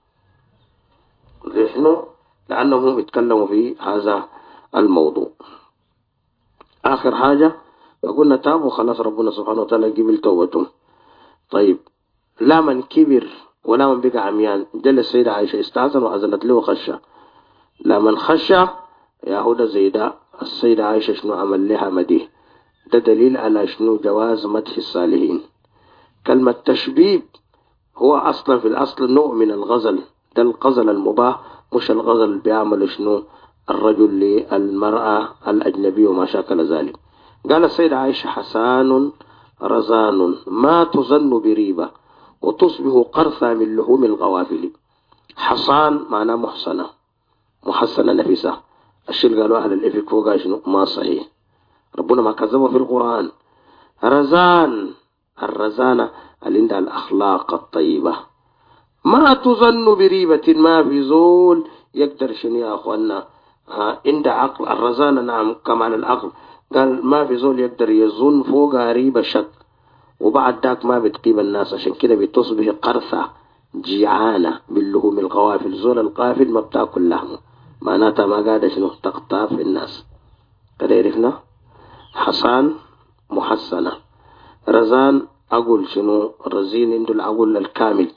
ليشنو؟ لأنهم يتكلموا في هذا الموضوع. آخر حاجة وقلنا تابوا خلاص ربنا سبحانه وتعالى قبل توبتهم. طيب لا من كبر ولا من بقى عميان جل السيدة عائشة استعزن وأذنت له خشة. لا من خشة يهودا زيدا السيدة عائشة شنو عمل لها مديه. ده دليل على شنو جواز مدح الصالحين. كلمة تشبيب هو أصلا في الأصل نوع من الغزل. ده الغزل المباح مش الغزل اللي بيعمل شنو الرجل للمرأة الأجنبية وما شاكل ذلك. قال السيدة عائشة حسان رزان ما تظن بريبة وتصبح قرثا من لحوم الغوافل. حصان معناه محسنة، محسنة نفسة. الشيء قالوا أهل الإفك فوق شنو ما صحيح، ربنا ما كذبه في القرآن. رزان الرزانة اللي عندها الأخلاق الطيبة. ما تظن بريبة ما في زول يقدر شنو يا أخوانا عند عقل. الرزانة نعم كمان العقل. قال ما في زول يقدر يظن فوق ريب الشك، وبعد ذاك ما بتقيم الناس، عشان كده بتصبح قرثة جيعانة باللحوم القوافل. زول القافل ما بتاكل لحمه، معناتها ما قاعدة شنو تقطع في الناس. كده عرفنا. حصان محسنة. رزان أقول شنو رزين عنده العقل الكامل.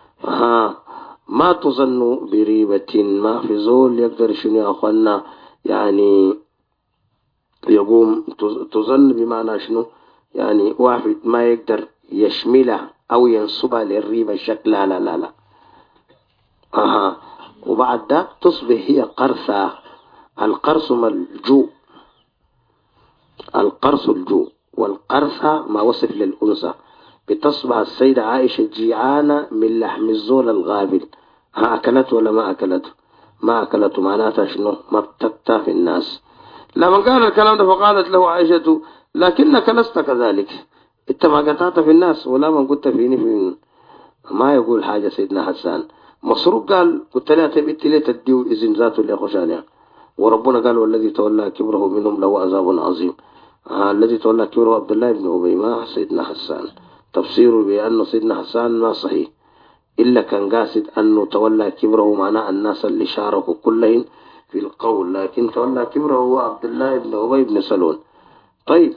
ما تظن بريبة، ما في زول يقدر شنو يا أخوانا يعني يقوم. تظن بمعنى شنو يعني واحد ما يقدر يشملها أو ينصبها للريبة الشكل. لا لا لا لا. وبعد ده تصبح هي قرثة. القرص الجوع، القرص الجوع، والقرثة ما وصف للأنثى. بتصبح السيدة عائشة جيعانة من لحم الزول الغابل. أكلته ولا ما أكلته؟ ما أكلته، معناتها شنو ما بتكتاف الناس. لما قال الكلام ده فقالت له عائشة لكنك لست كذلك، انت ما قطعت في الناس ولا ما قلت فيني في. ما يقول حاجة سيدنا حسان. مسروق قال قلت لها تبت لي تديو إذن ذاته اللي أخش عليها، وربنا قال والذي تولى كبره منهم له عذاب عظيم. الذي تولى كبره عبد الله بن أبي، ما سيدنا حسان. تفسيره بأنه سيدنا حسان ما صحيح، إلا كان قاصد أنه تولى كبره معناه الناس اللي شاركوا كلهم في القول، لكن تولى كبره هو عبد الله بن أبي بن سلول. طيب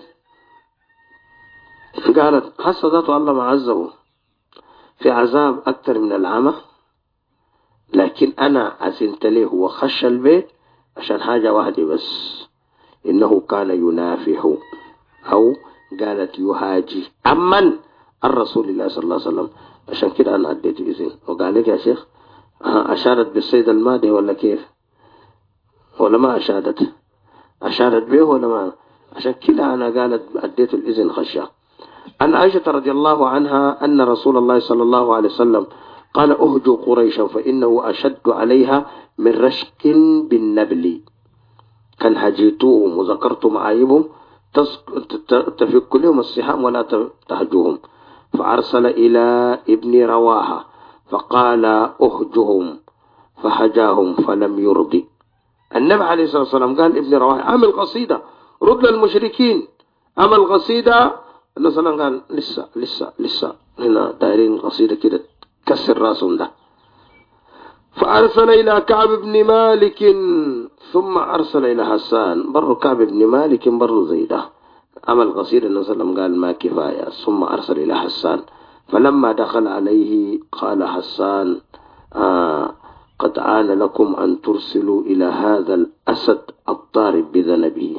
قالت حس ذاته الله ما عذبه في عذاب أكثر من العمى، لكن أنا أزنت له وخش البيت عشان حاجة واحدة بس، إنه كان ينافح، أو قالت يهاجي أمن الرسول الله صلى الله عليه وسلم، عشان كده أنا أديت إذن. وقال لك يا شيخ أشارت بالسيد المادي ولا كيف؟ ولا ما أشارت؟ أشارت به ولا ما؟ عشان كده أنا قالت أديت الإذن خشى. عن عائشة رضي الله عنها أن رسول الله صلى الله عليه وسلم قال أهجوا قريشا فإنه أشد عليها من رشق بالنبل. كان هجيتوهم وذكرتم عيبهم تفك لهم السحام ولا تهجوهم. فأرسل إلى ابن رواحة فقال أهجهم، فهجاهم فلم يرضي. النبي عليه الصلاة والسلام قال ابن رواحة عمل قصيدة رد للمشركين، عمل قصيدة. النبي صلى الله عليه وسلم قال لسه هنا دايرين قصيدة كده كسر راسهم ده. فأرسل إلى كعب بن مالك ثم أرسل إلى حسان. بر كعب بن مالك بر زيده عمل قصيدة. النبي صلى الله عليه وسلم قال ما كفاية، ثم أرسل إلى حسان. فلما دخل عليه قال حسان قد آن لكم أن ترسلوا إلى هذا الأسد الضارب بذنبه.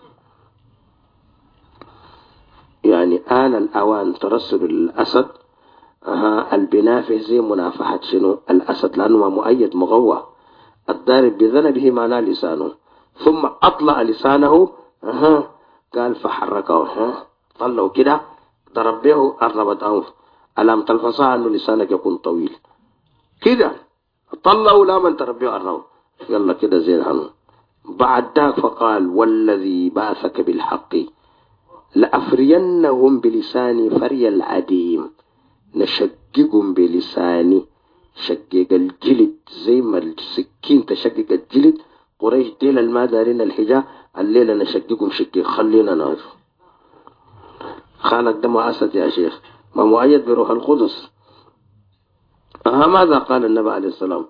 يعني آن الأوان ترسل الأسد البنافه زي منافحة شنو الأسد، لأنه مؤيد مغوى. الضارب بذنبه معناه لسانه. ثم أطلع لسانه قال فحركه طلعوا كده ضرب به أرنبت أنف. ألم تلفظها أنه لسانك يكون طويل كده، طلعوا لا من تربيه أرنبت يلا كده زي الهنو. بعد ذاك فقال والذي بعثك بالحق لأفرينهم بلساني فري العديم. نشققهم بلساني شقق الجلد زي ما السكين تشقق الجلد. قريش ديل المادارين الحجاء الليلة نشققهم شقق خلينا نعرف. خانك دم أسد يا شيخ، ما مؤيد بروح القدس. ماذا قال النبي عليه السلام؟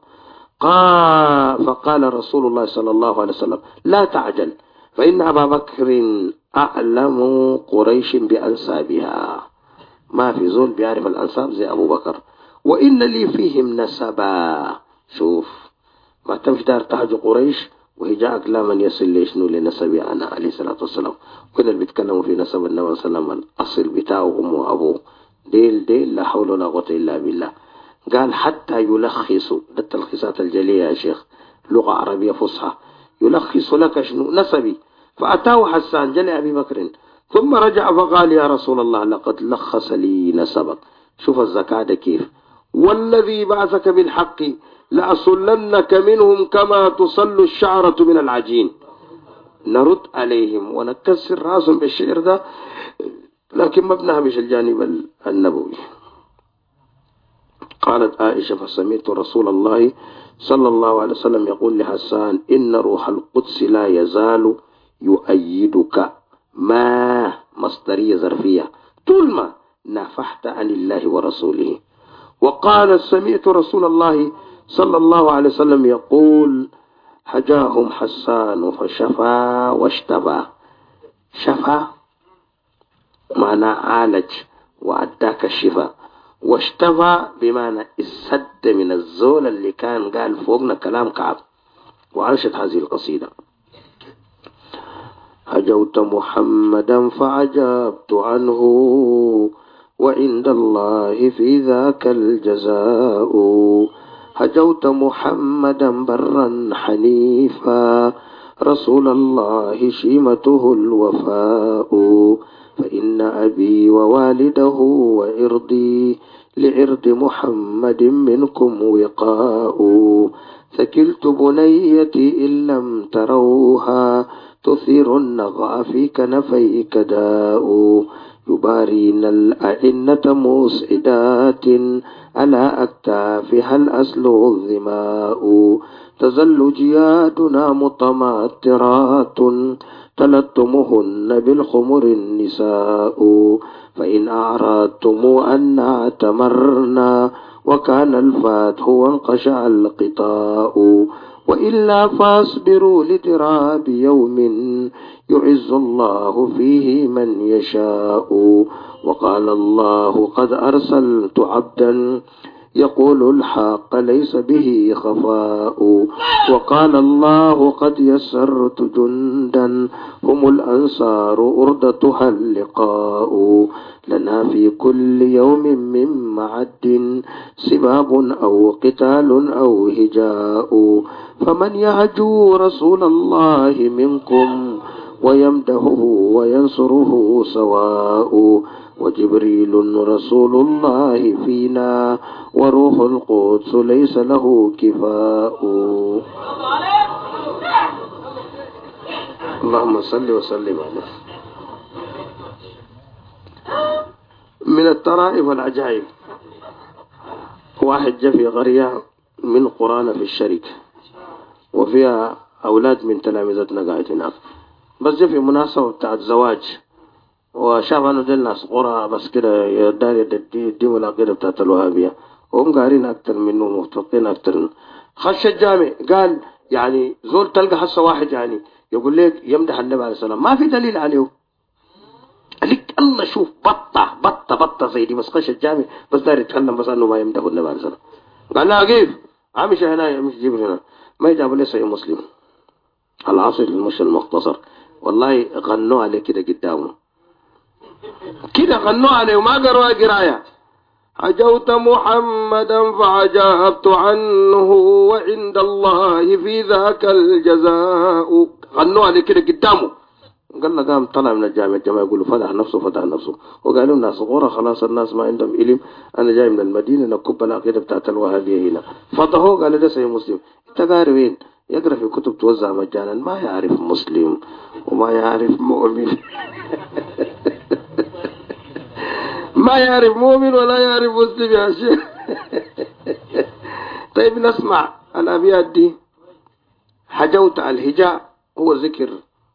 فقال رسول الله صلى الله عليه وسلم لا تعجل فإن أبا بكر أعلم قريش بأنسابها. ما في زول بيعرف الأنساب زي أبو بكر، وإن لي فيهم نسبا. شوف ما تمشي دار تحج قريش وهي جاءك لا من يصل ليشنو لنسبي أنا عليه الصلاة والسلام. كنا اللي بيتكلموا في نسب النبي صلى الله عليه وسلم الأصل بتاعه أمه وأبوه ديل لا حول ولا قوة إلا بالله. قال حتى يلخصوا ده التلخيصات الجلية يا شيخ، لغة عربية فصحى. يلخص لك شنو نسبي. فأتاه حسان جل أبي بكر ثم رجع فقال يا رسول الله لقد لخص لي نسبك. شوف الزكاة كيف. والذي بعثك بالحق لأصلنك منهم كما تصل الشعرة من العجين. نرد عليهم ونكسر راسهم بالشعر ده، لكن ما بنهمش الجانب النبوي. قالت عائشة فسمعت رسول الله صلى الله عليه وسلم يقول لحسان إن روح القدس لا يزال يؤيدك ما مصدرية ظرفية طول ما نافحت عن الله ورسوله. وقال سمعت رسول الله صلى الله عليه وسلم يقول هجاهم حسان فشفى واشتبى. شفى معنى عالج وأداك الشفاء، واشتفى بمعنى السد من الزول اللي كان قال فوقنا كلام كعب. وعاشت هذه القصيدة: هجوت محمدا فعجبت عنه وعند الله في ذاك الجزاء. هجوت محمدا برا حنيفا رسول الله شيمته الوفاء. فإن أبي ووالده وإرضي لعرض محمد منكم وقاء. ثكلت بنيتي إن لم تروها تثير النغى في كنفيك داء. يبارين الأئنة مسعدات على أكتافها الأسلو الظماء. تزل جيادنا متمطرات تلتمهن بالخمر النساء. فإن أعرضتم أن اعتمرنا وكان الفاتح وانقشع القطاء. وإلا فاصبروا لضراب يوم يعز الله فيه من يشاء. وقال الله قد أرسلت عبدا يقول الحق ليس به خفاء. وقال الله قد يسرت جندا هم الأنصار أردتها اللقاء. لنا في كل يوم من معد سباب أو قتال أو هجاء. فمن يهجو رسول الله منكم ويمدحه وينصره سواء. وجبريل رسول الله فينا وروح القدس ليس له كفاء. اللهم صل وسلم عليه. من الطرائف والعجائب واحد جاء في قرية من قرانا في الشركة وفيها أولاد من تلامذتنا قاعد هناك، بس جاء في مناسبة بتاعت زواج وشاف انه دي الناس قرى بس كده يداري دي العقيدة بتاعت الوهابية وهم قارين اكتر منه ومتفقين اكتر منه. خش الجامع قال يعني زول تلقى حصة واحد يعني يقول لك يمدح النبي عليه السلام ما في دليل عليه. قالك الله شوف بطة زي دي بس خش الجامع بس داري يتكلم بس انه ما يمدح النبي عليه السلام. قال لا كيف عامش هنا مش جيب هنا ما يجاب لي صحيح مسلم العصر المش المختصر والله غنوا عليه كده قدامه كده غنوا عليه وما قروا قرايه. هجوت محمدا فعجبت عنه وعند الله في ذاك الجزاء. غنوا عليه كده قدامه. قال له قام طلع من الجامع يقولوا فتح نفسه وقالوا الناس غورة خلاص الناس ما عندهم علم انا جاي من المدينه نكب العقيده بتاعت الوهابيه هنا. فضحوه قال ده صحيح مسلم. انت قاري وين؟ يقرا في كتب توزع مجانا ما يعرف مسلم وما يعرف مؤمن ما يعرف مؤمن ولا يعرف مسلم يا شيخ. طيب نسمع الأبيات دي. حجوت الهجاء هو ذكر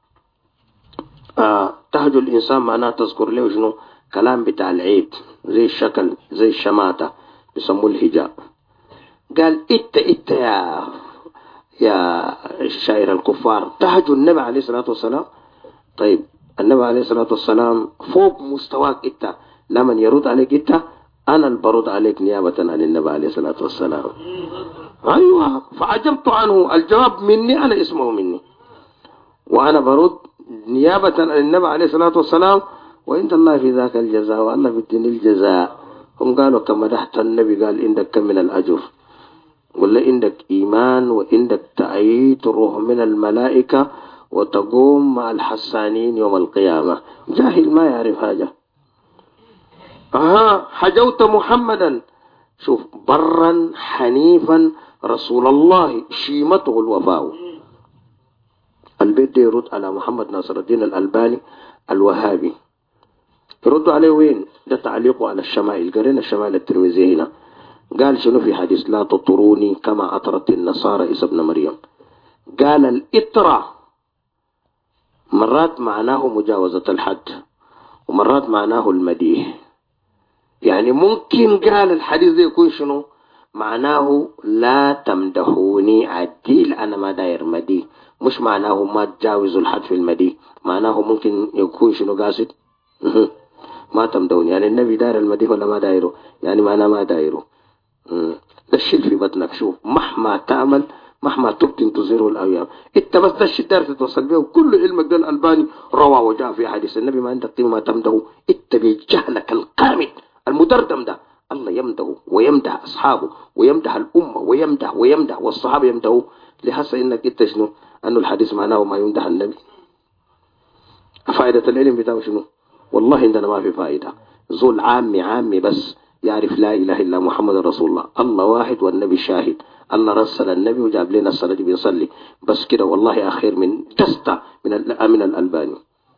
تهجو الإنسان معناه تذكر له شنو كلام بتاع العيب زي الشكل زي الشماتة بيسموه الهجاء. قال إت يا شاعر الكفار تهجو النبي عليه الصلاة والسلام. طيب النبي عليه الصلاة والسلام فوق مستواك إنت لمن يرد عليك إنت أنا البرد عليك نيابة عن النبي عليه الصلاة والسلام. أيوة فعجبت عنه الجواب مني أنا اسمه مني وأنا برد نيابة عن النبي عليه الصلاة والسلام وعند الله في ذاك الجزاء والله في الدين الجزاء. هم قالوا كما دحت النبي قال عندك كم من الأجر ولا عندك إيمان وعندك تأييد الروح من الملائكة وتقوم مع الحسانين يوم القيامة. جاهل ما يعرف حاجة. حجوت محمدا شوف برا حنيفا رسول الله شيمته الوفاء. البيت ده يرد على محمد ناصر الدين الألباني الوهابي يرد عليه وين؟ ده تعليقه على الشمائل قرينا الشمائل الترمذي هنا قال شنو في حديث لا تطروني كما أطرت النصارى عيسى ابن مريم؟ قال الإطرة مرات معناه مجاوزة الحد ومرات معناه المديح. يعني ممكن قال الحديث ده يكون شنو معناه لا تمدحوني عديل أنا ما داير مدي، مش معناه ما تجاوزوا الحد في المدي، معناه ممكن يكون شنو قاصد ما تمدحوني، يعني النبي داير المدي ولا ما دايره، يعني ما أنا ما دايره. ده الشيء في بطنك، شوف مهما تعمل مهما تبتن تزيره الأيام، انت بس ده الشيء داير تتوصل به، وكل علمك ده الألباني روى وجاء في حديث النبي ما عندك قيمة ما تمده، انت بجهلك القامد المدردم ده الله يمده ويمدح أصحابه ويمدح الأمة ويمدح والصحابة يمدحوا لحسن إنك انت شنو أنه الحديث معناه ما يمدح النبي. فائدة العلم بتاعه شنو؟ والله عندنا ما في فائدة. زول عامي بس يعرف لا إله إلا محمد رسول الله، الله واحد والنبي شاهد، الله رسل النبي وجاب لنا الصلاة بيصلي بس كده، والله أخير من تستة من الألباني.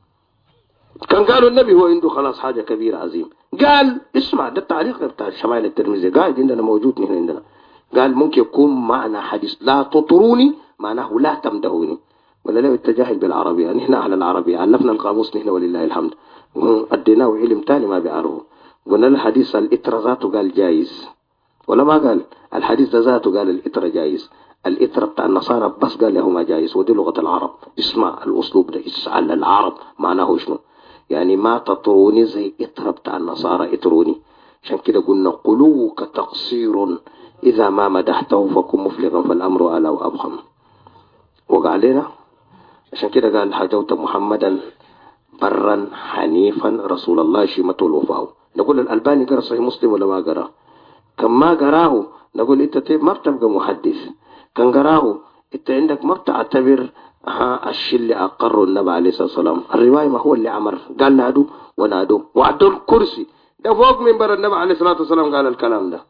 كان قالوا النبي هو عنده خلاص حاجة كبيرة عظيم، قال اسمع ده التعليق بتاع شمائل الترمذي قاعد عندنا موجود هنا عندنا، قال ممكن يكون معنى حديث لا تطروني معناه لا تمدحوني، ولا لو التجاهل بالعربية، نحن أهل العربية علفنا القاموس نحن ولله الحمد، أديناه علم تاني ما بيعرفه. قلنا الحديث الإترة ذاته قال جايز ولا ما قال؟ الحديث ده ذاته قال الإترة جايز، الإترة بتاع النصارى بس قال له ما جايز، ودي لغة العرب. اسمع الأسلوب ده، اسأل العرب معناه شنو، يعني ما تطروني زي إترة بتاع النصارى اتروني. عشان كده قلنا قلوك تقصير إذا ما مدحته فكن مفلغا فالأمر ألا وأبخم. وقال لنا عشان كده قال حجوت محمدا برا حنيفا رسول الله شيمته الوفاء. نقول الألباني قرأ صحيح مسلم ولا ما قرأ؟ كان ما قراه نقول انت ما بتبقى محدث، كان قراه انت عندك ما بتعتبر الشيء اللي أقره النبي عليه الصلاة والسلام. الرواية ما هو اللي عمر قال نادوا ونادوا وعدوا الكرسي ده فوق منبر النبي عليه الصلاة والسلام قال الكلام ده.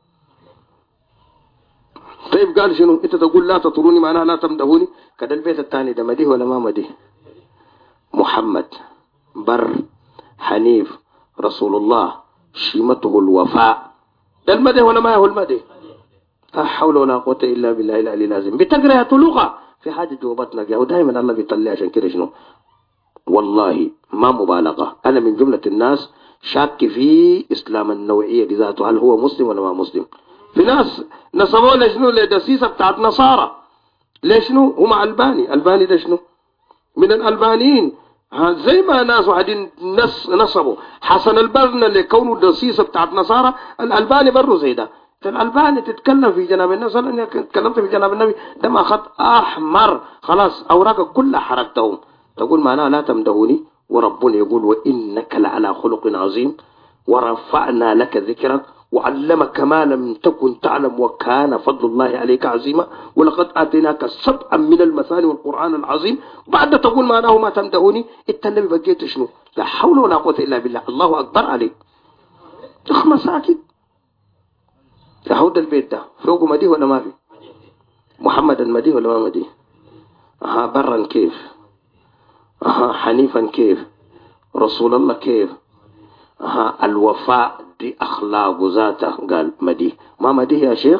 طيب قال شنو انت تقول لا تطروني معناها لا تمدحوني؟ كده البيت الثاني ده مديه ولا ما مديه؟ محمد بر حنيف رسول الله شيمته الوفاء، ده المدح ولا ما هو المدح؟ لا حول ولا قوة إلا بالله العلي العظيم. بتقرأ لغة في حاجة جوابتنا يا ودائما الله بيطلع عشان كده شنو والله ما مبالغة، أنا من جملة الناس شاك في إسلام النوعية بذاته، هل هو مسلم ولا ما مسلم؟ في ناس نصبوا لشنو لدسيسة بتاعت نصارى لشنو هم ألباني ده شنو من الألبانيين، زي ما ناس واحدين نصبوا حسن البنا لكونه دسيسة بتاعت نصارى، الألباني برضه زي ده. الألباني تتكلم في جناب النبي صلى الله عليه وسلم، تكلمت في جناب النبي ده ما خط أحمر خلاص أوراقك كلها حرقتهم، تقول معناها لا تمدحوني، وربنا يقول وإنك لعلى خلق عظيم ورفعنا لك ذكرك وعلمك ما لم تكن تعلم وكان فضل الله عليك عظيما ولقد آتيناك سبعا من المثاني والقرآن العظيم، بعد تقول معناه ما تمدحوني انت النبي بقيت شنو؟ لا حول ولا قوة إلا بالله، الله أكبر عليك. مساكن يهود البيت ده فوقه مديه ولا ما في؟ محمد المديه ولا ما مديه؟ برا كيف؟ حنيفا كيف؟ رسول الله كيف؟ الوفاء دي أخلاق ذاته قال مديه، ما مديه يا شيخ؟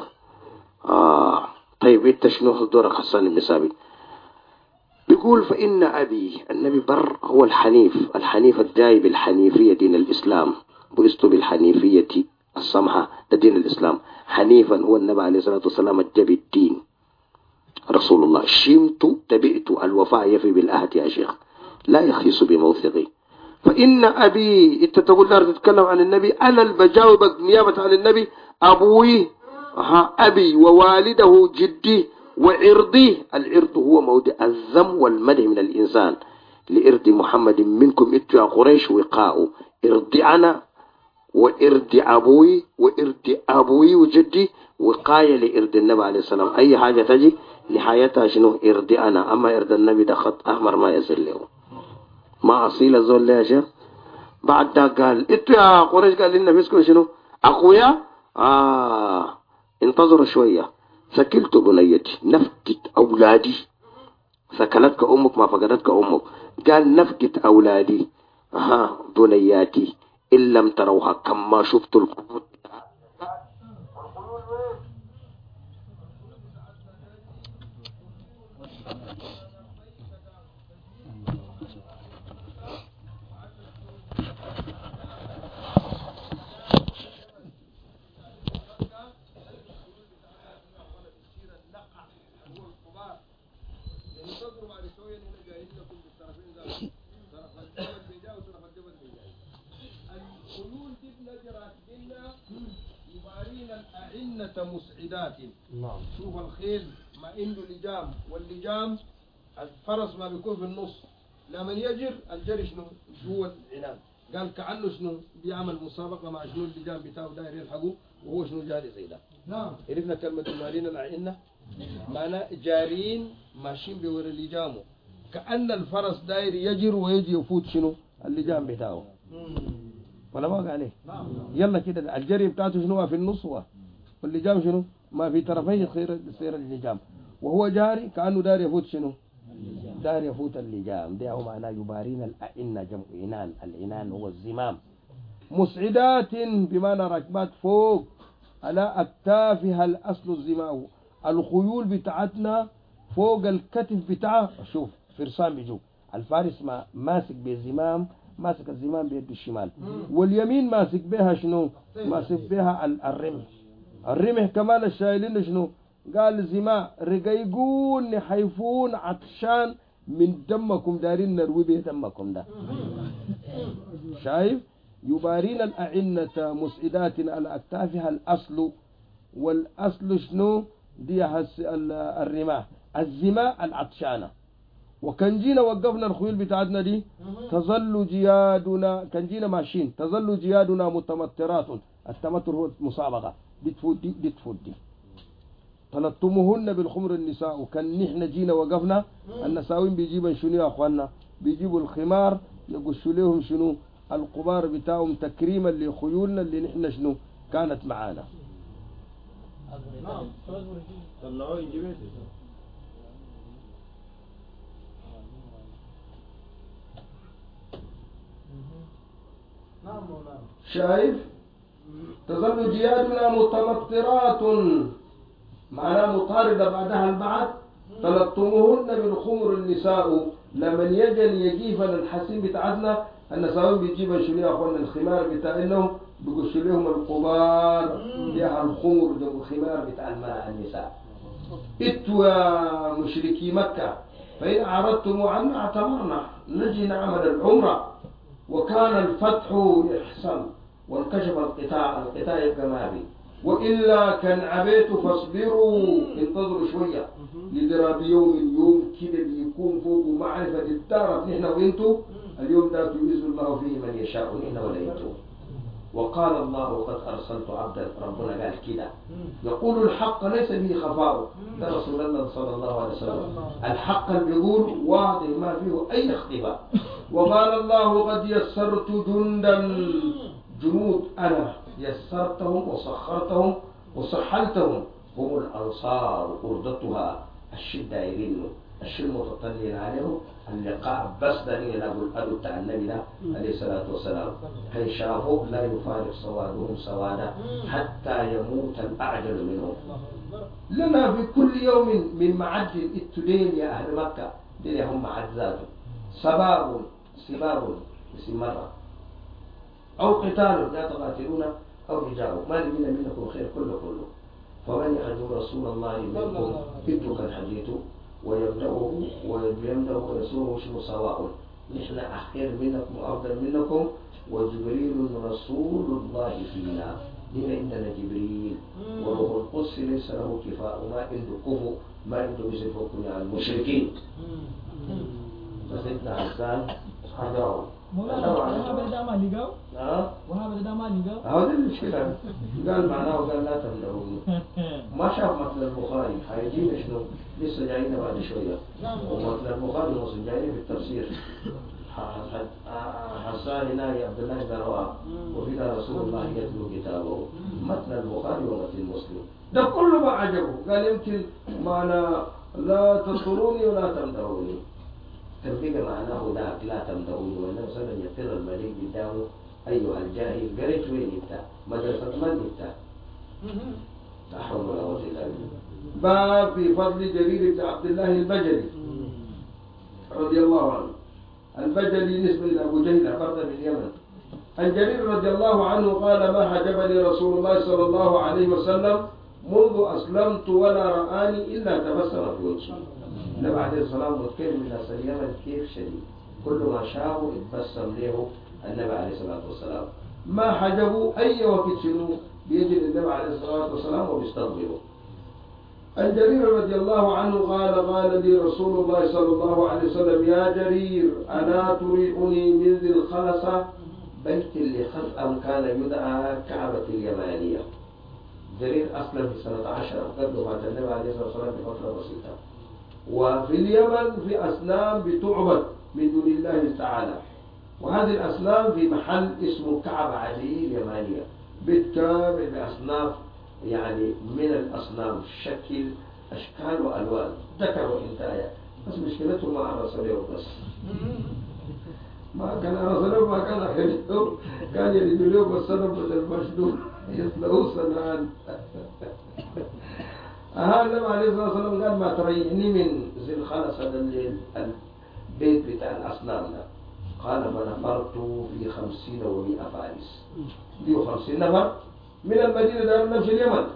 طيب انت شنو دورك حسان بن ثابت؟ بيقول فإن أبي النبي بر هو الحنيف الداعي بالحنيفية دين الإسلام، بعثت بالحنيفية السمحة ده دين الإسلام، حنيفا هو النبي عليه الصلاة والسلام الجبي الدين رسول الله، شمت تبئت الوفاء يفي بالأهد يا شيخ لا يخيص بموثقي. فإن أبي أنت تقول لا تتكلم عن النبي، أنا البجاوبك نيابة عن النبي، أبوي أبي ووالده جدي وعرضي، العرض هو موضع الذم والمدح من الإنسان، لإرض محمد منكم إتوا قريش وقاء، إرضي أنا وإرضي أبوي وإرضي أبوي وجدي وقاية لإرضي النبي عليه السلام، أي حاجة تجي نهايتها شنو؟ إرضي أنا، أما إرضي النبي ده خط أحمر ما يصل له، ما أصيل الزول يا شيخ. بعد ده قال إتوا يا قريش قال لنا بيسكوا شنو؟ أخويا انتظروا شوية، ثكلت بنيتي نفقت أولادي، ثكلتك أمك ما فقدتك أمك، قال نفقت أولادي بنياتي إن لم تروها كما شفت القبور مسعدات. نعم. شوف الخيل ما عنده لجام، واللجام الفرس ما بيكون في النص، لما يجر الجري شنو جوا العنان، قال كأنه شنو بيعمل مسابقة مع شنو اللجام بتاعه داير يلحقه وهو شنو جاري زي ده. نعم. عرفنا كلمة مارين العينة معناه جارين ماشيين بورا لجامه، كأن الفرس داير يجر ويجي يفوت شنو اللجام بتاعه. ولا ما قال عليه؟ يلا كده الجري بتاعته شنو في النص واللجام شنو ما في طرفيه سير اللجام، وهو جاري كأنه داير يفوت شنو داير يفوت اللجام. ده هو معناه يبارين الأئنة، جمع عنان، العنان هو الزمام. مسعدات بمعنى راكبات فوق على أكتافها الأصل الزمام، الخيول بتاعتنا فوق الكتف بتاعه. شوف فرسان بيجو الفارس ما ماسك بالزمام، ماسك الزمام بيده الشمال، واليمين ماسك بها شنو ماسك بها الرمح. الرمح كمان الشايلين شنو قال زماء رقيقون نحيفون عطشان من دمكم دارين نروي به دمكم ده. شايف يبارين الأعنة مسعدات على أكتافها الأصل، والأصل شنو دي الرماح، الزماء العطشانة. وكان جينا وقفنا الخيول بتاعتنا دي تظل جيادنا، كان جينا ماشيين تظل جيادنا متمطرات. التمطر هو مسابقة، دي تفوت دي دي تفوت دي. تلطمهن بالخمر النساء، وكان نحن جينا وقفنا النساوين بيجيبوا شنو يا اخوانا، بيجيبوا الخمار يقشوا لهم شنو القبار بتاعهم تكريما لخيولنا اللي نحن شنو كانت معانا. طلعوه يجيبه. نعم مولانا. شايف تظل جيادنا متمطرات معناه مطاردة بعدها البعث. تلطمهن بالخمر النساء، لمن يجل يجيفن الحسين بتاعتنا النساوين بيجيبن شنو يا اخوانا الخمار بتاعنا بيقشوا لهم القبار فيها الخمر ده الخمار بتاع النساء. اتوا يا مشركي مكة فإن أعرضتم عنا اعتمرنا نجي نعمل العمرة، وكان الفتح يحصل وانكشف القطاع يبقى ما بي، وإلا كان عبيت فاصبروا انتظروا شوية لدراب يوم كده بيكون فوق معرفة الدارة نحن وانتو اليوم ده يعز الله فيه من يشاء نحن ولا انتو. وقال الله قد أرسلت عبدا، ربنا قال كده يقول الحق ليس به خفاء. ده رسول الله صلى الله عليه وسلم الحق اللي بيقول واضح ما فيه أي اختفاء. وقال الله قد يسرت جندا، جنود أنا يسرتهم وسخرتهم وسحلتهم، هم الأنصار أردتها الشدة يرينه الشيء المتطلين عليهم اللقاء بس دليل أقول أدو تاع النبي عليه الصلاة والسلام كي شافوا لا يفارق سوادهم سوادا حتى يموت الأعجل منهم. لنا في كل يوم من معد التدين يا أهل مكة دين هم معدزات سباب اسم مرة أو قتال لا تقاتلون أو رجال ما لبنا منكم خير كله فمن يخدم رسول الله منكم اترك الحديث ويمدأه ويسوه شنو سواء نحن أخير منكم وأفضل منكم وجبريل رسول الله فينا. هنا عندنا جبريل وروح القدس ليس له كفاء، ما عنده كفو ما عنده بيصفكم يعني المشركين. فسيدنا حسان حجاهم وهذا دام لقاو وهذا دام لقاو هذا المشكلة. قال معناه وقال لا تمدحوني ما شاف مثل البخاري حيجينا شنو لسه جايين بعد شوية ومثل البخاري وصل جايين في التفسير حسان هنا عبد الله بن رواحة وفينا رسول الله يتلو كتابه مثل البخاري ومثل مسلم ده كله ما عجبه. قال يمكن معنى لا تنصروني ولا تمدحوني تنبيه معناه ذاك لا تمدحوني، والنبي صلى الله عليه وسلم يفر الملك قدامه أيها الجاهل قريت وين انت مدرسة من انت لا حول ولا قوة إلا بالله. باب في فضل جرير بن عبد الله البجلي رضي الله عنه. البجلي نسبة إلى أبو جهل فرد من اليمن. عن جرير رضي الله عنه قال ما حجبني رسول الله صلى الله عليه وسلم منذ أسلمت ولا رآني إلا تبسم في وجهي. النبي عليه الصلاة والسلام متكلم من أصل اليمن كيف شديد، كل ما شافه اتبسم له النبي عليه الصلاة والسلام. ما حجبوا أي وقت شنو بيجي للنبي عليه الصلاة والسلام وبيستقبله. عن جرير رضي الله عنه قال لي رسول الله صلى الله عليه وسلم: يا جرير ألا تريحني من ذي الخلصة، بيت اللي خلقا كان يدعى كعبة اليمانية. جرير أسلم في سنة 10 قبل وفاة النبي عليه الصلاة والسلام بفترة بسيطة. وفي اليمن في أصنام بتعبد من دون الله تعالى، وهذه الأصنام في محل اسمه كعبة عزيز اليمانية، بيت كامل بأصناف يعني من الأصنام، شكل أشكال وألوان، ذكر وإنتايا، بس مشكلته مع الرسول بس. ما كان الرسول ما كان يلده، كان يلد له بس سنة بدل مشدود يطلعوا سنان. النبي عليه الصلاة والسلام قال: ما تريحني من ذي الخلصة البيت بتاع الأصنام ده. قال: فنفرت في 50 و100 فارس، 150 نفر من المدينة دار نمشي اليمن،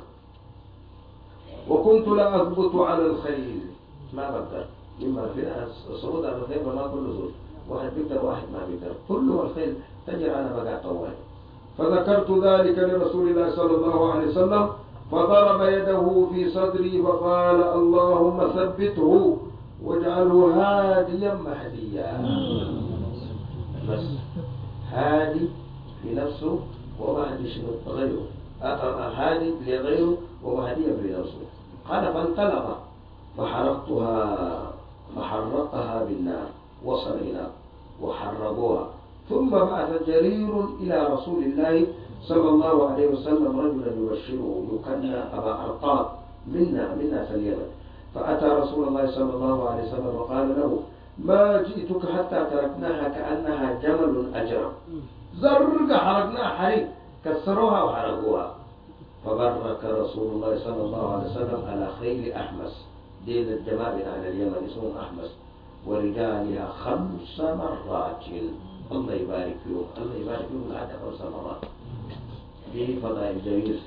وكنت لا أثبت على الخيل، ما بقدر، مما في الصعود على الخيل ما كل زول، واحد بيقدر واحد ما بيقدر، كله الخيل تجري على بقى طوال. فذكرت ذلك لرسول الله صلى الله عليه وسلم، فضرب يده في صدري فقال: اللهم ثبته واجعله هاديا مهديا. بس هادي في نفسه ومهدي شنو غيره، هادي لغيره ومهدي لنفسه. قال: فانطلق فحرقها بالنار، وصل هنا وحرقوها. ثم بعث جرير إلى رسول الله صلى الله عليه وسلم رجلا يبشره يكنى أبا أرقاد منا في اليمن، فأتى رسول الله صلى الله عليه وسلم وقال له: ما جئتك حتى تركناها كأنها جمل أجرم، زرق حرقناها حريق، كسروها وحرقوها. فبرك رسول الله صلى الله عليه وسلم على خيل أحمس، دين الجمال على اليمن اسمهم أحمس، ورجالها 5 مرات. الله يبارك فيهم، الله يبارك فيهم العدد 5 مرات. دي فضائل جرير.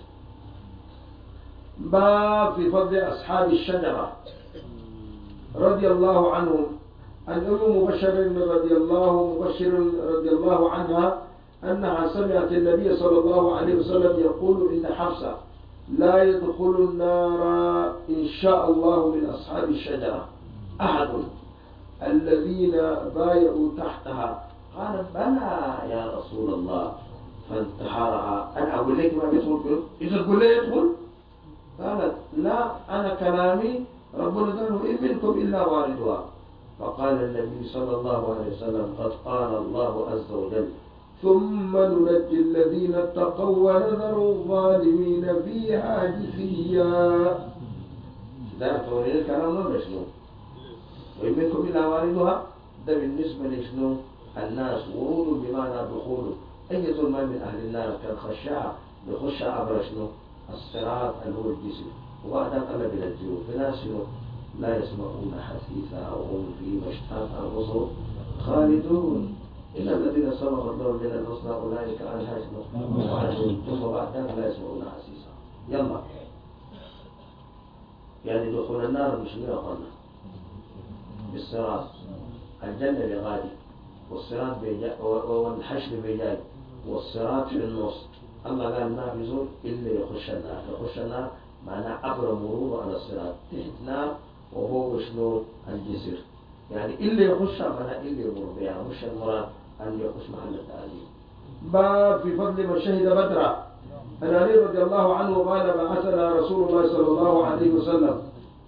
باب في فضل أصحاب الشجرة رضي الله عنهم. عن أم مبشر رضي الله عنها أنها سمعت النبي صلى الله عليه وسلم يقول: إن حفصة لا يدخل النار إن شاء الله من أصحاب الشجرة أحد الذين بايعوا تحتها. قالت: بلى يا رسول الله. فانتحرها: أنا أقول لك ما بيدخل، إذا تقول لي يدخل. قالت: لا، أنا كلامي ربنا قال: إن منكم إلا واردها. فقال النبي صلى الله عليه وسلم: قد قال الله عز وجل: ثم ننجي الذين اتقوا ونذر الظالمين فيها جثيا. ده توريد الكلام ده شنو؟ وإن منكم إلا واردها، ده بالنسبة لشنو؟ الناس، ورود بمعنى دخول. أي ظلم من أهل النار كان خشاع بخش عبر شنو؟ الصراط اللي هو الجسم، وبعدها قلب إلى الجنوب. في ناس لا يسمعون حثيثا وهم فيما اشتهت أنفسهم خالدون، إلا الذين سبقت لهم من الحسنى أولئك عنها يسمعون، ثم بعد ذلك لا يسمعون حسيسا. يلا، يعني دخول النار مش من أقلنا بالصراط، الجنة بغادي، والصراط بيجاي والحشر بيجاي، والصراط في النص. الله قال: ما في زول إلا يخش النار. يخش النار معناه عبر مروره على الصراط تحت نار، وهو شنو؟ الجسر، يعني إلا يخش معناه إلا يمر بها، مش المراد أن يخش محل التعليم. باب في فضل من شهد بدرا. عن علي رضي الله عنه قال: بعثنا رسول الله صلى الله عليه وسلم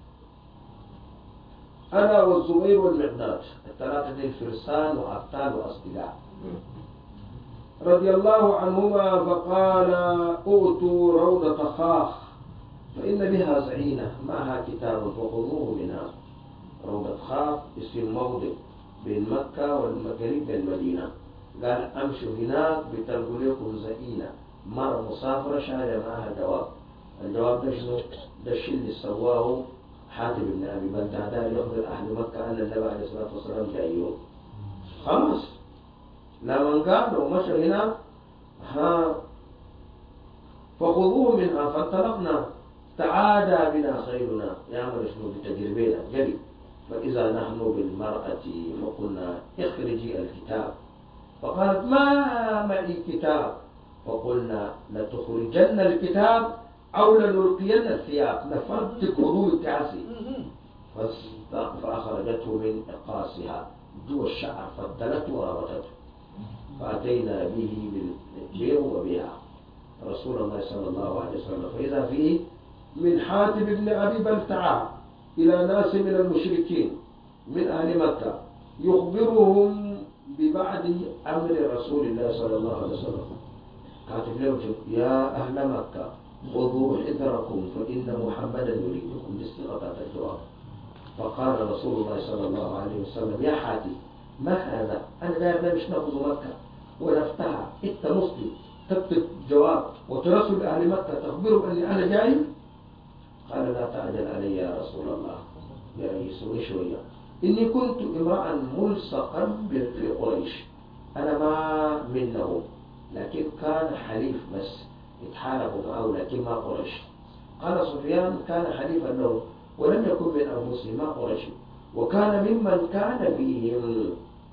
أنا والزبير والمقداد، الثلاثة دي فرسان وأبطال وأصدقاء رضي الله عنهما، فقال: أوتوا روضة خاخ فإن بها زعينة معها كتاب فخذوه منها. روضة خاخ اسم موضع بين مكة والمغرب بالمدينة. قال: أمشوا هناك بتلقوا لكم زعينة، مرة مسافرة شايلة معها جواب. الجواب ده شنو؟ ده الشيء اللي سواه حاتم بن أبي بلتعة يخبر أهل مكة أن النبي عليه الصلاة والسلام جايون. خلاص لما قال ومشى هنا فخذوه منها. فانطلقنا، تعادى بنا خيرنا، يعمل شنو؟ بتجربينا جري. فإذا نحن بالمرأة فقلنا: اخرجي الكتاب. فقالت: ما معي كتاب. فقلنا لتخرجن الكتاب أو لنلقين الثياب، نفرت هدوم التعاسي. فأخرجته من إقاسها جو الشعر فدلته وربطته، فأتينا به بالبير وبها رسول الله صلى الله عليه وسلم، فإذا فيه من حاتم بن أبي بلتعة إلى ناس من المشركين من أهل مكة يخبرهم ببعد أمر رسول الله صلى الله عليه وسلم. كاتب لهم: يا أهل مكة خذوا حذركم فإن محمدا يريدكم، باستغاثة الجواب. فقال رسول الله صلى الله عليه وسلم: يا حاتم ما هذا؟ أنا دائما مش نأخذ مكة ونفتحها، أنت مسلم تكتب جواب وترسل أهل مكة تخبرهم أني أنا جاي؟ قال: لا تعجل علي يا رسول الله، يا رئيس شوية، إني كنت امرأ ملصقا في قريش، أنا ما منهم، لكن كان حليف بس اتحالفوا معه لكن ما قريش. قال سفيان: كان حليفا له ولم يكن من أنفسهم، ما قريش، وكان ممن كان فيهم،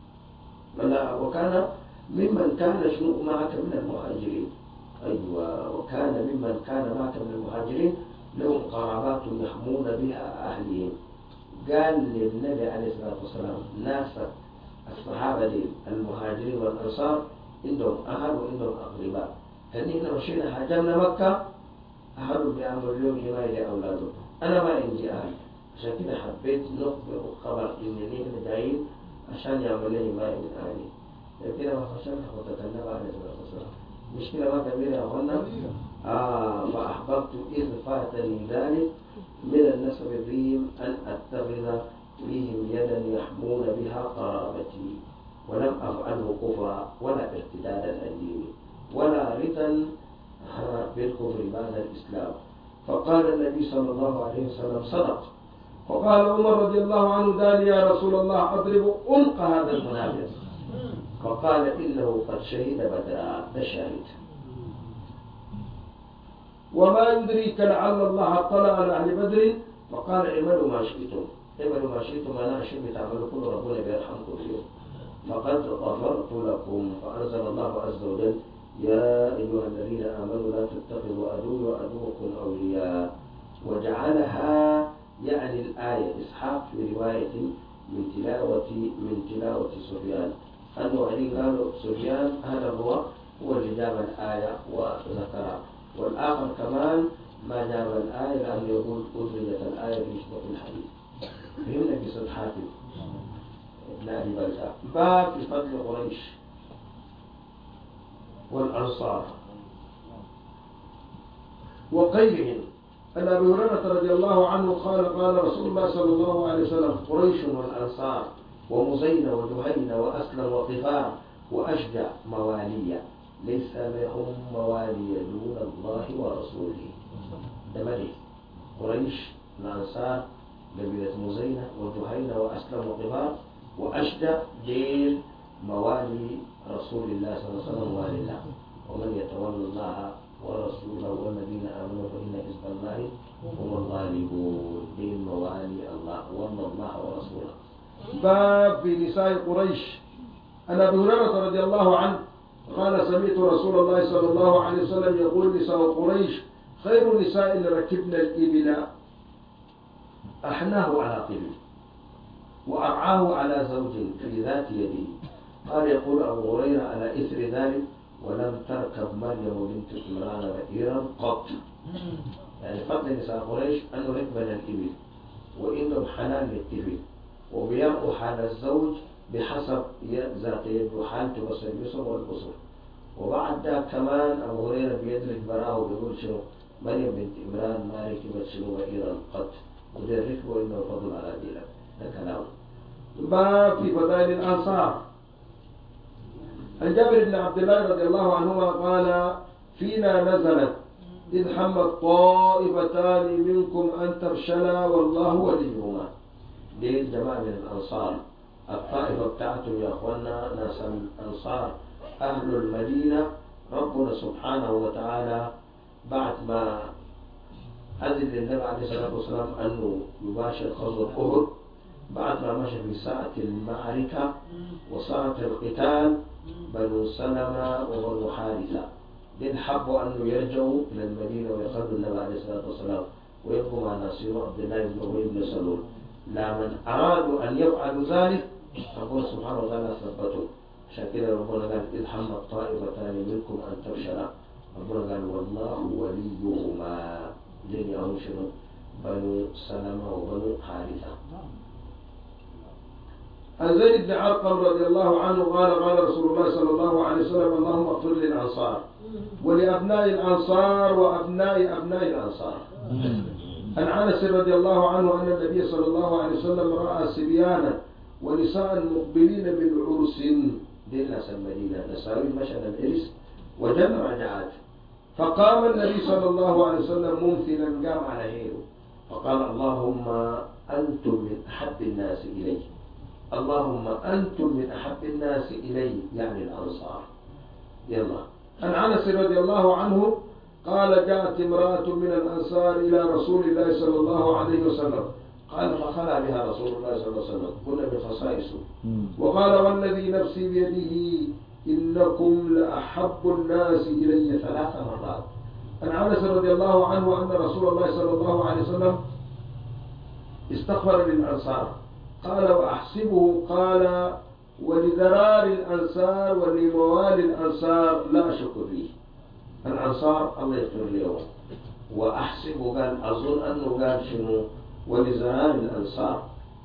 وكان ممن كان شنو معك من المهاجرين. أيوة، وكان ممن كان معك من المهاجرين لهم قرابات يحمون بها أهلهم. قال للنبي عليه الصلاة والسلام: ناس الصحابة المهاجرين والأنصار عندهم أهل وعندهم أقرباء، هنينا مشينا هاجمنا مكة، أهل بأمر اليوم حماية لأولادهم، أنا ما عندي أهل، عشان كده حبيت نخبر خبر إنني جايين عشان يعمل لي حماية من أهلي. لكن ما فشلت وتكلم عليه الصلاة والسلام. مشكلة ما كبيرة يا أخوانا. فأحببت إذ فاتني ذلك من النسب الريم أن أتخذ فيهم يدا يحمون بها قرابتي، ولم أفعله كفرا ولا ارتدادا عن ديني ولا ردا بالكفر بعد الإسلام. فقال النبي صلى الله عليه وسلم: صدق. فقال عمر رضي الله عنه: داني يا رسول الله أضرب عنق هذا المنافق. فقال: إنه قد شهد بدرا، فشهد. وما يدريك لعل الله اطلع على أهل بدر. فقال: اعملوا ما شئتم، اعملوا ما شئتم، أنا أشم تعملوا كل ربنا بيرحمكم اليوم، فقد غفرت لكم. فأنزل الله عز وجل: يا أيها الذين آمنوا لا تتخذوا عدوي وعدوكم أولياء. وجعلها يعني الآية إسحاق في رواية من تلاوة سفيان، أنه علي قال سفيان هذا هو اللي جاب الآية وذكرها، والآخر كمان ما جاب الآية لأنه يقول أدرجت الآية في شطوط الحديث. فهمنا قصة حاتم ابن أبي بلتعة. باب في فضل قريش والأنصار وغيرهم. عن أبي هريرة رضي الله عنه قال: قال رسول الله صلى الله عليه وسلم: قريش والأنصار ومزينة وجهينة وأسلم وقفار وأشجع موالية، ليس لهم موالي دون الله ورسوله. ده ملك قريش الأنصار قبيلة مزينة وجهينة وأسلم وقفار وأشجع دير موالي رسول الله صلى الله عليه وسلم والله. ومن يتولى الله ورسوله والذين آمنوا فإن حزب الله هم الغالبون. دين موالي الله والله ورسوله. باب في نساء قريش. عن أبي هريرة رضي الله عنه قال: سمعت رسول الله صلى الله عليه وسلم يقول: نساء قريش خير نساء ركبن الإبل، أحناه على طبل وأرعاه على زوج في ذات يده. قال يقول أبو هريرة على إثر ذلك: ولم تركب مريم بنت عمران بعيرا قط. يعني فضل نساء قريش أنه ركبن الإبل وإنهم حلال للإبل وبيرأوا حال الزوج بحسب ذات يد وحالته بس اليسر والقصر. وبعد ذلك كمان أبو هريرة بيدرك براه وبيقول شنو: مريم بنت عمران ما ركبت شنو بعيرا قط، وده ركبه إنه فضل على دينك. ده كلام. باب في فضائل الأنصار. عن جابر بن عبد الله رضي الله عنهما قال: فينا نزلت إذ همت طائفتان منكم أن تفشلا والله وليهما. دي جماعة من الأنصار، الطائفة بتاعتهم يا أخوانا ناس الأنصار أهل المدينة. ربنا سبحانه وتعالى بعد ما أذن للنبي عليه الصلاة والسلام أنه يباشر غزوة أحد، بعد ما مشى في ساعة المعركة وساعة القتال، بنو سلمة وبنو حارثة دين حبوا أنه يرجعوا إلى المدينة ويخلوا النبي عليه الصلاة والسلام ويبقوا مع ناصير عبد الله بن أبي بن سلول. لمن أرادوا أن يفعلوا ذلك ربنا سبحانه وتعالى ثبتوا. عشان كده ربنا قال إذ هم الطائفتان منكم أن تفشلا. ربنا قال والله وليهما. دين يهون شنو؟ بنو سلمة وبنو حارثة. عن زيد بن علقم رضي الله عنه قال رسول الله صلى الله عليه وسلم اللهم اغفر للأنصار ولأبناء الأنصار وأبناء أبناء الأنصار. عن أنس رضي الله عنه أن النبي صلى الله عليه وسلم رأى صبيانا ونساء مقبلين بالعرس دين ناس المدينة نساوي مشهد العرس وجمع رجعات. فقام النبي صلى الله عليه وسلم ممثلا قام على هيره فقال اللهم أنتم من أحب الناس إلي. اللهم أنتم من أحب الناس إلي يعني الأنصار. يلا. عن أنس رضي الله عنه قال جاءت امرأة من الأنصار إلى رسول الله صلى الله عليه وسلم قال فخلع بها رسول الله صلى الله عليه وسلم كنا من خصائصه وقال والذي نفسي بيده إنكم لأحب الناس إلي 3 مرات. عن أنس رضي الله عنه أن رسول الله صلى الله عليه وسلم استغفر للأنصار قال وأحسبه قال ولذرار الأنصار ولموالي الأنصار لا أشك فيه. الأنصار الله يغفر لهم وأحسب قال أظن أنه قال شنو ولزرار الأنصار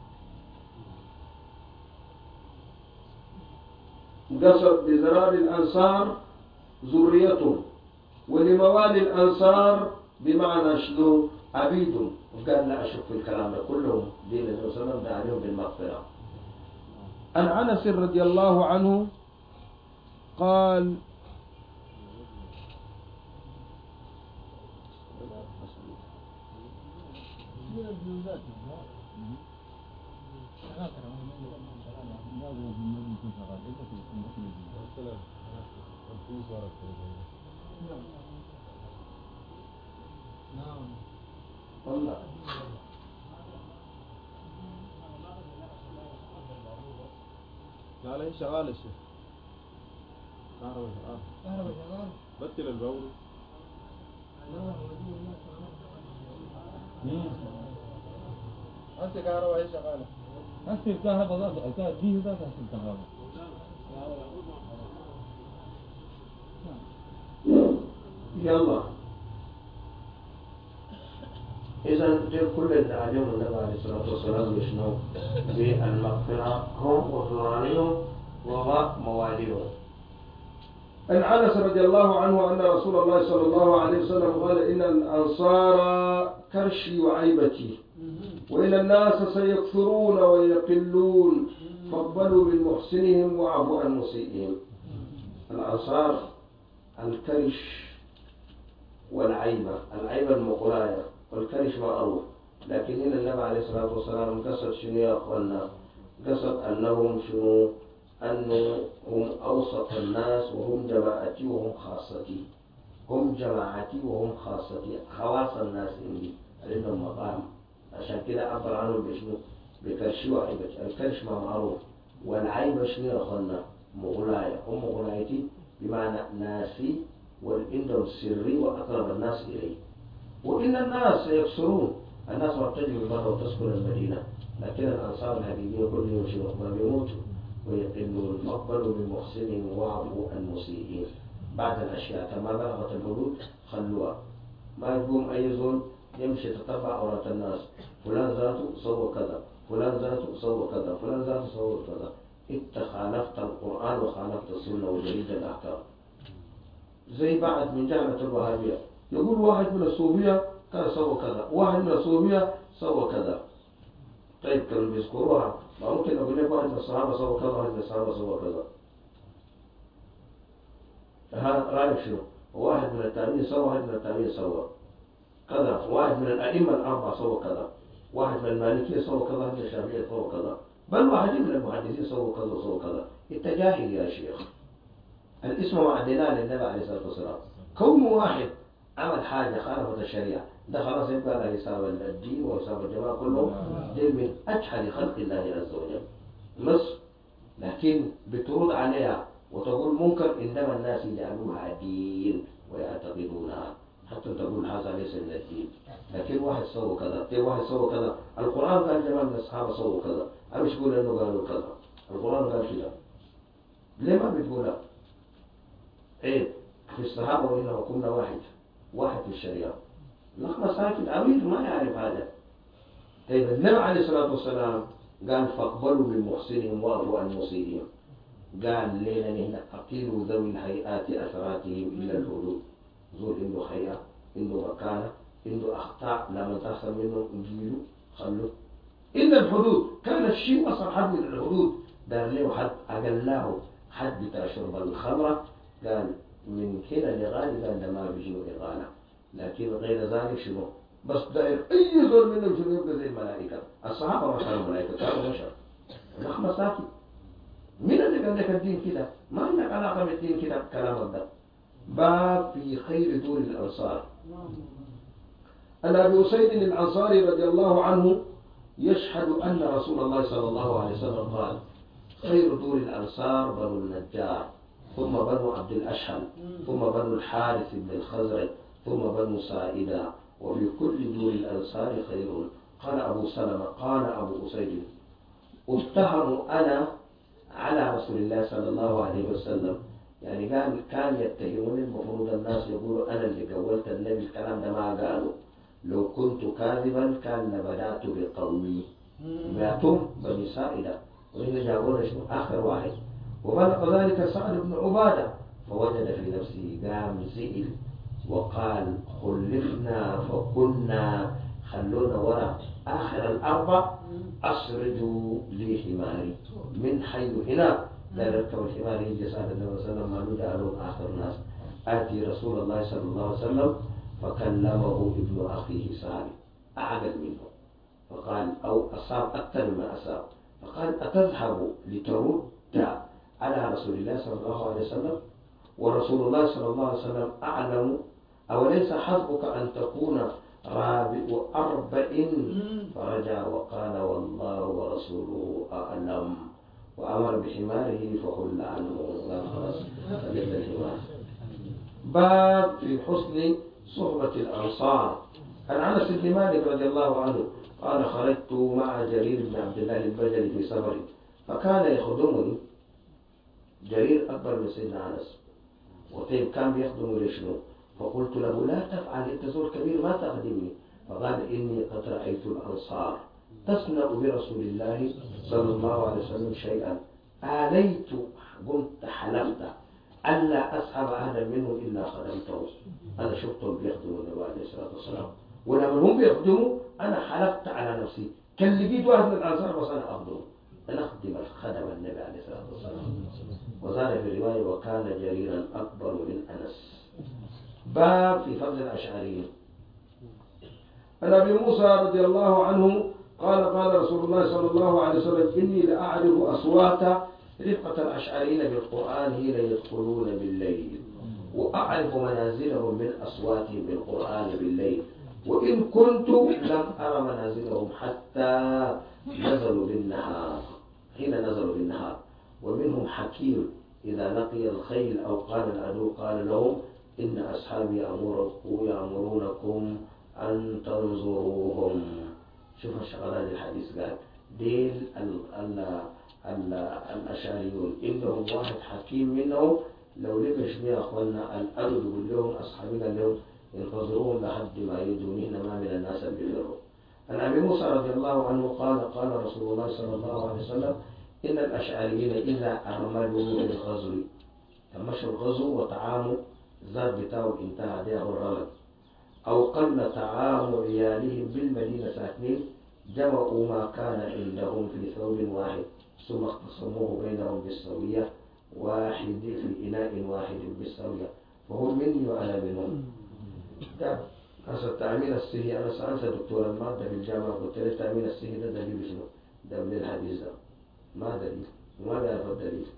قصد بزرار الأنصار ذريتهم ولموالي الأنصار بمعنى شنو عبيدهم. وقال لا أشك في الكلام ده كلهم دين النبي صلى الله عليه وسلم عليهم بالمغفرة. عن أنس رضي الله عنه قال والله لا هي شغالة الشيخ كهرباء شغالة بطل الباور هسه كهرباء هي شغالة هسه الكهرباء ذات دي ذات هسه الكهرباء. يلا. إذا كل اللي عليهم النبي عليه الصلاة والسلام يشنو بالمغفرة هم وذراريهم ومواليهم. عن أنس رضي الله عنه أن رسول الله صلى الله عليه وسلم قال إن الأنصار كرشي وعيبتي وإن الناس سيكثرون ويقلون فاقبلوا من محسنهم وعفوا عن مسيئهم. الأنصار الكرش والعيبة. العيبة المقلاية والكرش معروف لكن هنا النبي عليه الصلاة والسلام قصد شنو يا أخوانا قصد أنهم شنو أنهم أوسط الناس وهم جماعتي وهم خاصتي. هم جماعتي وهم خاصتي خواص الناس عندي عندهم مقام. عشان كده عبر عنهم بشنو بكرش وعيبة. الكرش ما معروف والعيبة شنو يا أخوانا مغلاية. هم مغلايتي بمعنى ناسي والإندم سري وأقرب الناس إليه. وإن الناس يكسرون. الناس ما بتجي من برا وتسكن المدينة لكن الأنصار الحقيقيين كلهم شنو ما بيموتوا ويقلون فاقبلوا من محسنهم وعفوا عن مسيئين. بعد الأشياء كما بلغت الحدود خلوها. ما يقوم أي زول يمشي تتبع عورات الناس فلان ذاته سوى كذا فلان ذاته سوى كذا فلان ذاته سوى كذا. انت خالفت القرآن وخالفت السنة وجريد الأحكام. زي بعد من جامعة الوهابية يقول واحد من الصوفية كان سوى كذا واحد من الصوفية سوى كذا. طيب كانوا بيذكروها ما ممكن أقول لك واحد من الصحابة سوى كذا واحد من الصحابة سوى كذا. هذا رأيك شنو؟ واحد من التابعين سوى واحد من التابعين سوى كذا واحد من الأئمة الأربعة سوى كذا واحد من المالكية سوى كذا واحد من الشافعية سوى كذا بل واحد من المحدثين سوى كذا وسوى كذا. انت جاهل يا شيخ. الاسم معدلان للنبي عليه الصلاة والسلام. كون واحد عمل حاجة خالفت الشريعة ده خلاص يبقى على حساب الدين وحساب الجماعة كله. دي من أجهل خلق الله عز وجل مصر. لكن بترد عليها وتقول منكر إنما الناس يجعلوها دين ويعتقدونها حتى تقول هذا ليس من الدين. لكن واحد سوى كذا، واحد سوى كذا، القرآن قال جماعة من الصحابة سووا كذا، مش تقول إنه قالوا كذا، القرآن قال كذا، ليه ما بتقولها؟ عيب في الصحابة وإنما كنا واحد في الشريعة. لما ساكت أمير ما يعرف هذا. طيب النبي عليه الصلاة والسلام قال فاقبلوا من محسنهم وأعفوا عن مسيئهم. قال لنا نحن أقيلوا ذوي الهيئات أثراتهم إلى الحدود. زول عنده هيئة، عنده مكانة، عنده أخطاء لما تحصل منه نجيله خلوه إلا الحدود. كان الشيء أصلا حد من الحدود، دار له حد أقله حد بتاع شرب الخمرة، قال من كده لغالي قال ده ما بيجيله إغالة، لكن غير ذلك شنو؟ بس داير أي زول منهم شنو يبقى زي الملائكة. الصحابة ما كانوا ملائكة، كانوا بشر. نحن ساكت. مين اللي قال لك الدين كده؟ ما عندك علاقة بالدين كده كلام ده. باب في خير دور الأنصار. أن أبي أسيد الأنصاري رضي الله عنه يشهد أن رسول الله صلى الله عليه وسلم قال خير دور الأنصار بنو النجار، ثم بنو عبد الأشهل، ثم بنو الحارث بن الخزرج، ثم بنو سائدة، وفي كل دور الأنصار خير. قال أبو سلمة قال أبو أسيد اتهم أنا على رسول الله صلى الله عليه وسلم، يعني قال كان يتهمون، المفروض الناس يقولوا أنا اللي قولت النبي الكلام ده ما قالوا، لو كنت كاذبا كان لبدأت بقومي ماتم بني سائدة، وإن جابونا شنو آخر واحد. وبلغ ذلك سعد بن عبادة فوجد في نفسه قام زئل وقال خلفنا فكنا خلونا وراء آخر الأربع أسردوا لي حماري من حيث هنا لا يركب الحمار يجي سعد النبي صلى الله عليه وسلم ما ندع لهم آخر الناس. آتي رسول الله صلى الله عليه وسلم فكلمه ابن أخيه سعد أعقل منه فقال أو أصاب أكثر ما أصاب، فقال أتذهب لترد على رسول الله صلى الله عليه وسلم ورسول الله صلى الله عليه وسلم أعلم، أوليس حسبك أن تكون رابع أربع؟ فرجع وقال والله ورسوله أعلم، وأمر بحماره فحل عنه فليس الحمار. باب في حسن صحبة الأنصار. عن أنس بن مالك رضي الله عنه قال خرجت مع جرير بن عبد الله البجلي في سفر فكان يخدمني. جرير أكبر من سيدنا أنس، وطيب كان بيخدم لشنو؟ فقلت له لا تفعل، أنت زول كبير ما تخدمني. فقال إني قد رأيت الأنصار تصنع برسول الله صلى الله عليه وسلم شيئا آليت، قمت حلفت ألا أسحب أحدا منهم إلا خدمته. أنا شفتهم بيخدموا النبي عليه الصلاة والسلام، ولما هم بيخدموا أنا حلفت على نفسي كان لقيت واحد من الأنصار بس أنا أخدمه، أنا أخدم الخدم النبي عليه الصلاة والسلام. وزاد في الرواية وكان جريرا أكبر من أنس. باب في فضل الأشعريين. عن أبي موسى رضي الله عنه قال قال رسول الله صلى الله عليه وسلم إني لأعرف أصوات رفقة الأشعريين بالقرآن حين يدخلون بالليل، وأعرف منازلهم من أصواتهم بالقرآن بالليل، وإن كنت لم أرى منازلهم حتى نزلوا بالنهار، حين نزلوا بالنهار. ومنهم حكيم إذا لقي الخيل أو قال العدو قال لهم إن أصحابي يأمرونكم أن تنظروهم. شوف الشغلات الحديث قال ديل الأشعريون إنهم واحد حكيم منهم لو لقش يا أخوانا الأرض يقول لهم أصحابي قال لهم انتظروهم لحد ما يجونين ما من الناس بفروا. عن أبي موسى رضي الله عنه قال قال رسول الله صلى الله عليه وسلم إن الأشعريين إذا أرملوا بالغزو تمشوا الغزو وطعاموا زاد بتاعه انتهى ده الرمل، أو قل طعام عيالهم بالمدينة ساكنين جمعوا ما كان عندهم في ثوب واحد ثم اقتسموه بينهم بالسوية، واحد في إناء واحد بالسوية، فهم مني وأنا منهم. ده هذا التأمين الصحي. أنا سألت دكتور المادة في الجامعة قلت له التأمين الصحي ده دليل شنو؟ ده من الحديث ده ما دليل، وما يعرف الدليل.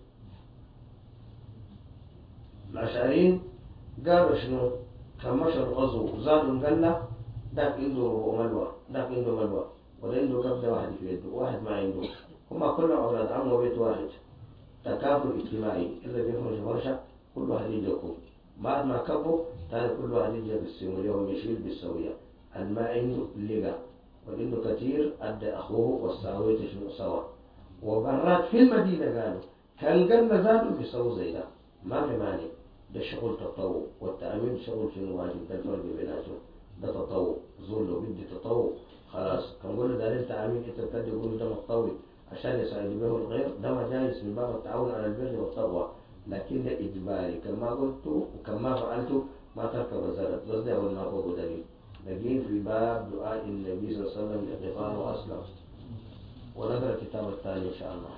الأشعريين قالوا شنو؟ كان مشى الغزو زادوا قلة، داك عنده ملوى، داك عنده ملوى، وده عنده قبضة واحد في يده، واحد ما عنده، هما كلهم أولاد عم وبيت واحد، تكافل اجتماعي، إذا بيخرج ورشة كل واحد يجيكم بعد ما كبوا تاني كل واحد يجي بالسيم اليوم يشيل بالسوية. الماء عنده لقى وعنده كثير أدى أخوه والساوية شنو سوا. وبرات في المدينة قالوا كان قلنا زادوا بيسووا زي ده ما في مانع. ده شغل تطوع والتأمين شغل شنو واجب. ده الفرق بيناتهم. ده تطوع زول لو بدي تطوع خلاص كان قول ده التأمين انت بتدي يقولوا ده متطوع عشان يساعد به الغير. ده ما جايز من باب التعاون على البر والتقوى لكن ده إجباري. كما قلت وكما فعلت ما تركب الزلط. بس ده هو المعقوب دليل. نجين في باب دعاء النبي صلى الله عليه وسلم لإغفار وأسلم. ونقرأ الكتاب الثاني إن شاء الله.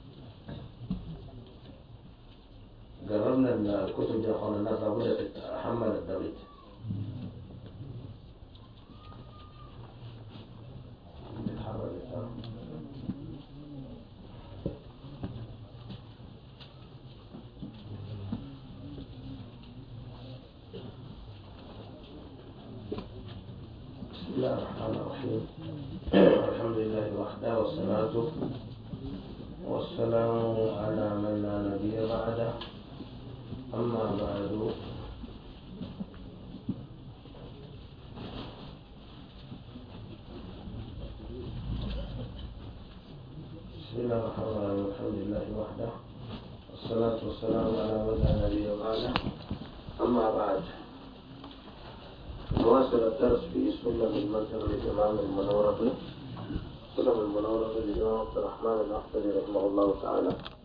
قررنا الكتب دي أخوانا الناس لابد تتحمل الضغط. بسم الله الرحمن الرحيم. الحمد لله وحده والصلاة والسلام على من لا نبي بعده. أما بعد بسم الله الرحمن الرحيم. الحمد لله وحده والصلاة والسلام على من لا نبي بعده. أما بعد نواصل الدرس في سلم المنطق للإمام المنورقي. سلم المنورقي للإمام عبد الرحمن الأخضري رحمه الله تعالى.